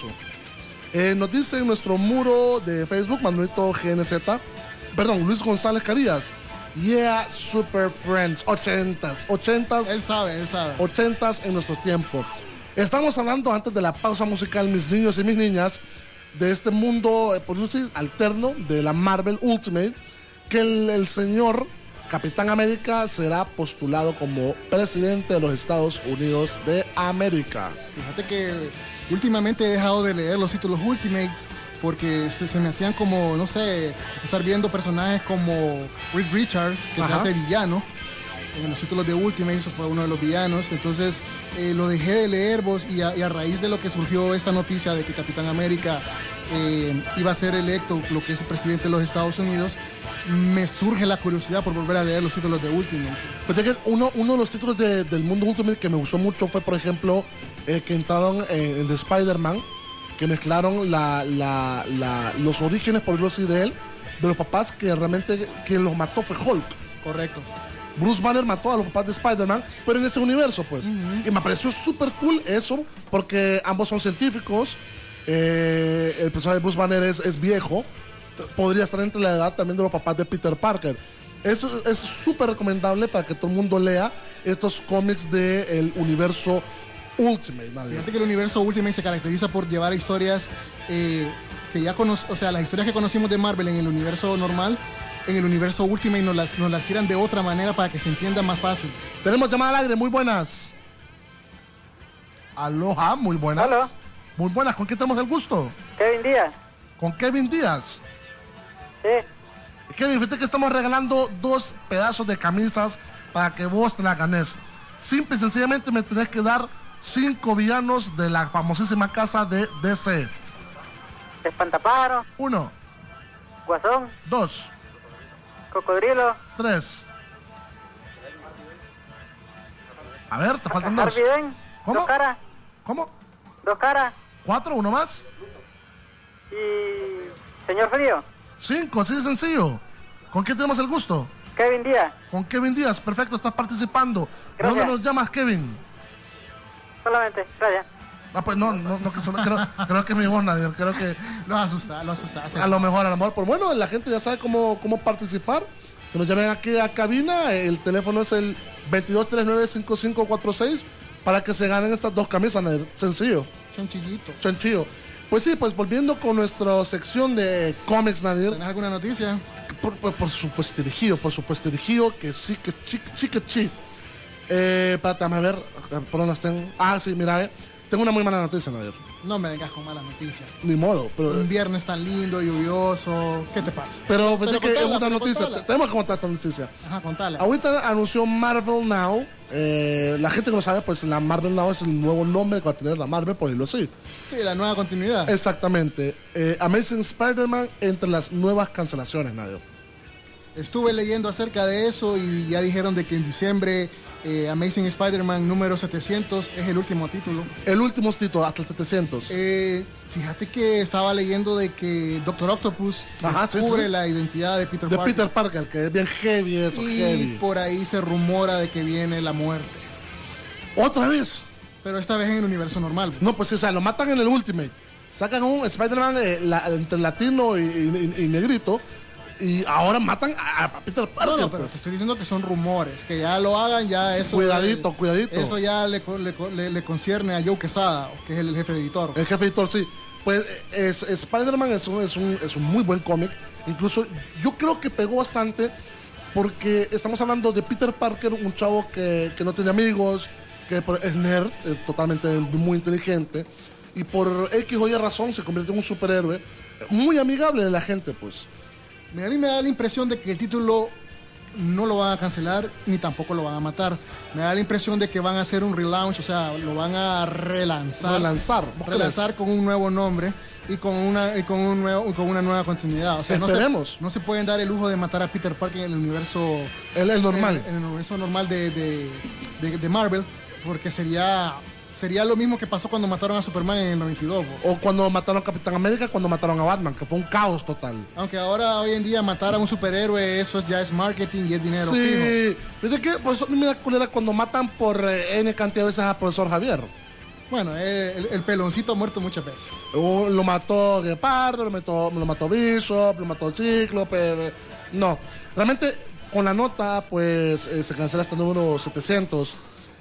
Eh, nos dice en nuestro muro de Facebook, Manuelito G N Z, perdón, Luis González Carías, yeah, Super Friends, ochentas, ochentas. Él sabe, él sabe. Ochentas en nuestro tiempo. Estamos hablando antes de la pausa musical, mis niños y mis niñas, de este mundo, eh, por decir, alterno de la Marvel Ultimate, que el, el señor Capitán América será postulado como presidente de los Estados Unidos de América. Fíjate que últimamente he dejado de leer los títulos Ultimates porque se, se me hacían como, no sé, estar viendo personajes como Reed Richards, que Ajá. se hace villano. En los títulos de Ultimate, eso fue uno de los villanos. Entonces eh, lo dejé de leer vos y a, y a raíz de lo que surgió esa noticia de que Capitán América eh, iba a ser electo lo que es el presidente de los Estados Unidos, me surge la curiosidad por volver a leer los títulos de Ultimate. Pues que uno, uno de los títulos de, del mundo Ultimate que me gustó mucho fue, por ejemplo, eh, que entraron en el de Spider-Man, que mezclaron la, la, la, los orígenes, por decirlo así, de él, de los papás que realmente quien los mató fue Hulk. Correcto. Bruce Banner mató a los papás de Spider-Man, pero en ese universo, pues. Uh-huh. Y me pareció súper cool eso, porque ambos son científicos. Eh, el personaje de Bruce Banner es, es viejo. Podría estar entre la edad también de los papás de Peter Parker. Eso es súper recomendable para que todo el mundo lea estos cómics del universo Ultimate. Nadie. Fíjate que el universo Ultimate se caracteriza por llevar historias eh, que ya conocemos, o sea, las historias que conocimos de Marvel en el universo normal, en el universo Ultimate nos las, nos las tiran de otra manera para que se entienda más fácil. Tenemos llamada al aire, muy buenas. Aloha, muy buenas. Hola. Muy buenas, ¿con quién tenemos el gusto? Kevin Díaz. ¿Con Kevin Díaz? Sí. Kevin, fíjate que estamos regalando dos pedazos de camisas para que vos te las ganes. Simple y sencillamente me tenés que dar cinco villanos de la famosísima casa de D C. Espantapájaro. Uno. Guasón. Dos. Cocodrilo. Tres. A ver, te faltan dos. Harvey. ¿Cómo? Dos caras. ¿Cómo? Dos caras. Cuatro, uno más. Y señor Frío. Cinco, así de sencillo. ¿Con quién tenemos el gusto? Kevin Díaz. Con Kevin Díaz, perfecto, estás participando. ¿De dónde nos llamas, Kevin? Solamente, gracias. Ah, pues no, no, no que solo, creo, creo que es mi voz, Nadir, creo que... Lo asustaste, lo asustaste. A lo mejor, a lo mejor, pues bueno, la gente ya sabe cómo, cómo participar. Que nos llamen aquí a cabina, el teléfono es el veintidós treinta y nueve cincuenta y cinco cuarenta y seis para que se ganen estas dos camisas, Nadir. Sencillo. Chanchillito. Chanchillo. Pues sí, pues volviendo con nuestra sección de cómics, Nadir. ¿Tienes alguna noticia? Por, por, por supuesto dirigido, por supuesto dirigido, que sí, que chi, chi, que chi. Eh, espérate, a ver, por dónde estén. Ah, sí, mira, eh. Tengo una muy mala noticia, Nadir. No me vengas con malas noticias. Ni modo, pero... Un viernes tan lindo, lluvioso, ¿qué te pasa? Pero, pero que es una noticia, contala. Tenemos que contar esta noticia. Ajá, contala. Ahorita anunció Marvel Now, eh, la gente que no sabe, pues la Marvel Now es el nuevo nombre que va a tener la Marvel, por decirlo así. Sí, la nueva continuidad. Exactamente. Eh, Amazing Spider-Man entre las nuevas cancelaciones, Nadir. Estuve leyendo acerca de eso y ya dijeron de que en diciembre eh, Amazing Spider-Man número setecientos es el último título. El último título, hasta el setecientos. Eh, fíjate que estaba leyendo de que Doctor Octopus Ajá, descubre sí, sí. la identidad de Peter De Parker. Peter Parker, que es bien heavy eso, y heavy. por ahí se rumora de que viene la muerte. ¿Otra vez? Pero esta vez en el universo normal. No, pues sí, o sea, lo matan en el Ultimate. Sacan un Spider-Man eh, la, entre latino y, y- y negrito. Y ahora matan a, a Peter Parker. No, no, pero pues. te estoy diciendo que son rumores. Que ya lo hagan, ya eso... Cuidadito, eh, cuidadito. Eso ya le, le, le- le concierne a Joe Quesada, que es el jefe editor. El jefe editor, sí. Pues es, es- Spider-Man es un, es, un, es un muy buen cómic. Incluso yo creo que pegó bastante porque estamos hablando de Peter Parker, un chavo que, que no tiene amigos, que por- es nerd, es totalmente muy inteligente. Y por X o Y razón se convierte en un superhéroe muy amigable de la gente, pues. A mí me da la impresión de que el título no lo van a cancelar ni tampoco lo van a matar. Me da la impresión de que van a hacer un relaunch, o sea, lo van a relanzar. Relanzar, ¿vos Relanzar con un nuevo nombre y con una, y con un nuevo, con una nueva continuidad. O sea, no se, Esperemos. no se pueden dar el lujo de matar a Peter Parker en el universo... El, el normal. En, en el universo normal de, de, de- de Marvel, porque sería... Sería lo mismo que pasó cuando mataron a Superman en el noventa y dos. bo. O cuando mataron a Capitán América, cuando mataron a Batman, que fue un caos total. Aunque ahora, hoy en día, matar a un superhéroe, eso es, ya es marketing y es dinero fijo. Sí, ¿viste qué? Por eso a mí me da culera cuando matan por eh, N cantidad de veces al profesor Javier. Bueno, eh, el, el peloncito ha muerto muchas veces. Uh, lo mató Guepardo, lo mató, lo mató Bishop, lo mató Cíclope. eh, No, realmente con la nota, pues eh, se cancela hasta el número setecientos.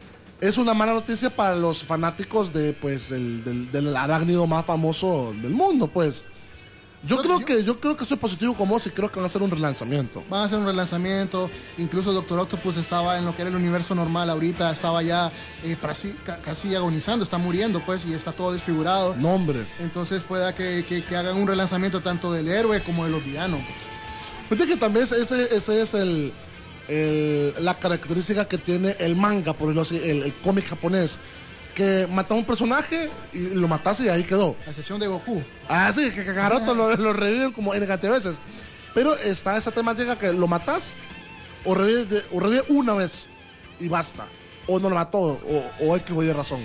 Es una mala noticia para los fanáticos de, pues, del, del, del arácnido más famoso del mundo, pues. Yo, Yo- creo yo- que yo creo que soy positivo como vos y creo que van a hacer un relanzamiento. Van a hacer un relanzamiento. Incluso Doctor Octopus estaba en lo que era el universo normal. Ahorita estaba ya eh, casi, ca- casi agonizando, está muriendo, pues, y está todo desfigurado. No, hombre. Entonces pueda que, que- que hagan un relanzamiento tanto del héroe como de los villanos. pues. Fíjate que también ese, ese es el, el- la característica que tiene el manga, por decirlo así, el, el cómic japonés. Que mata a un personaje y lo matas y ahí quedó. A excepción de Goku. Ah, sí, que Kakaroto lo, lo reviven como N cantidad de veces. Pero está esa temática que lo matas o revive, de- o revive una vez y basta. O no lo mató, o, o X o Y razón.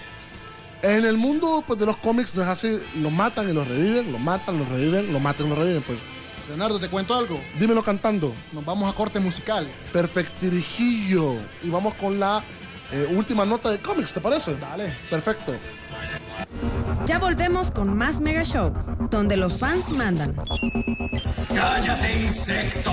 En el mundo, pues, de los cómics no es así. Lo matan y lo reviven, lo matan, lo reviven, lo matan y lo reviven, pues. Leonardo, te cuento algo. Dímelo cantando. Nos vamos a corte musical. Perfectirijillo. Y vamos con la eh, última nota de cómics, ¿te parece? Dale. Perfecto. Ya volvemos con más Mega Show, donde los fans mandan. ¡Cállate, insecto!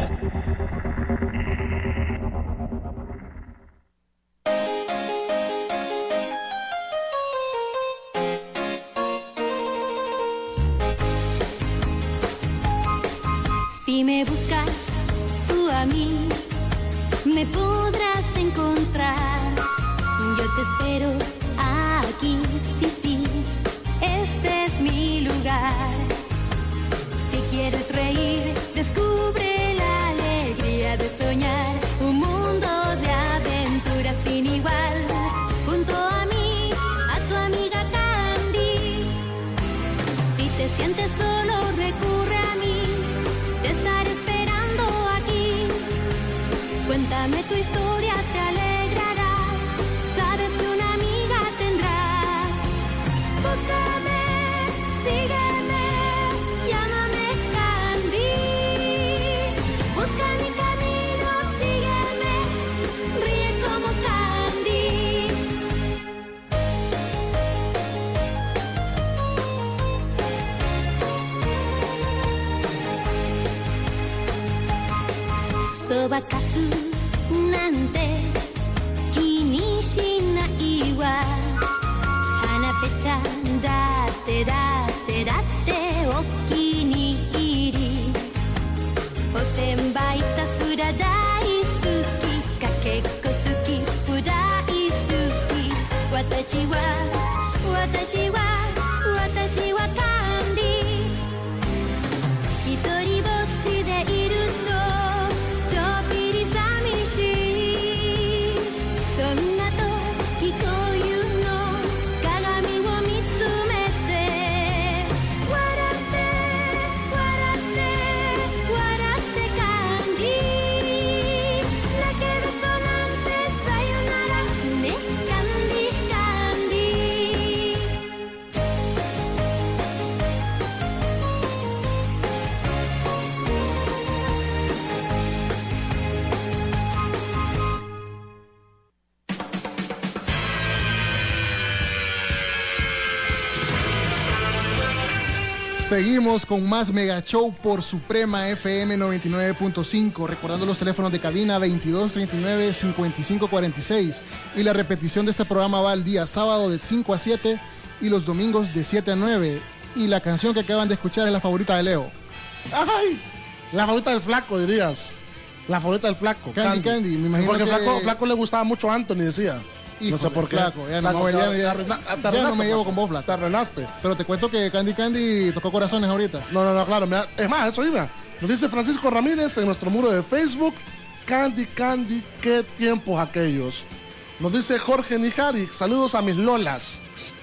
Si me buscas tú a mí, me podrás encontrar. Yo te espero aquí, sí, sí, este es mi lugar. Si quieres reír, descubre la alegría de soñar un mundo de aventuras sin igual. Junto a mí, a tu amiga Candy. Si te sientes solo, recurre a mí. Te estaré esperando aquí. Cuéntame tu historia, te alegrará. Sabes que una amiga tendrás. Búscame, sígueme, llámame Candy. Busca mi camino, sígueme, ríe como Candy.そばかすなんて気にしないわ。花ぺちゃんだってだってだってお気に入り。おてんばいたすら大好き。かけっこ好きう大好き。私は私は私はカンディ。一人ぼっちでいるとちょっぴり寂しい。そんな時こういうの鏡を見つめて笑って笑って笑って感じ。 Seguimos con más Mega Show por Suprema F M noventa y nueve punto cinco. Recordando los teléfonos de cabina veintidós treinta y nueve cincuenta y cinco cuarenta y seis. Y la repetición de este programa va el día sábado de cinco a siete y los domingos de siete a nueve. Y la canción que acaban de escuchar es la favorita de Leo. ¡Ay! La favorita del flaco, dirías. La favorita del flaco. Candy, Candy. Candy. Me imagino Porque que... flaco, flaco le gustaba mucho a Anthony, decía. Híjole, no sé por qué. Flaco, ya no, Flaco, me, ya, te ya, arruina- te ya arruinaste, no me llevo flaco. con vos, Flaco. Te arruinaste. Pero te cuento que Candy Candy tocó corazones ahorita. No, no, no, claro. Mira, es más, eso iba. Nos dice Francisco Ramírez en nuestro muro de Facebook. Candy, Candy, qué tiempos aquellos. Nos dice Jorge Nijari, saludos a mis lolas.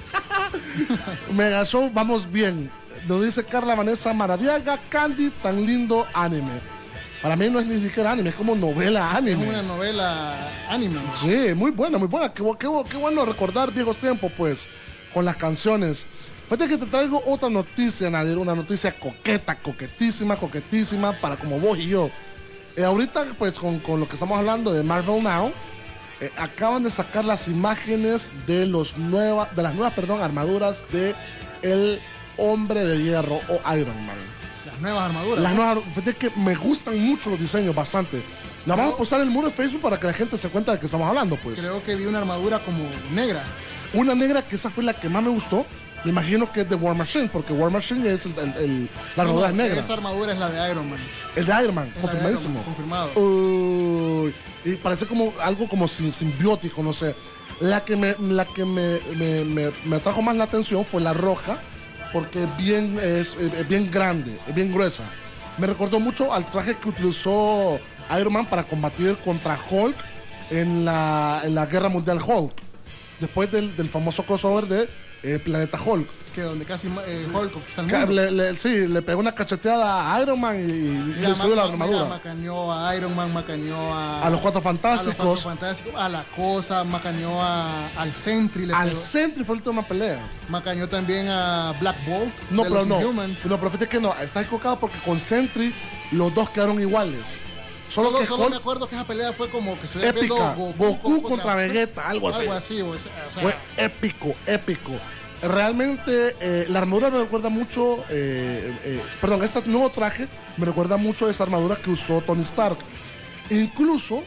Mega Show, vamos bien. Nos dice Carla Vanessa Maradiaga, Candy, tan lindo anime. Para mí no es ni siquiera anime, es como novela anime. Es una novela anime. Sí, muy buena, muy buena. Qué, bu- qué bu- qué bueno recordar viejos tiempos, pues, con las canciones. Fíjate que te traigo otra noticia, Nadir, una noticia coqueta, coquetísima, coquetísima, para como vos y yo. Eh, ahorita, pues, con, con lo que estamos hablando de Marvel Now, eh, acaban de sacar las imágenes de, los nueva, de las nuevas perdón, armaduras de el Hombre de Hierro o Iron Man. Las nuevas armaduras. Las ¿no? nuevas, fíjate que me gustan mucho los diseños, bastante. La vamos a posar en el muro de Facebook para que la gente se cuenta de que estamos hablando, pues. Creo que vi una armadura como negra. Una negra que esa fue la que más me gustó. Me imagino que es de War Machine, porque War Machine es el, el- el- la armadura No, es negra. Esa armadura es la de Iron Man. El de Iron Man, Es la de confirmadísimo. Iron Man, confirmado. Uy, y parece como algo como sin- simbiótico, no sé. La que me, la que me, me, me- me atrajo más la atención fue la roja, porque es bien, es, es bien grande, es bien gruesa. Me recordó mucho al traje que utilizó Iron Man para combatir contra Hulk en la, en la Guerra Mundial Hulk. Después del, del famoso crossover de eh, Planeta Hulk. Que donde casi eh, Hulk conquista el Que mundo. le- le- sí, le pegó una cacheteada a Iron Man y, y Mira, destruyó la ma- mira, armadura. macaneó a Iron Man, macaneó a... A los Cuatro A Fantásticos. los Cuatro Fantásticos, a la Cosa, macaneó a, al Sentry. Le Al pegó. Sentry fue la última pelea. Macaneó también a Black Bolt. No, de pero los no. Inhumans. No, pero fíjate que no. Está equivocado porque con Sentry los dos quedaron iguales. Solo, Solo, que solo Hulk me acuerdo que esa pelea fue como que estuviera épica. viendo Goku, contra Vegeta, algo así. Algo así, o sea, o sea, Fue épico, épico. Realmente eh, la armadura me recuerda mucho, eh, eh, perdón, este nuevo traje me recuerda mucho a esa armadura que usó Tony Stark. Incluso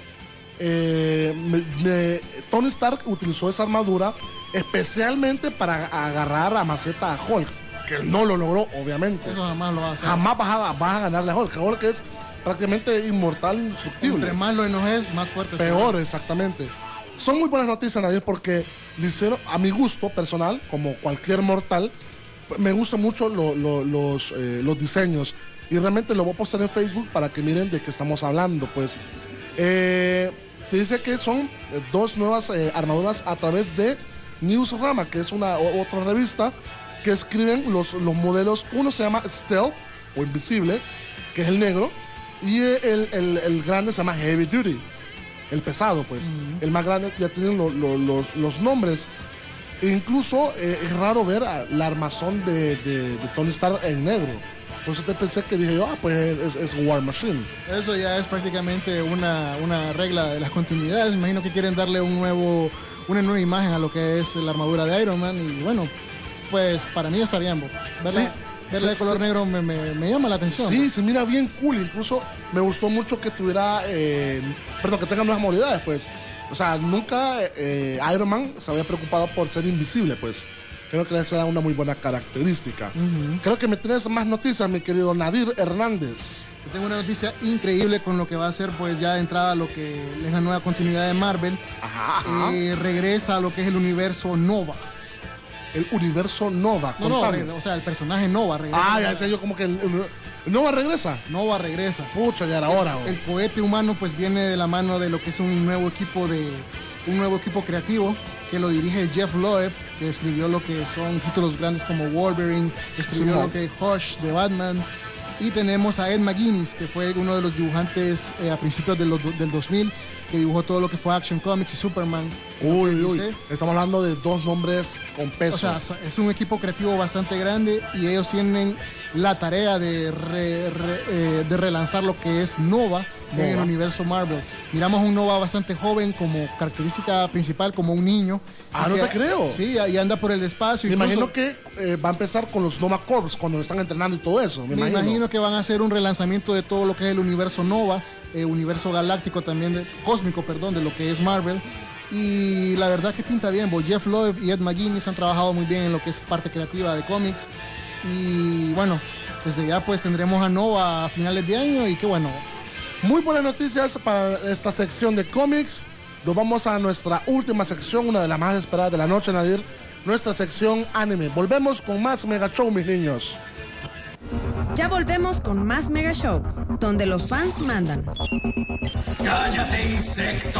eh, me- me- Tony Stark utilizó esa armadura especialmente para agarrar a maceta a Hulk, que él no lo logró, obviamente. eso jamás lo va a hacer. Jamás vas a, vas a ganarle a Hulk. Hulk es prácticamente inmortal, indestructible. Entre más lo enojes, más fuerte será. Peor, exactamente. Son muy buenas noticias, Nadir, porque le hicieron, a mi gusto personal, como cualquier mortal, me gustan mucho lo- lo- los, eh, los diseños. Y realmente lo voy a postar en Facebook para que miren de qué estamos hablando. Pues Eh, te dice que son eh, dos nuevas eh, armaduras a través de Newsrama, que es una o- otra revista que escriben los, los modelos. Uno se llama Stealth o Invisible, que es el negro, y el, el- el grande se llama Heavy Duty, el pesado, pues. El más grande ya tienen lo- lo- los, los nombres. E incluso eh, es raro ver a la armazón de, de- de Tony Stark en negro. Entonces te pensé que dije yo, ah, pues es, es War Machine. Eso ya es prácticamente una, una regla de las continuidades. Me imagino que quieren darle un nuevo, una nueva imagen a lo que es la armadura de Iron Man. Y bueno, pues para mí está bien, bo. Verla, Sí, verla de sí, color sí. negro me, me- me llama la atención. Sí, se mira bien cool. Incluso me gustó mucho que tuviera, eh, perdón, que tenga nuevas modalidades, pues. O sea, nunca eh, Iron Man se había preocupado por ser invisible, pues. Creo que esa era una muy buena característica. Ujú. Creo que me tienes más noticias, mi querido Nadir Hernández. Yo tengo una noticia increíble con lo que va a ser pues ya de entrada lo que es la nueva continuidad de Marvel. Ajá, ajá. Eh, regresa a lo que es el universo Nova. El universo Nova. No, no, contame. re- o sea, el personaje Nova regresa. Ah, ya sé yo como que el, el- el Nova regresa. Nova regresa. Pucha, ya era hora. El, el cohete humano pues viene de la mano de lo que es un nuevo equipo de un nuevo equipo creativo que lo dirige Jeff Loeb, que escribió lo que son títulos grandes como Wolverine, escribió Simón. lo que es Hush de Batman. Y tenemos a Ed McGuinness, que fue uno de los dibujantes eh, a principios de los do- del dos mil que dibujó todo lo que fue Action Comics y Superman. Uy, uy, estamos hablando de dos nombres con peso. O sea, es un equipo creativo bastante grande y ellos tienen la tarea de, re, re, eh, de relanzar lo que es Nova, Nova en el universo Marvel. Miramos un Nova bastante joven como característica principal, como un niño. Ah, no te creo. Sí, ahí anda por el espacio. Me incluso, imagino que eh, va a empezar con los Nova Corps cuando lo están entrenando y todo eso. Me, me imagino. imagino que van a hacer un relanzamiento de todo lo que es el universo Nova, eh, universo galáctico también, de, cósmico, perdón, de lo que es Marvel. Y la verdad que pinta bien. Bo Jeff Loeb y Ed McGuinness han trabajado muy bien en lo que es parte creativa de cómics. Y bueno, desde ya pues tendremos a Nova a finales de año y qué bueno. Muy buenas noticias para esta sección de cómics. Nos vamos a nuestra última sección, una de las más esperadas de la noche, Nadir. Nuestra sección anime. Volvemos con más Mega Show, mis niños. Ya volvemos con más Mega Show, donde los fans mandan. ¡Cállate, insecto!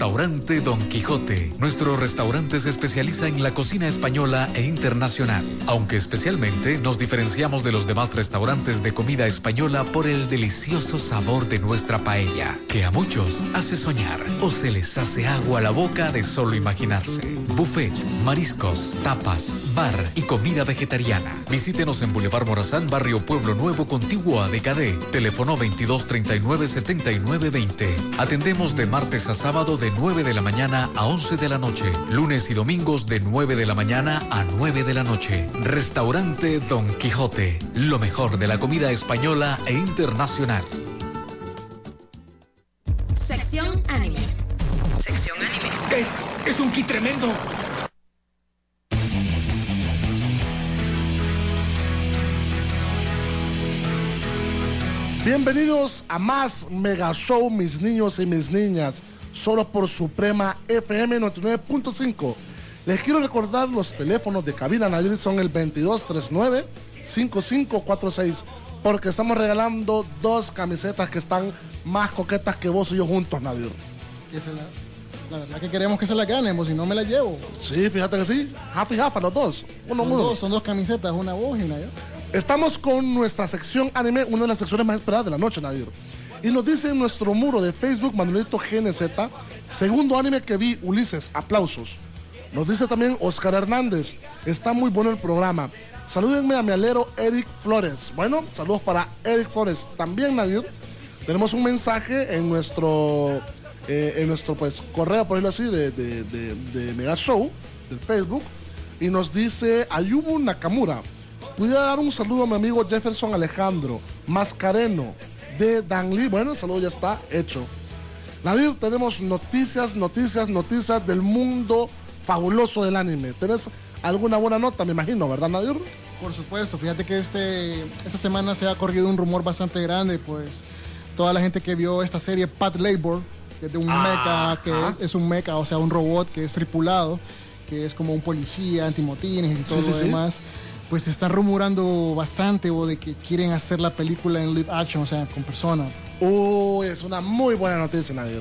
Restaurante Don Quijote. Nuestro restaurante se especializa en la cocina española e internacional, aunque especialmente nos diferenciamos de los demás restaurantes de comida española por el delicioso sabor de nuestra paella, que a muchos hace soñar o se les hace agua a la boca de solo imaginarse. Buffet, mariscos, tapas, bar y comida vegetariana. Visítenos en Boulevard Morazán, Barrio Pueblo Nuevo, contiguo a D K D. Teléfono veintidós treinta y nueve setenta y nueve veinte. Atendemos de martes a sábado de nueve de la mañana a once de la noche. Lunes y domingos de nueve de la mañana a nueve de la noche. Restaurante Don Quijote. Lo mejor de la comida española e internacional. Sección anime. Sección anime. Es, es un kit tremendo. Bienvenidos a más Mega Show, mis niños y mis niñas, solo por Suprema F M noventa y nueve punto cinco. Les quiero recordar, los teléfonos de cabina Nadir son el veintidós treinta y nueve cincuenta y cinco cuarenta y seis, porque estamos regalando dos camisetas que están más coquetas que vos y yo juntos, Nadir. Que se la, la verdad que queremos que se la ganen, pues si no me la llevo. Sí, fíjate que sí, half y half, los dos, uno son uno. Dos, son dos camisetas, una vos y una yo. Estamos con nuestra sección anime, una de las secciones más esperadas de la noche, Nadir. Y nos dice en nuestro muro de Facebook, Manuelito G N Z, segundo anime que vi, Ulises, aplausos. Nos dice también Oscar Hernández, está muy bueno el programa. Salúdenme a mi alero Eric Flores. Bueno, saludos para Eric Flores. También, Nadir, tenemos un mensaje en nuestro, eh, en nuestro pues, correo, por decirlo así, de, de, de, de Mega Show, del Facebook. Y nos dice Ayumu Nakamura. Pudiera dar un saludo a mi amigo Jefferson Alejandro Mascareno de Danlí. Bueno, el saludo ya está hecho. Nadir, tenemos noticias, noticias, noticias del mundo fabuloso del anime. ¿Tenés alguna buena nota, me imagino, verdad, Nadir? Por supuesto, fíjate que este, esta semana se ha corrido un rumor bastante grande, pues toda la gente que vio esta serie Pat Labor, que es de un ah, mecha, que es, es un mecha, o sea, un robot que es tripulado, que es como un policía, antimotines y todo sí, lo sí, demás. Sí. Pues se están rumorando bastante o de que quieren hacer la película en live action, o sea, con personas. Uy, es una muy buena noticia, Nadir.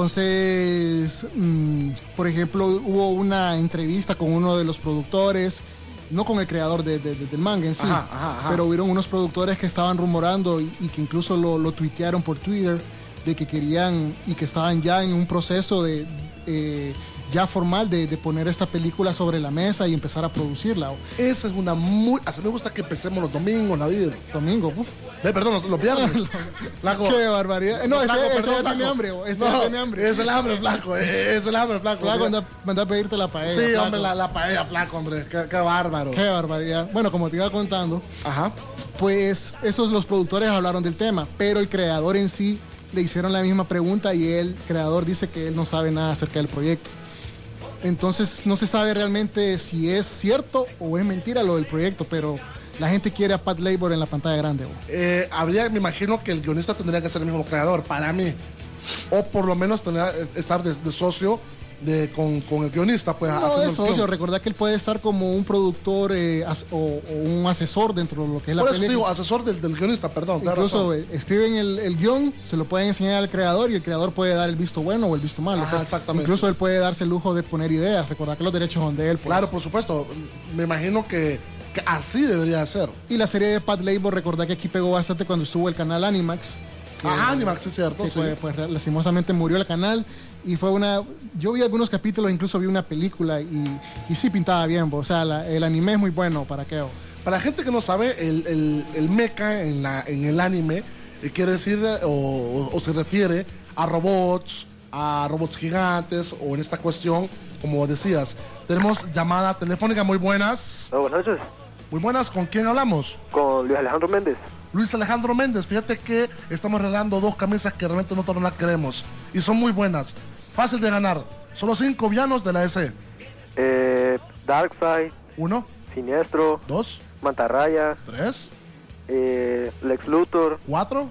Entonces, mmm, por ejemplo, hubo una entrevista con uno de los productores, no con el creador de, de, de, del manga en sí, ajá, ajá, ajá. pero hubieron unos productores que estaban rumorando y, y que incluso lo, lo tuitearon por Twitter, de que querían y que estaban ya en un proceso de... Eh, ya formal de, de poner esta película sobre la mesa y empezar a producirla. Esa es una muy... Así me gusta que empecemos los domingos, Nadir. Domingo, uf. Eh, perdón, los, los viernes. Flaco. Qué barbaridad. No, flaco, este, perdón, este ya tiene hambre. Este no, ya tiene hambre. Es el hambre, flaco. Es el hambre, flaco. Flaco, anda, anda a pedirte la paella. Sí, flaco. hombre, la, la paella, flaco, hombre. Qué, qué bárbaro. Qué barbaridad. Bueno, como te iba contando, ajá, pues esos los productores hablaron del tema, pero el creador en sí le hicieron la misma pregunta y el creador dice que él no sabe nada acerca del proyecto. Entonces no se sabe realmente si es cierto o es mentira lo del proyecto, pero la gente quiere a Pat Labor en la pantalla grande. Eh, habría, me imagino que el guionista tendría que ser el mismo creador, para mí. O por lo menos tener, estar de, de socio de, con, con el guionista. Pues, no es socio, recordad que él puede estar como un productor eh, as, o, o un asesor dentro de lo que es la por película. Eso digo, asesor del, del guionista, perdón. Incluso eh, escriben el, el guión, se lo pueden enseñar al creador y el creador puede dar el visto bueno o el visto malo. Ajá, exactamente. Incluso él puede darse el lujo de poner ideas. Recordad que los derechos son de él. Pues. Claro, por supuesto. Me imagino que, que así debería ser. Y la serie de Pat Labor, recordad que aquí pegó bastante cuando estuvo el canal Animax. Que, ah, Animax, sí, es cierto. Que sí. Pues, pues lastimosamente murió el canal. Y fue una... Yo vi algunos capítulos, incluso vi una película y, y sí pintaba bien, o sea, la, el anime es muy bueno, ¿para qué? Para la gente que no sabe, el, el, el mecha en, la, en el anime eh, quiere decir o, o, o se refiere a robots, a robots gigantes, o en esta cuestión, como decías, tenemos llamada telefónica. Muy buenas. Oh, buenas noches. Muy buenas, ¿con quién hablamos? Con Luis Alejandro Méndez. Luis Alejandro Méndez, fíjate que estamos regalando dos camisas que realmente nosotros no las queremos y son muy buenas. Fácil de ganar. Solo cinco villanos de la E C. Eh, Darkseid. Uno. Siniestro. Dos. Mantarraya. Tres. Eh, Lex Luthor. Cuatro.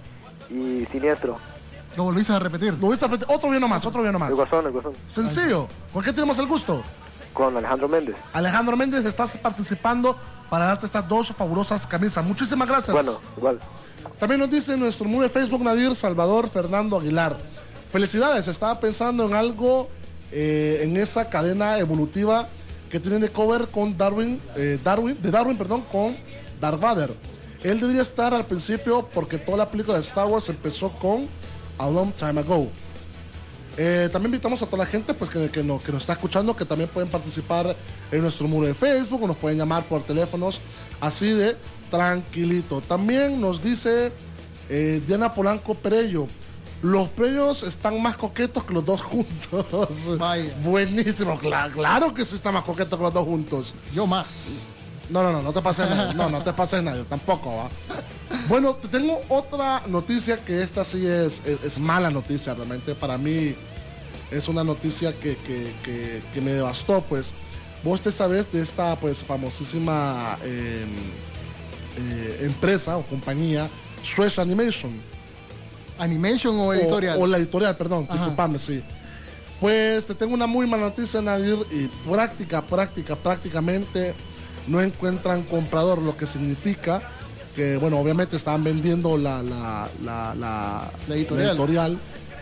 Y Siniestro. Lo volviste a repetir. Lo volviste a repetir. Otro villano más, otro villano más. El Guasón, el Guasón. Sencillo. ¿Con qué tenemos el gusto? Con Alejandro Méndez. Alejandro Méndez, estás participando para darte estas dos fabulosas camisas. Muchísimas gracias. Bueno, igual. También nos dice en nuestro muro de Facebook Nadir Salvador Fernando Aguilar. Felicidades, estaba pensando en algo eh, en esa cadena evolutiva que tienen de cover con Darwin, eh, Darwin, de Darwin, perdón, con Darth Vader. Él debería estar al principio porque toda la película de Star Wars empezó con A Long Time Ago. Eh, también invitamos a toda la gente pues, que, que, no, que nos está escuchando, que también pueden participar en nuestro muro de Facebook o nos pueden llamar por teléfonos así de tranquilito. También nos dice eh, Diana Polanco Perello, los premios están más coquetos que los dos juntos. Vaya. Buenísimo, claro, claro que sí está más coqueto que los dos juntos. Yo más. No, no, no, no te pases nada. No, no te pases nada, tampoco, ¿va? Bueno, te tengo otra noticia que esta sí es, es, es mala noticia realmente. Para mí es una noticia que, que, que, que me devastó, pues. Vos te sabés de esta, pues, famosísima eh, eh, empresa o compañía, Stretch Animation. ¿Animation o editorial? O, o la editorial, perdón, disculpame, sí. Pues te tengo una muy mala noticia, Nadir, y práctica, práctica, prácticamente no encuentran comprador, lo que significa que, bueno, obviamente estaban vendiendo la, la, la, la, la editorial. la editorial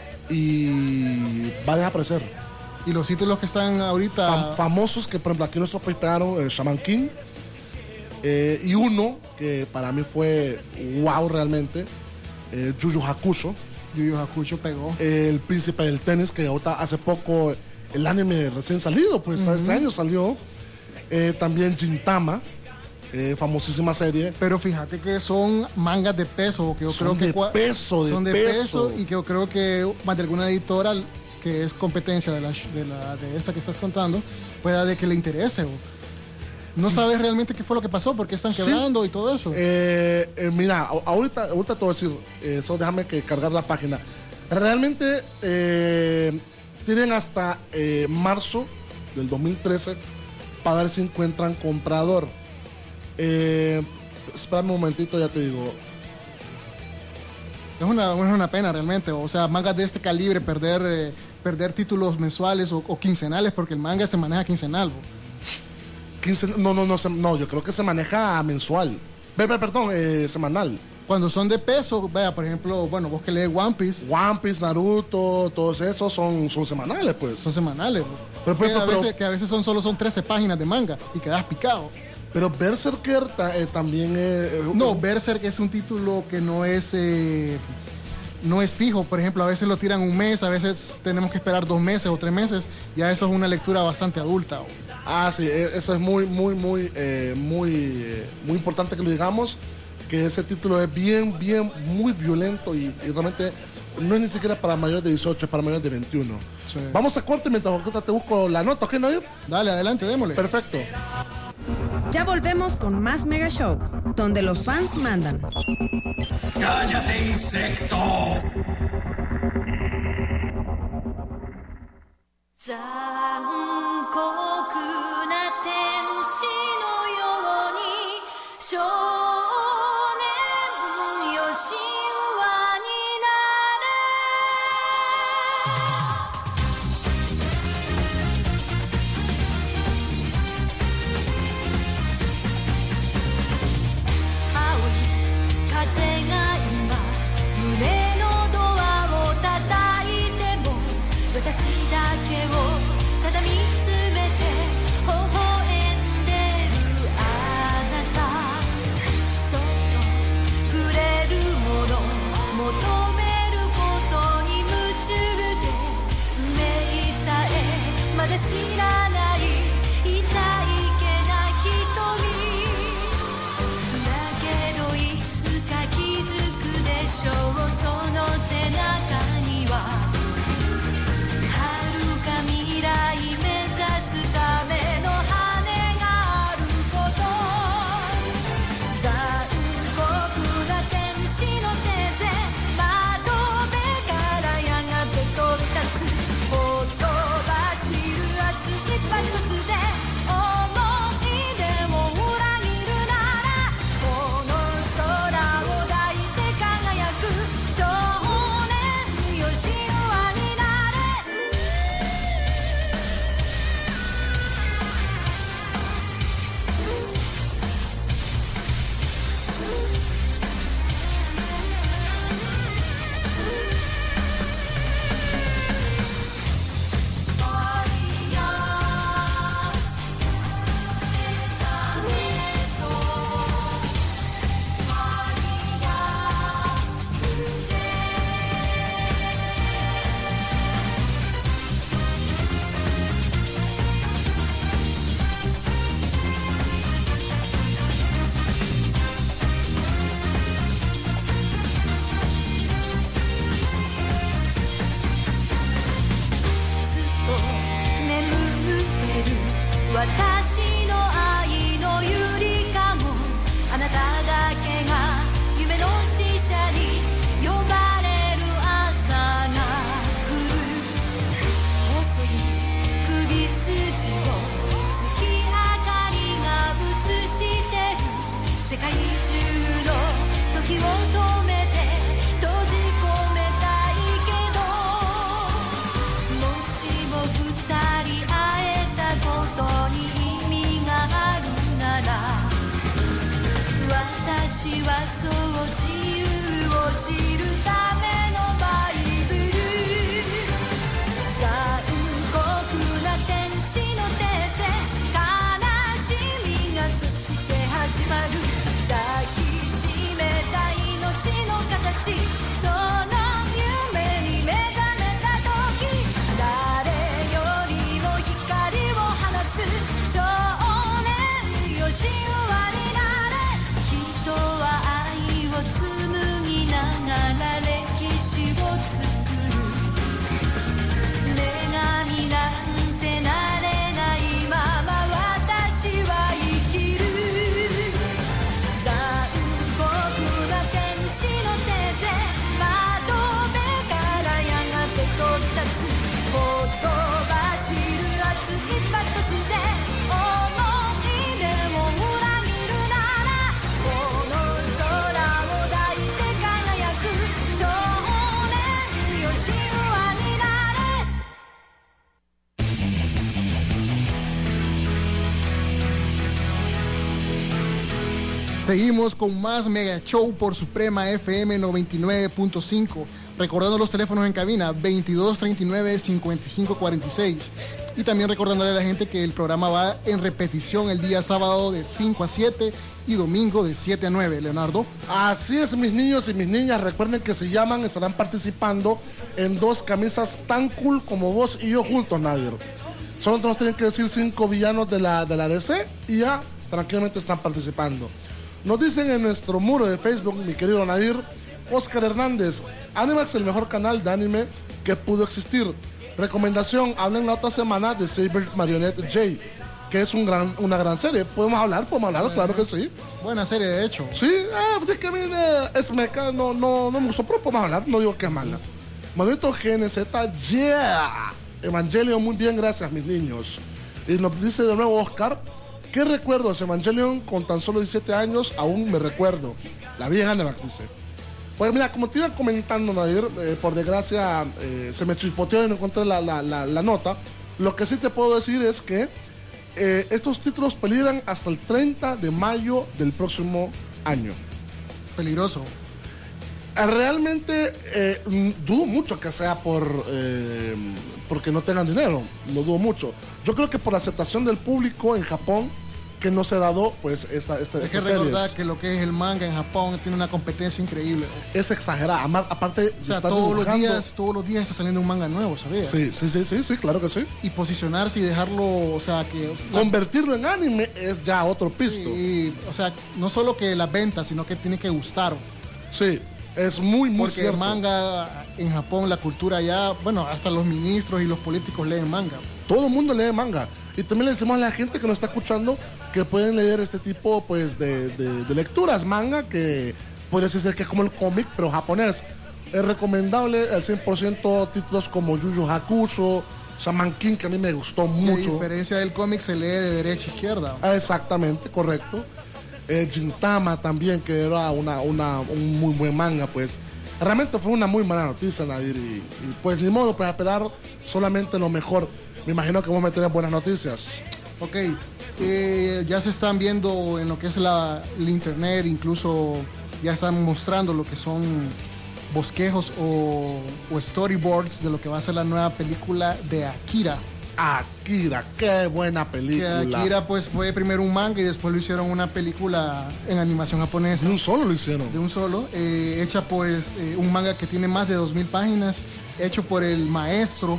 y va a desaparecer. Y los títulos que están ahorita... Fam famosos que, por ejemplo, aquí en nuestro país pegaron eh, Shaman King, eh, y uno que para mí fue wow realmente, eh, Yu Yu Hakusho. Yu Yu Hakusho pegó. Eh, el príncipe del tenis, que ahorita hace poco el anime recién salido, pues uh-huh. este año salió. Eh, también Gintama, eh, famosísima serie. Pero fíjate que son mangas de peso, que yo son creo de que peso, de son de peso. peso y que yo creo que más de alguna editora que es competencia de la de, la, de esa que estás contando, pueda de que le interese. No sabes realmente qué fue lo que pasó, por qué están quebrando sí. y todo eso. Eh, eh, mira, ahorita, ahorita te voy a decir, eh, solo déjame que cargar la página. Realmente eh, tienen hasta eh, marzo del dos mil trece para ver si encuentran comprador. Eh, espérame un momentito, ya te digo. Es una, es una pena realmente. O sea, mangas de este calibre, perder, eh, perder títulos mensuales o, o quincenales, porque el manga se maneja quincenal. Quincen, no, no, no, se, no, yo creo que se maneja mensual. Perdón, eh, semanal. Cuando son de peso, vea, por ejemplo, bueno, vos que lees One Piece. One Piece, Naruto, todos esos son, son semanales, pues. Son semanales, pero, pero, que, a pero, veces, que a veces son solo son trece páginas de manga y quedas picado. Pero Berserker eh, también es... Eh, no, Berserk es un título que no es... Eh, no es fijo. Por ejemplo, a veces lo tiran un mes, a veces tenemos que esperar dos meses o tres meses. Ya eso es una lectura bastante adulta. Ah, sí, eso es muy, muy, muy, eh, muy, eh, muy importante que lo digamos. Que ese título es bien, bien, muy violento y, y realmente no es ni siquiera para mayores de dieciocho, es para mayores de veintiuno. Sí. Vamos a corte mientras te busco la nota, ¿ok, Nadir? Dale, adelante, démosle. Perfecto. Ya volvemos con más Mega Show, donde los fans mandan. ¡Cállate, insecto! Seguimos con más Mega Show por Suprema F M noventa y nueve punto cinco. Recordando los teléfonos en cabina, veintidós treinta y nueve, cincuenta y cinco cuarenta y seis. Y también recordándole a la gente que el programa va en repetición el día sábado de cinco a siete y domingo de siete a nueve. Leonardo. Así es, mis niños y mis niñas. Recuerden que se llaman, estarán participando en dos camisas tan cool como vos y yo juntos, Nadir. Solo nos tienen que decir cinco villanos de la, de la D C y ya tranquilamente están participando. Nos dicen en nuestro muro de Facebook, mi querido Nadir, Oscar Hernández, Animax, el mejor canal de anime que pudo existir. Recomendación, hablen la otra semana de Saber Marionette J, que es un gran, una gran serie. ¿Podemos hablar? ¿Podemos hablar? Eh, claro que sí. Buena serie, de hecho. Sí, eh, es que a mí eh, es meca, no, no, no me gustó, pero podemos hablar, no digo que es mala. Manuelito G N Z, yeah. Evangelion, muy bien, gracias, mis niños. Y nos dice de nuevo Oscar, ¿qué recuerdos? Evangelion con tan solo diecisiete años, aún me recuerdo. La vieja Animax dice. Pues mira, como te iba comentando, Nadir, eh, por desgracia eh, se me chispoteó y no encontré la, la, la, la nota. Lo que sí te puedo decir es que eh, estos títulos peligran hasta el treinta de mayo del próximo año. Peligroso. Eh, realmente eh, dudo mucho que sea por eh, porque no tengan dinero, lo dudo mucho. Yo creo que por la aceptación del público en Japón, que no se ha dado pues esta, esta, es esta que recordar que lo que es el manga en Japón tiene una competencia increíble. Es exagerada, aparte o sea, todos los días todos los días está saliendo un manga nuevo, ¿sabías? Sí, sí, sí, sí, sí, claro que sí. Y posicionarse y dejarlo, o sea, que convertirlo en anime es ya otro pisto. Sí, o sea, no solo que las ventas, sino que tiene que gustar. Sí, es muy, muy Porque cierto. el manga en Japón, la cultura ya, bueno, hasta los ministros y los políticos leen manga. Todo el mundo lee manga. Y también le decimos a la gente que nos está escuchando que pueden leer este tipo pues de, de, de lecturas, manga, que puede ser que es como el cómic, pero japonés. Es recomendable al cien por ciento títulos como Yu Yu Hakusho, Shaman King, que a mí me gustó mucho. A diferencia del cómic, se lee de derecha a izquierda. Ah, exactamente, correcto. Eh, Gintama también, que era una, una, un muy buen manga, pues. Realmente fue una muy mala noticia, Nadir. Y, y pues ni modo, pues esperar solamente lo mejor. Me imagino que vamos a tener buenas noticias. Ok, eh, ya se están viendo en lo que es la, el internet, incluso ya están mostrando lo que son bosquejos o, o storyboards de lo que va a ser la nueva película de Akira. Akira, qué buena película. Que Akira pues fue primero un manga y después lo hicieron una película en animación japonesa. De un solo lo hicieron. De un solo, eh, hecha pues eh, un manga que tiene más de dos mil páginas, hecho por el maestro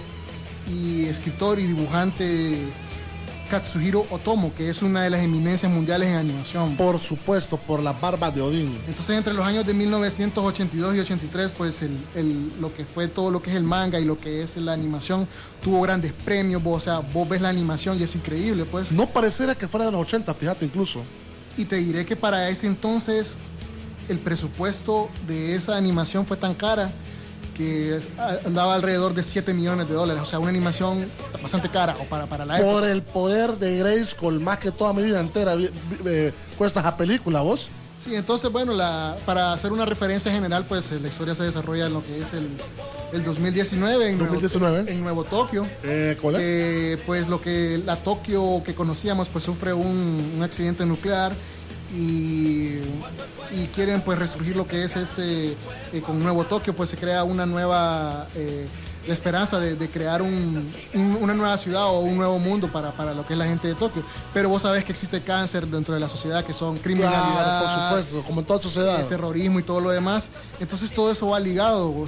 y escritor y dibujante Katsuhiro Otomo, que es una de las eminencias mundiales en animación. Por supuesto, por la barba de Odín. Entonces, entre los años de mil novecientos ochenta y dos y ochenta y tres, pues el, el, lo que fue todo lo que es el manga y lo que es la animación tuvo grandes premios. Vos, o sea, vos ves la animación y es increíble, pues. No pareciera que fuera de los ochenta, fíjate, incluso. Y te diré que para ese entonces el presupuesto de esa animación fue tan cara que andaba alrededor de siete millones de dólares. O sea, una animación bastante cara o para, para la época. Por el poder de Grayskull, más que toda mi vida entera eh, cuesta esa película, ¿vos? Sí, entonces, bueno, la, para hacer una referencia general, pues la historia se desarrolla en lo que es el, el dos mil diecinueve, en, dos mil diecinueve. Nuevo, en, en Nuevo Tokio. Eh, ¿Cuál es? Eh, pues lo que la Tokio que conocíamos, pues sufre un, un accidente nuclear. Y, y quieren pues resurgir lo que es este eh, con Nuevo Tokio, pues se crea una nueva eh, la esperanza de, de crear un, un, una nueva ciudad o un nuevo mundo para, para lo que es la gente de Tokio. Pero vos sabés que existe cáncer dentro de la sociedad, que son criminalidad, claro, por supuesto, como en toda sociedad, eh, terrorismo y todo lo demás. Entonces todo eso va ligado, vos.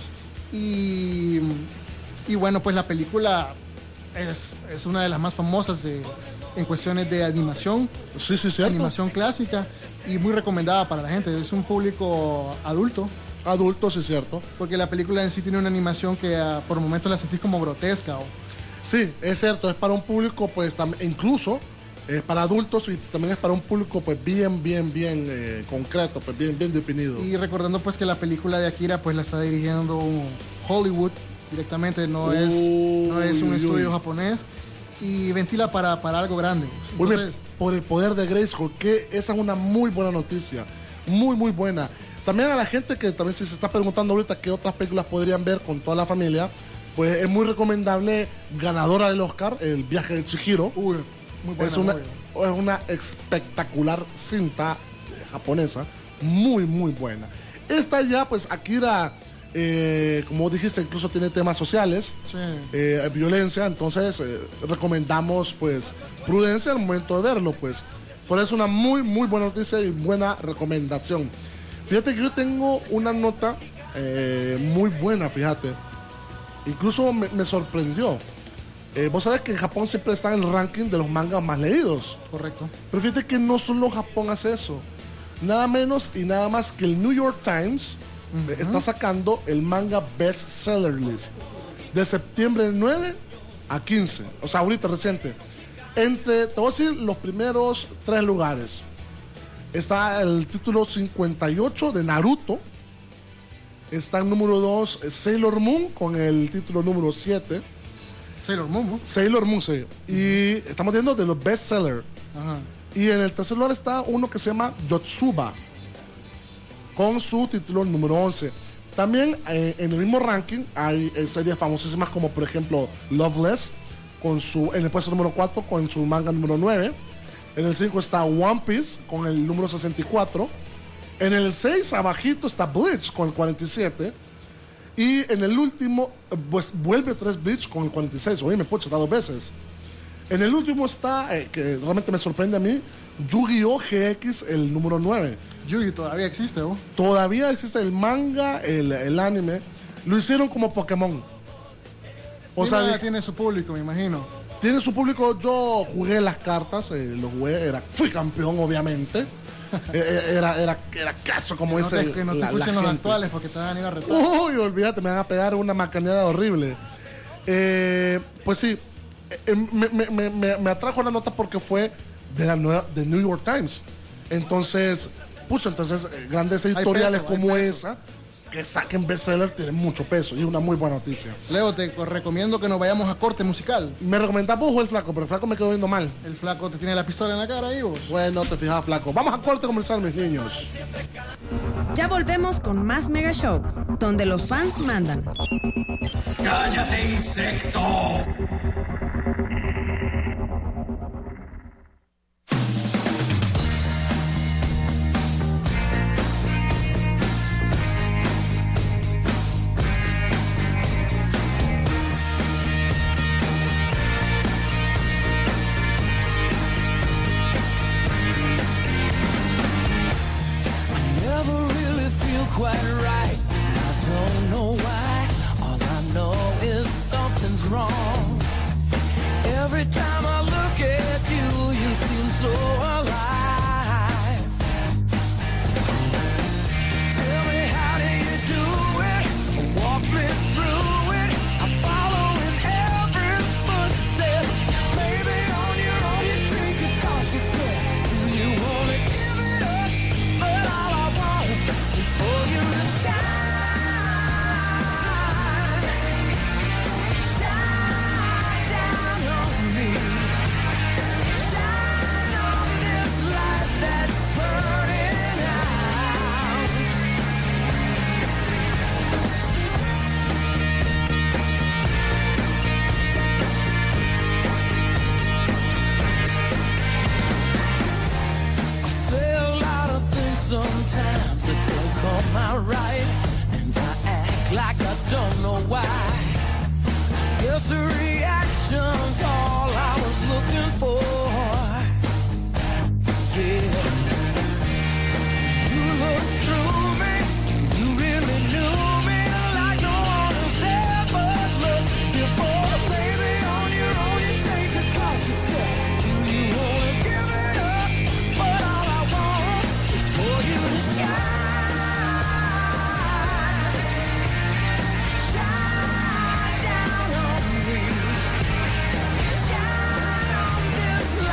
Y, y bueno, pues la película es, es una de las más famosas de en cuestiones de animación, sí, sí, cierto. Animación clásica y muy recomendada para la gente. Es un público adulto. Adulto, sí, cierto. Porque la película en sí tiene una animación que uh, por momentos la sentís como grotesca. O... Sí, es cierto, es para un público, pues, tam- incluso es para adultos y también es para un público, pues, bien, bien, bien eh, concreto, pues, bien, bien definido. Y recordando, pues, que la película de Akira, pues, la está dirigiendo Hollywood directamente, no, uy, es, no es un estudio uy. japonés. Y ventila para, para algo grande. Entonces, por el poder de Grayskull, que esa es una muy buena noticia. Muy, muy buena. También a la gente que también se está preguntando ahorita qué otras películas podrían ver con toda la familia, pues es muy recomendable, ganadora del Oscar, El viaje de Chihiro. Uy, muy buena, es, una, es una espectacular cinta japonesa, muy, muy buena. Esta ya, pues, Akira, eh, como dijiste, incluso tiene temas sociales, Sí. eh, violencia, entonces eh, recomendamos, pues, prudencia al momento de verlo, pues. Por eso es una muy, muy buena noticia y buena recomendación. Fíjate que yo tengo una nota eh, muy buena, fíjate. Incluso me, me sorprendió. Eh, vos sabés que en Japón siempre está en el ranking de los mangas más leídos. Correcto. Pero fíjate que no solo Japón hace eso. Nada menos y nada más que el New York Times uh-huh. está sacando el manga Best Seller List de septiembre nueve a quince. O sea, ahorita reciente. Entre, te voy a decir, los primeros tres lugares. Está el título cincuenta y ocho de Naruto. Está el número dos Sailor Moon con el título número siete. Sailor Moon, ¿no? Sailor Moon, sí. Y estamos viendo de los best sellers. Ajá. Y en el tercer lugar está uno que se llama Yotsuba, con su título número once. También eh, en el mismo ranking hay eh, series famosísimas como por ejemplo Loveless, con su, en el puesto número cuatro con su manga número nueve. En el cinco está One Piece con el número sesenta y cuatro. En el seis abajito está Bleach con el cuarenta y siete. Y en el último, pues vuelve tres Bleach con el cuarenta y seis. Oye, me puedo echar dos veces. En el último está, eh, que realmente me sorprende a mí, Yu-Gi-Oh! G X, el número nueve. Yu-Gi todavía existe, ¿no? Todavía existe el manga, el, el anime. Lo hicieron como Pokémon. O sea, de, tiene su público, me imagino. Tiene su público. Yo jugué las cartas, eh, lo jugué, era, fui campeón, obviamente. eh, era, era, era caso como no ese. Te, que no te la, escuchen la los gente. Actuales porque te van a ir a retar. Uy, olvídate, me van a pegar una macaneada horrible. Eh, pues sí. Me, me, me, me atrajo la nota porque fue de la nueva, de New York Times. Entonces, pucho, entonces grandes editoriales peso, como esa que saquen bestseller tienen mucho peso y es una muy buena noticia. Leo, te recomiendo que nos vayamos a corte musical. Me recomendás vos o el flaco, pero el flaco me quedó viendo mal. El flaco te tiene la pistola en la cara ahí vos. Bueno, te fijas, flaco. Vamos a corte comercial, mis niños. Ya volvemos con más Mega Show, donde los fans mandan. ¡Cállate, insecto! Quite right, I don't know why. All I know is something's wrong. Every time I look at you, you seem so alive. Tell me, how do you do it? Walk me through it. I'm following every footstep. Maybe on your own you drink a coffee step. Do you wanna give it up? But all I want is for you to shine, shine down on me, shine on this light that's burning out. I say a lot of things sometimes that don't come out right, and I act like I don't know why. Guess the reaction's all I was looking for. Yeah, you look through me, you really knew me like no one has ever looked before. Baby, on your own you take a cautious step. Do you wanna give it up? But all I want is for you to shine. Shine down on me. Shine on this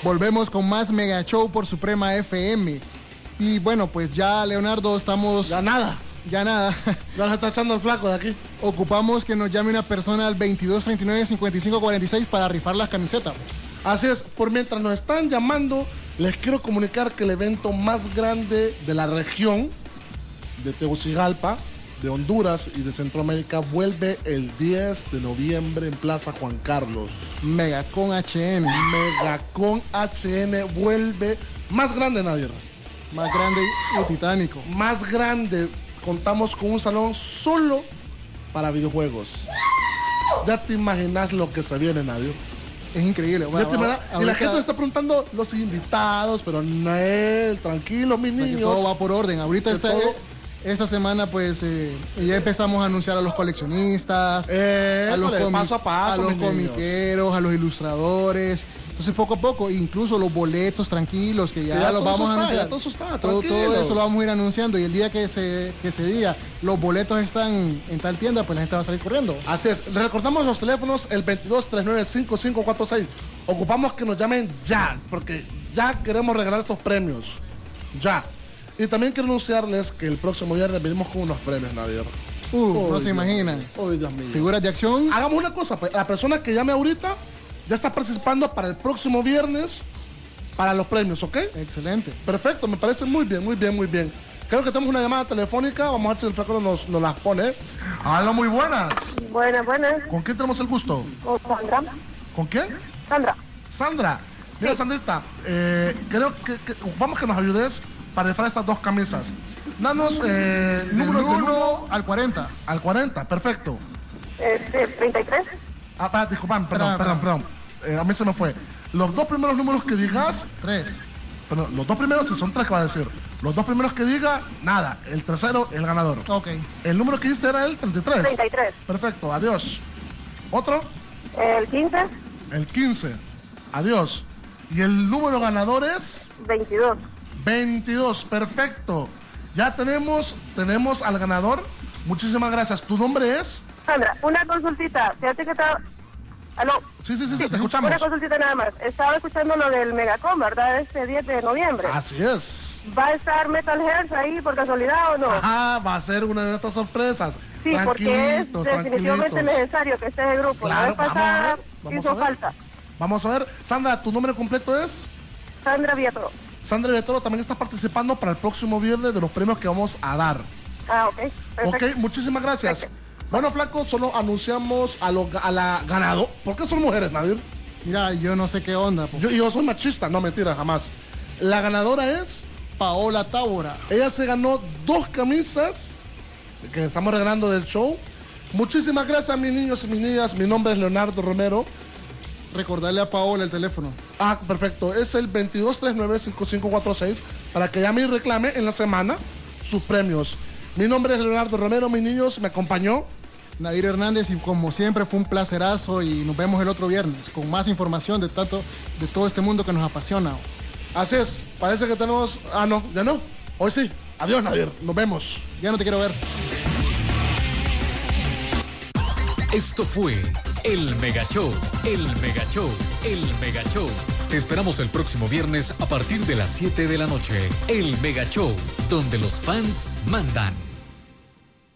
Volvemos con más Mega Show por Suprema F M. Y bueno, pues ya, Leonardo, estamos... Ya nada. Ya nada. Ya nos está echando el flaco de aquí. Ocupamos que nos llame una persona al veintidós treinta y nueve cincuenta y cinco cuarenta y seis para rifar las camisetas. Así es, por mientras nos están llamando, les quiero comunicar que el evento más grande de la región de Tegucigalpa, de Honduras y de Centroamérica vuelve el diez de noviembre en Plaza Juan Carlos. Megacon H N. Megacon H N vuelve más grande, Nadir. Más grande y titánico. Más grande. Contamos con un salón solo para videojuegos. Ya te imaginas lo que se viene, Nadir. Es increíble. Bueno, bueno, ahorita... Y la gente está preguntando los invitados, pero no es, tranquilo, mis niños. Todo va por orden. Ahorita está, todo... esta semana, pues, eh, ya empezamos a anunciar a los coleccionistas, eh, a los, comi comi paso a, paso, a los comiqueros, a los ilustradores. Entonces, poco a poco, incluso los boletos tranquilos, que ya, que ya los vamos a anunciar. Ya todo eso está, todo, todo eso lo vamos a ir anunciando. Y el día que se, que se diga, los boletos están en tal tienda, pues la gente va a salir corriendo. Así es. Les recordamos los teléfonos, el veintidós treinta y nueve cincuenta y cinco cuarenta y seis. Ocupamos que nos llamen ya, porque ya queremos regalar estos premios. Ya. Y también quiero anunciarles que el próximo viernes venimos con unos premios, Nadir. Uh, oh, no se imaginan. Oh, Dios mío. Figuras de acción. Hagamos una cosa, la persona que llame ahorita ya está participando para el próximo viernes para los premios, ¿ok? Excelente. Perfecto, me parece muy bien, muy bien, muy bien. Creo que tenemos una llamada telefónica, vamos a ver si el flaco nos, nos las pone. Hola, muy buenas. Buenas, buenas. ¿Con quién tenemos el gusto? Con Sandra. ¿Con quién? Sandra. Sandra. Mira, sí. Sandrita, eh, creo que, que vamos que nos ayudes para rifar estas dos camisas. Danos eh, números de uno al cuarenta. Al cuarenta, perfecto. Este, treinta y tres. Ah, espera, disculpame, perdón, perdón, perdón. Eh, a mí se me fue. Los dos primeros números que digas, tres. Perdón, los dos primeros, si son tres que va a decir. Los dos primeros que diga, nada. El tercero, el ganador. Ok. El número que diste era el treinta y tres. treinta y tres. Perfecto, adiós. ¿Otro? El quince. El quince. Adiós. Y el número ganador es... veintidós. veintidós, perfecto. Ya tenemos, tenemos al ganador. Muchísimas gracias. ¿Tu nombre es? Sandra, una consultita. Fíjate que estaba... ¿Aló? Sí, sí, sí, sí, te escuchamos. Una consultita nada más. Estaba escuchando lo del Megacon, ¿verdad? Este diez de noviembre. Así es. ¿Va a estar Metal Hearts ahí por casualidad o no? Ah, va a ser una de nuestras sorpresas. Sí, porque es definitivamente necesario que esté en el grupo. Claro, la vez pasada vamos hizo falta. Vamos a ver. Sandra, ¿tu nombre completo es? Sandra Villatoro. Sandra Villatoro también está participando para el próximo viernes de los premios que vamos a dar. Ah, ok. Perfecto. Ok, muchísimas gracias. Perfecto. Bueno, flaco, solo anunciamos a, lo, a la ganado. ¿Por qué son mujeres, Nadir? Mira, yo no sé qué onda. Yo, yo soy machista, no mentira, jamás. La ganadora es Paola Tábora. Ella se ganó dos camisas que estamos regalando del show. Muchísimas gracias, mis niños y mis niñas. Mi nombre es Leonardo Romero. Recordarle a Paola el teléfono. Ah, perfecto. Es el veintidós treinta y nueve cincuenta y cinco cuarenta y seis para que llame y reclame en la semana sus premios. Mi nombre es Leonardo Romero, mis niños, me acompañó Nadir Hernández y como siempre fue un placerazo y nos vemos el otro viernes con más información de tanto de todo este mundo que nos apasiona. Así es, parece que tenemos... Ah, no, ya no. Hoy sí. Adiós, Nadir. Nos vemos. Ya no te quiero ver. Esto fue El Mega Show, El Mega Show, El Mega Show. Te esperamos el próximo viernes a partir de las siete de la noche. El Mega Show, donde los fans mandan.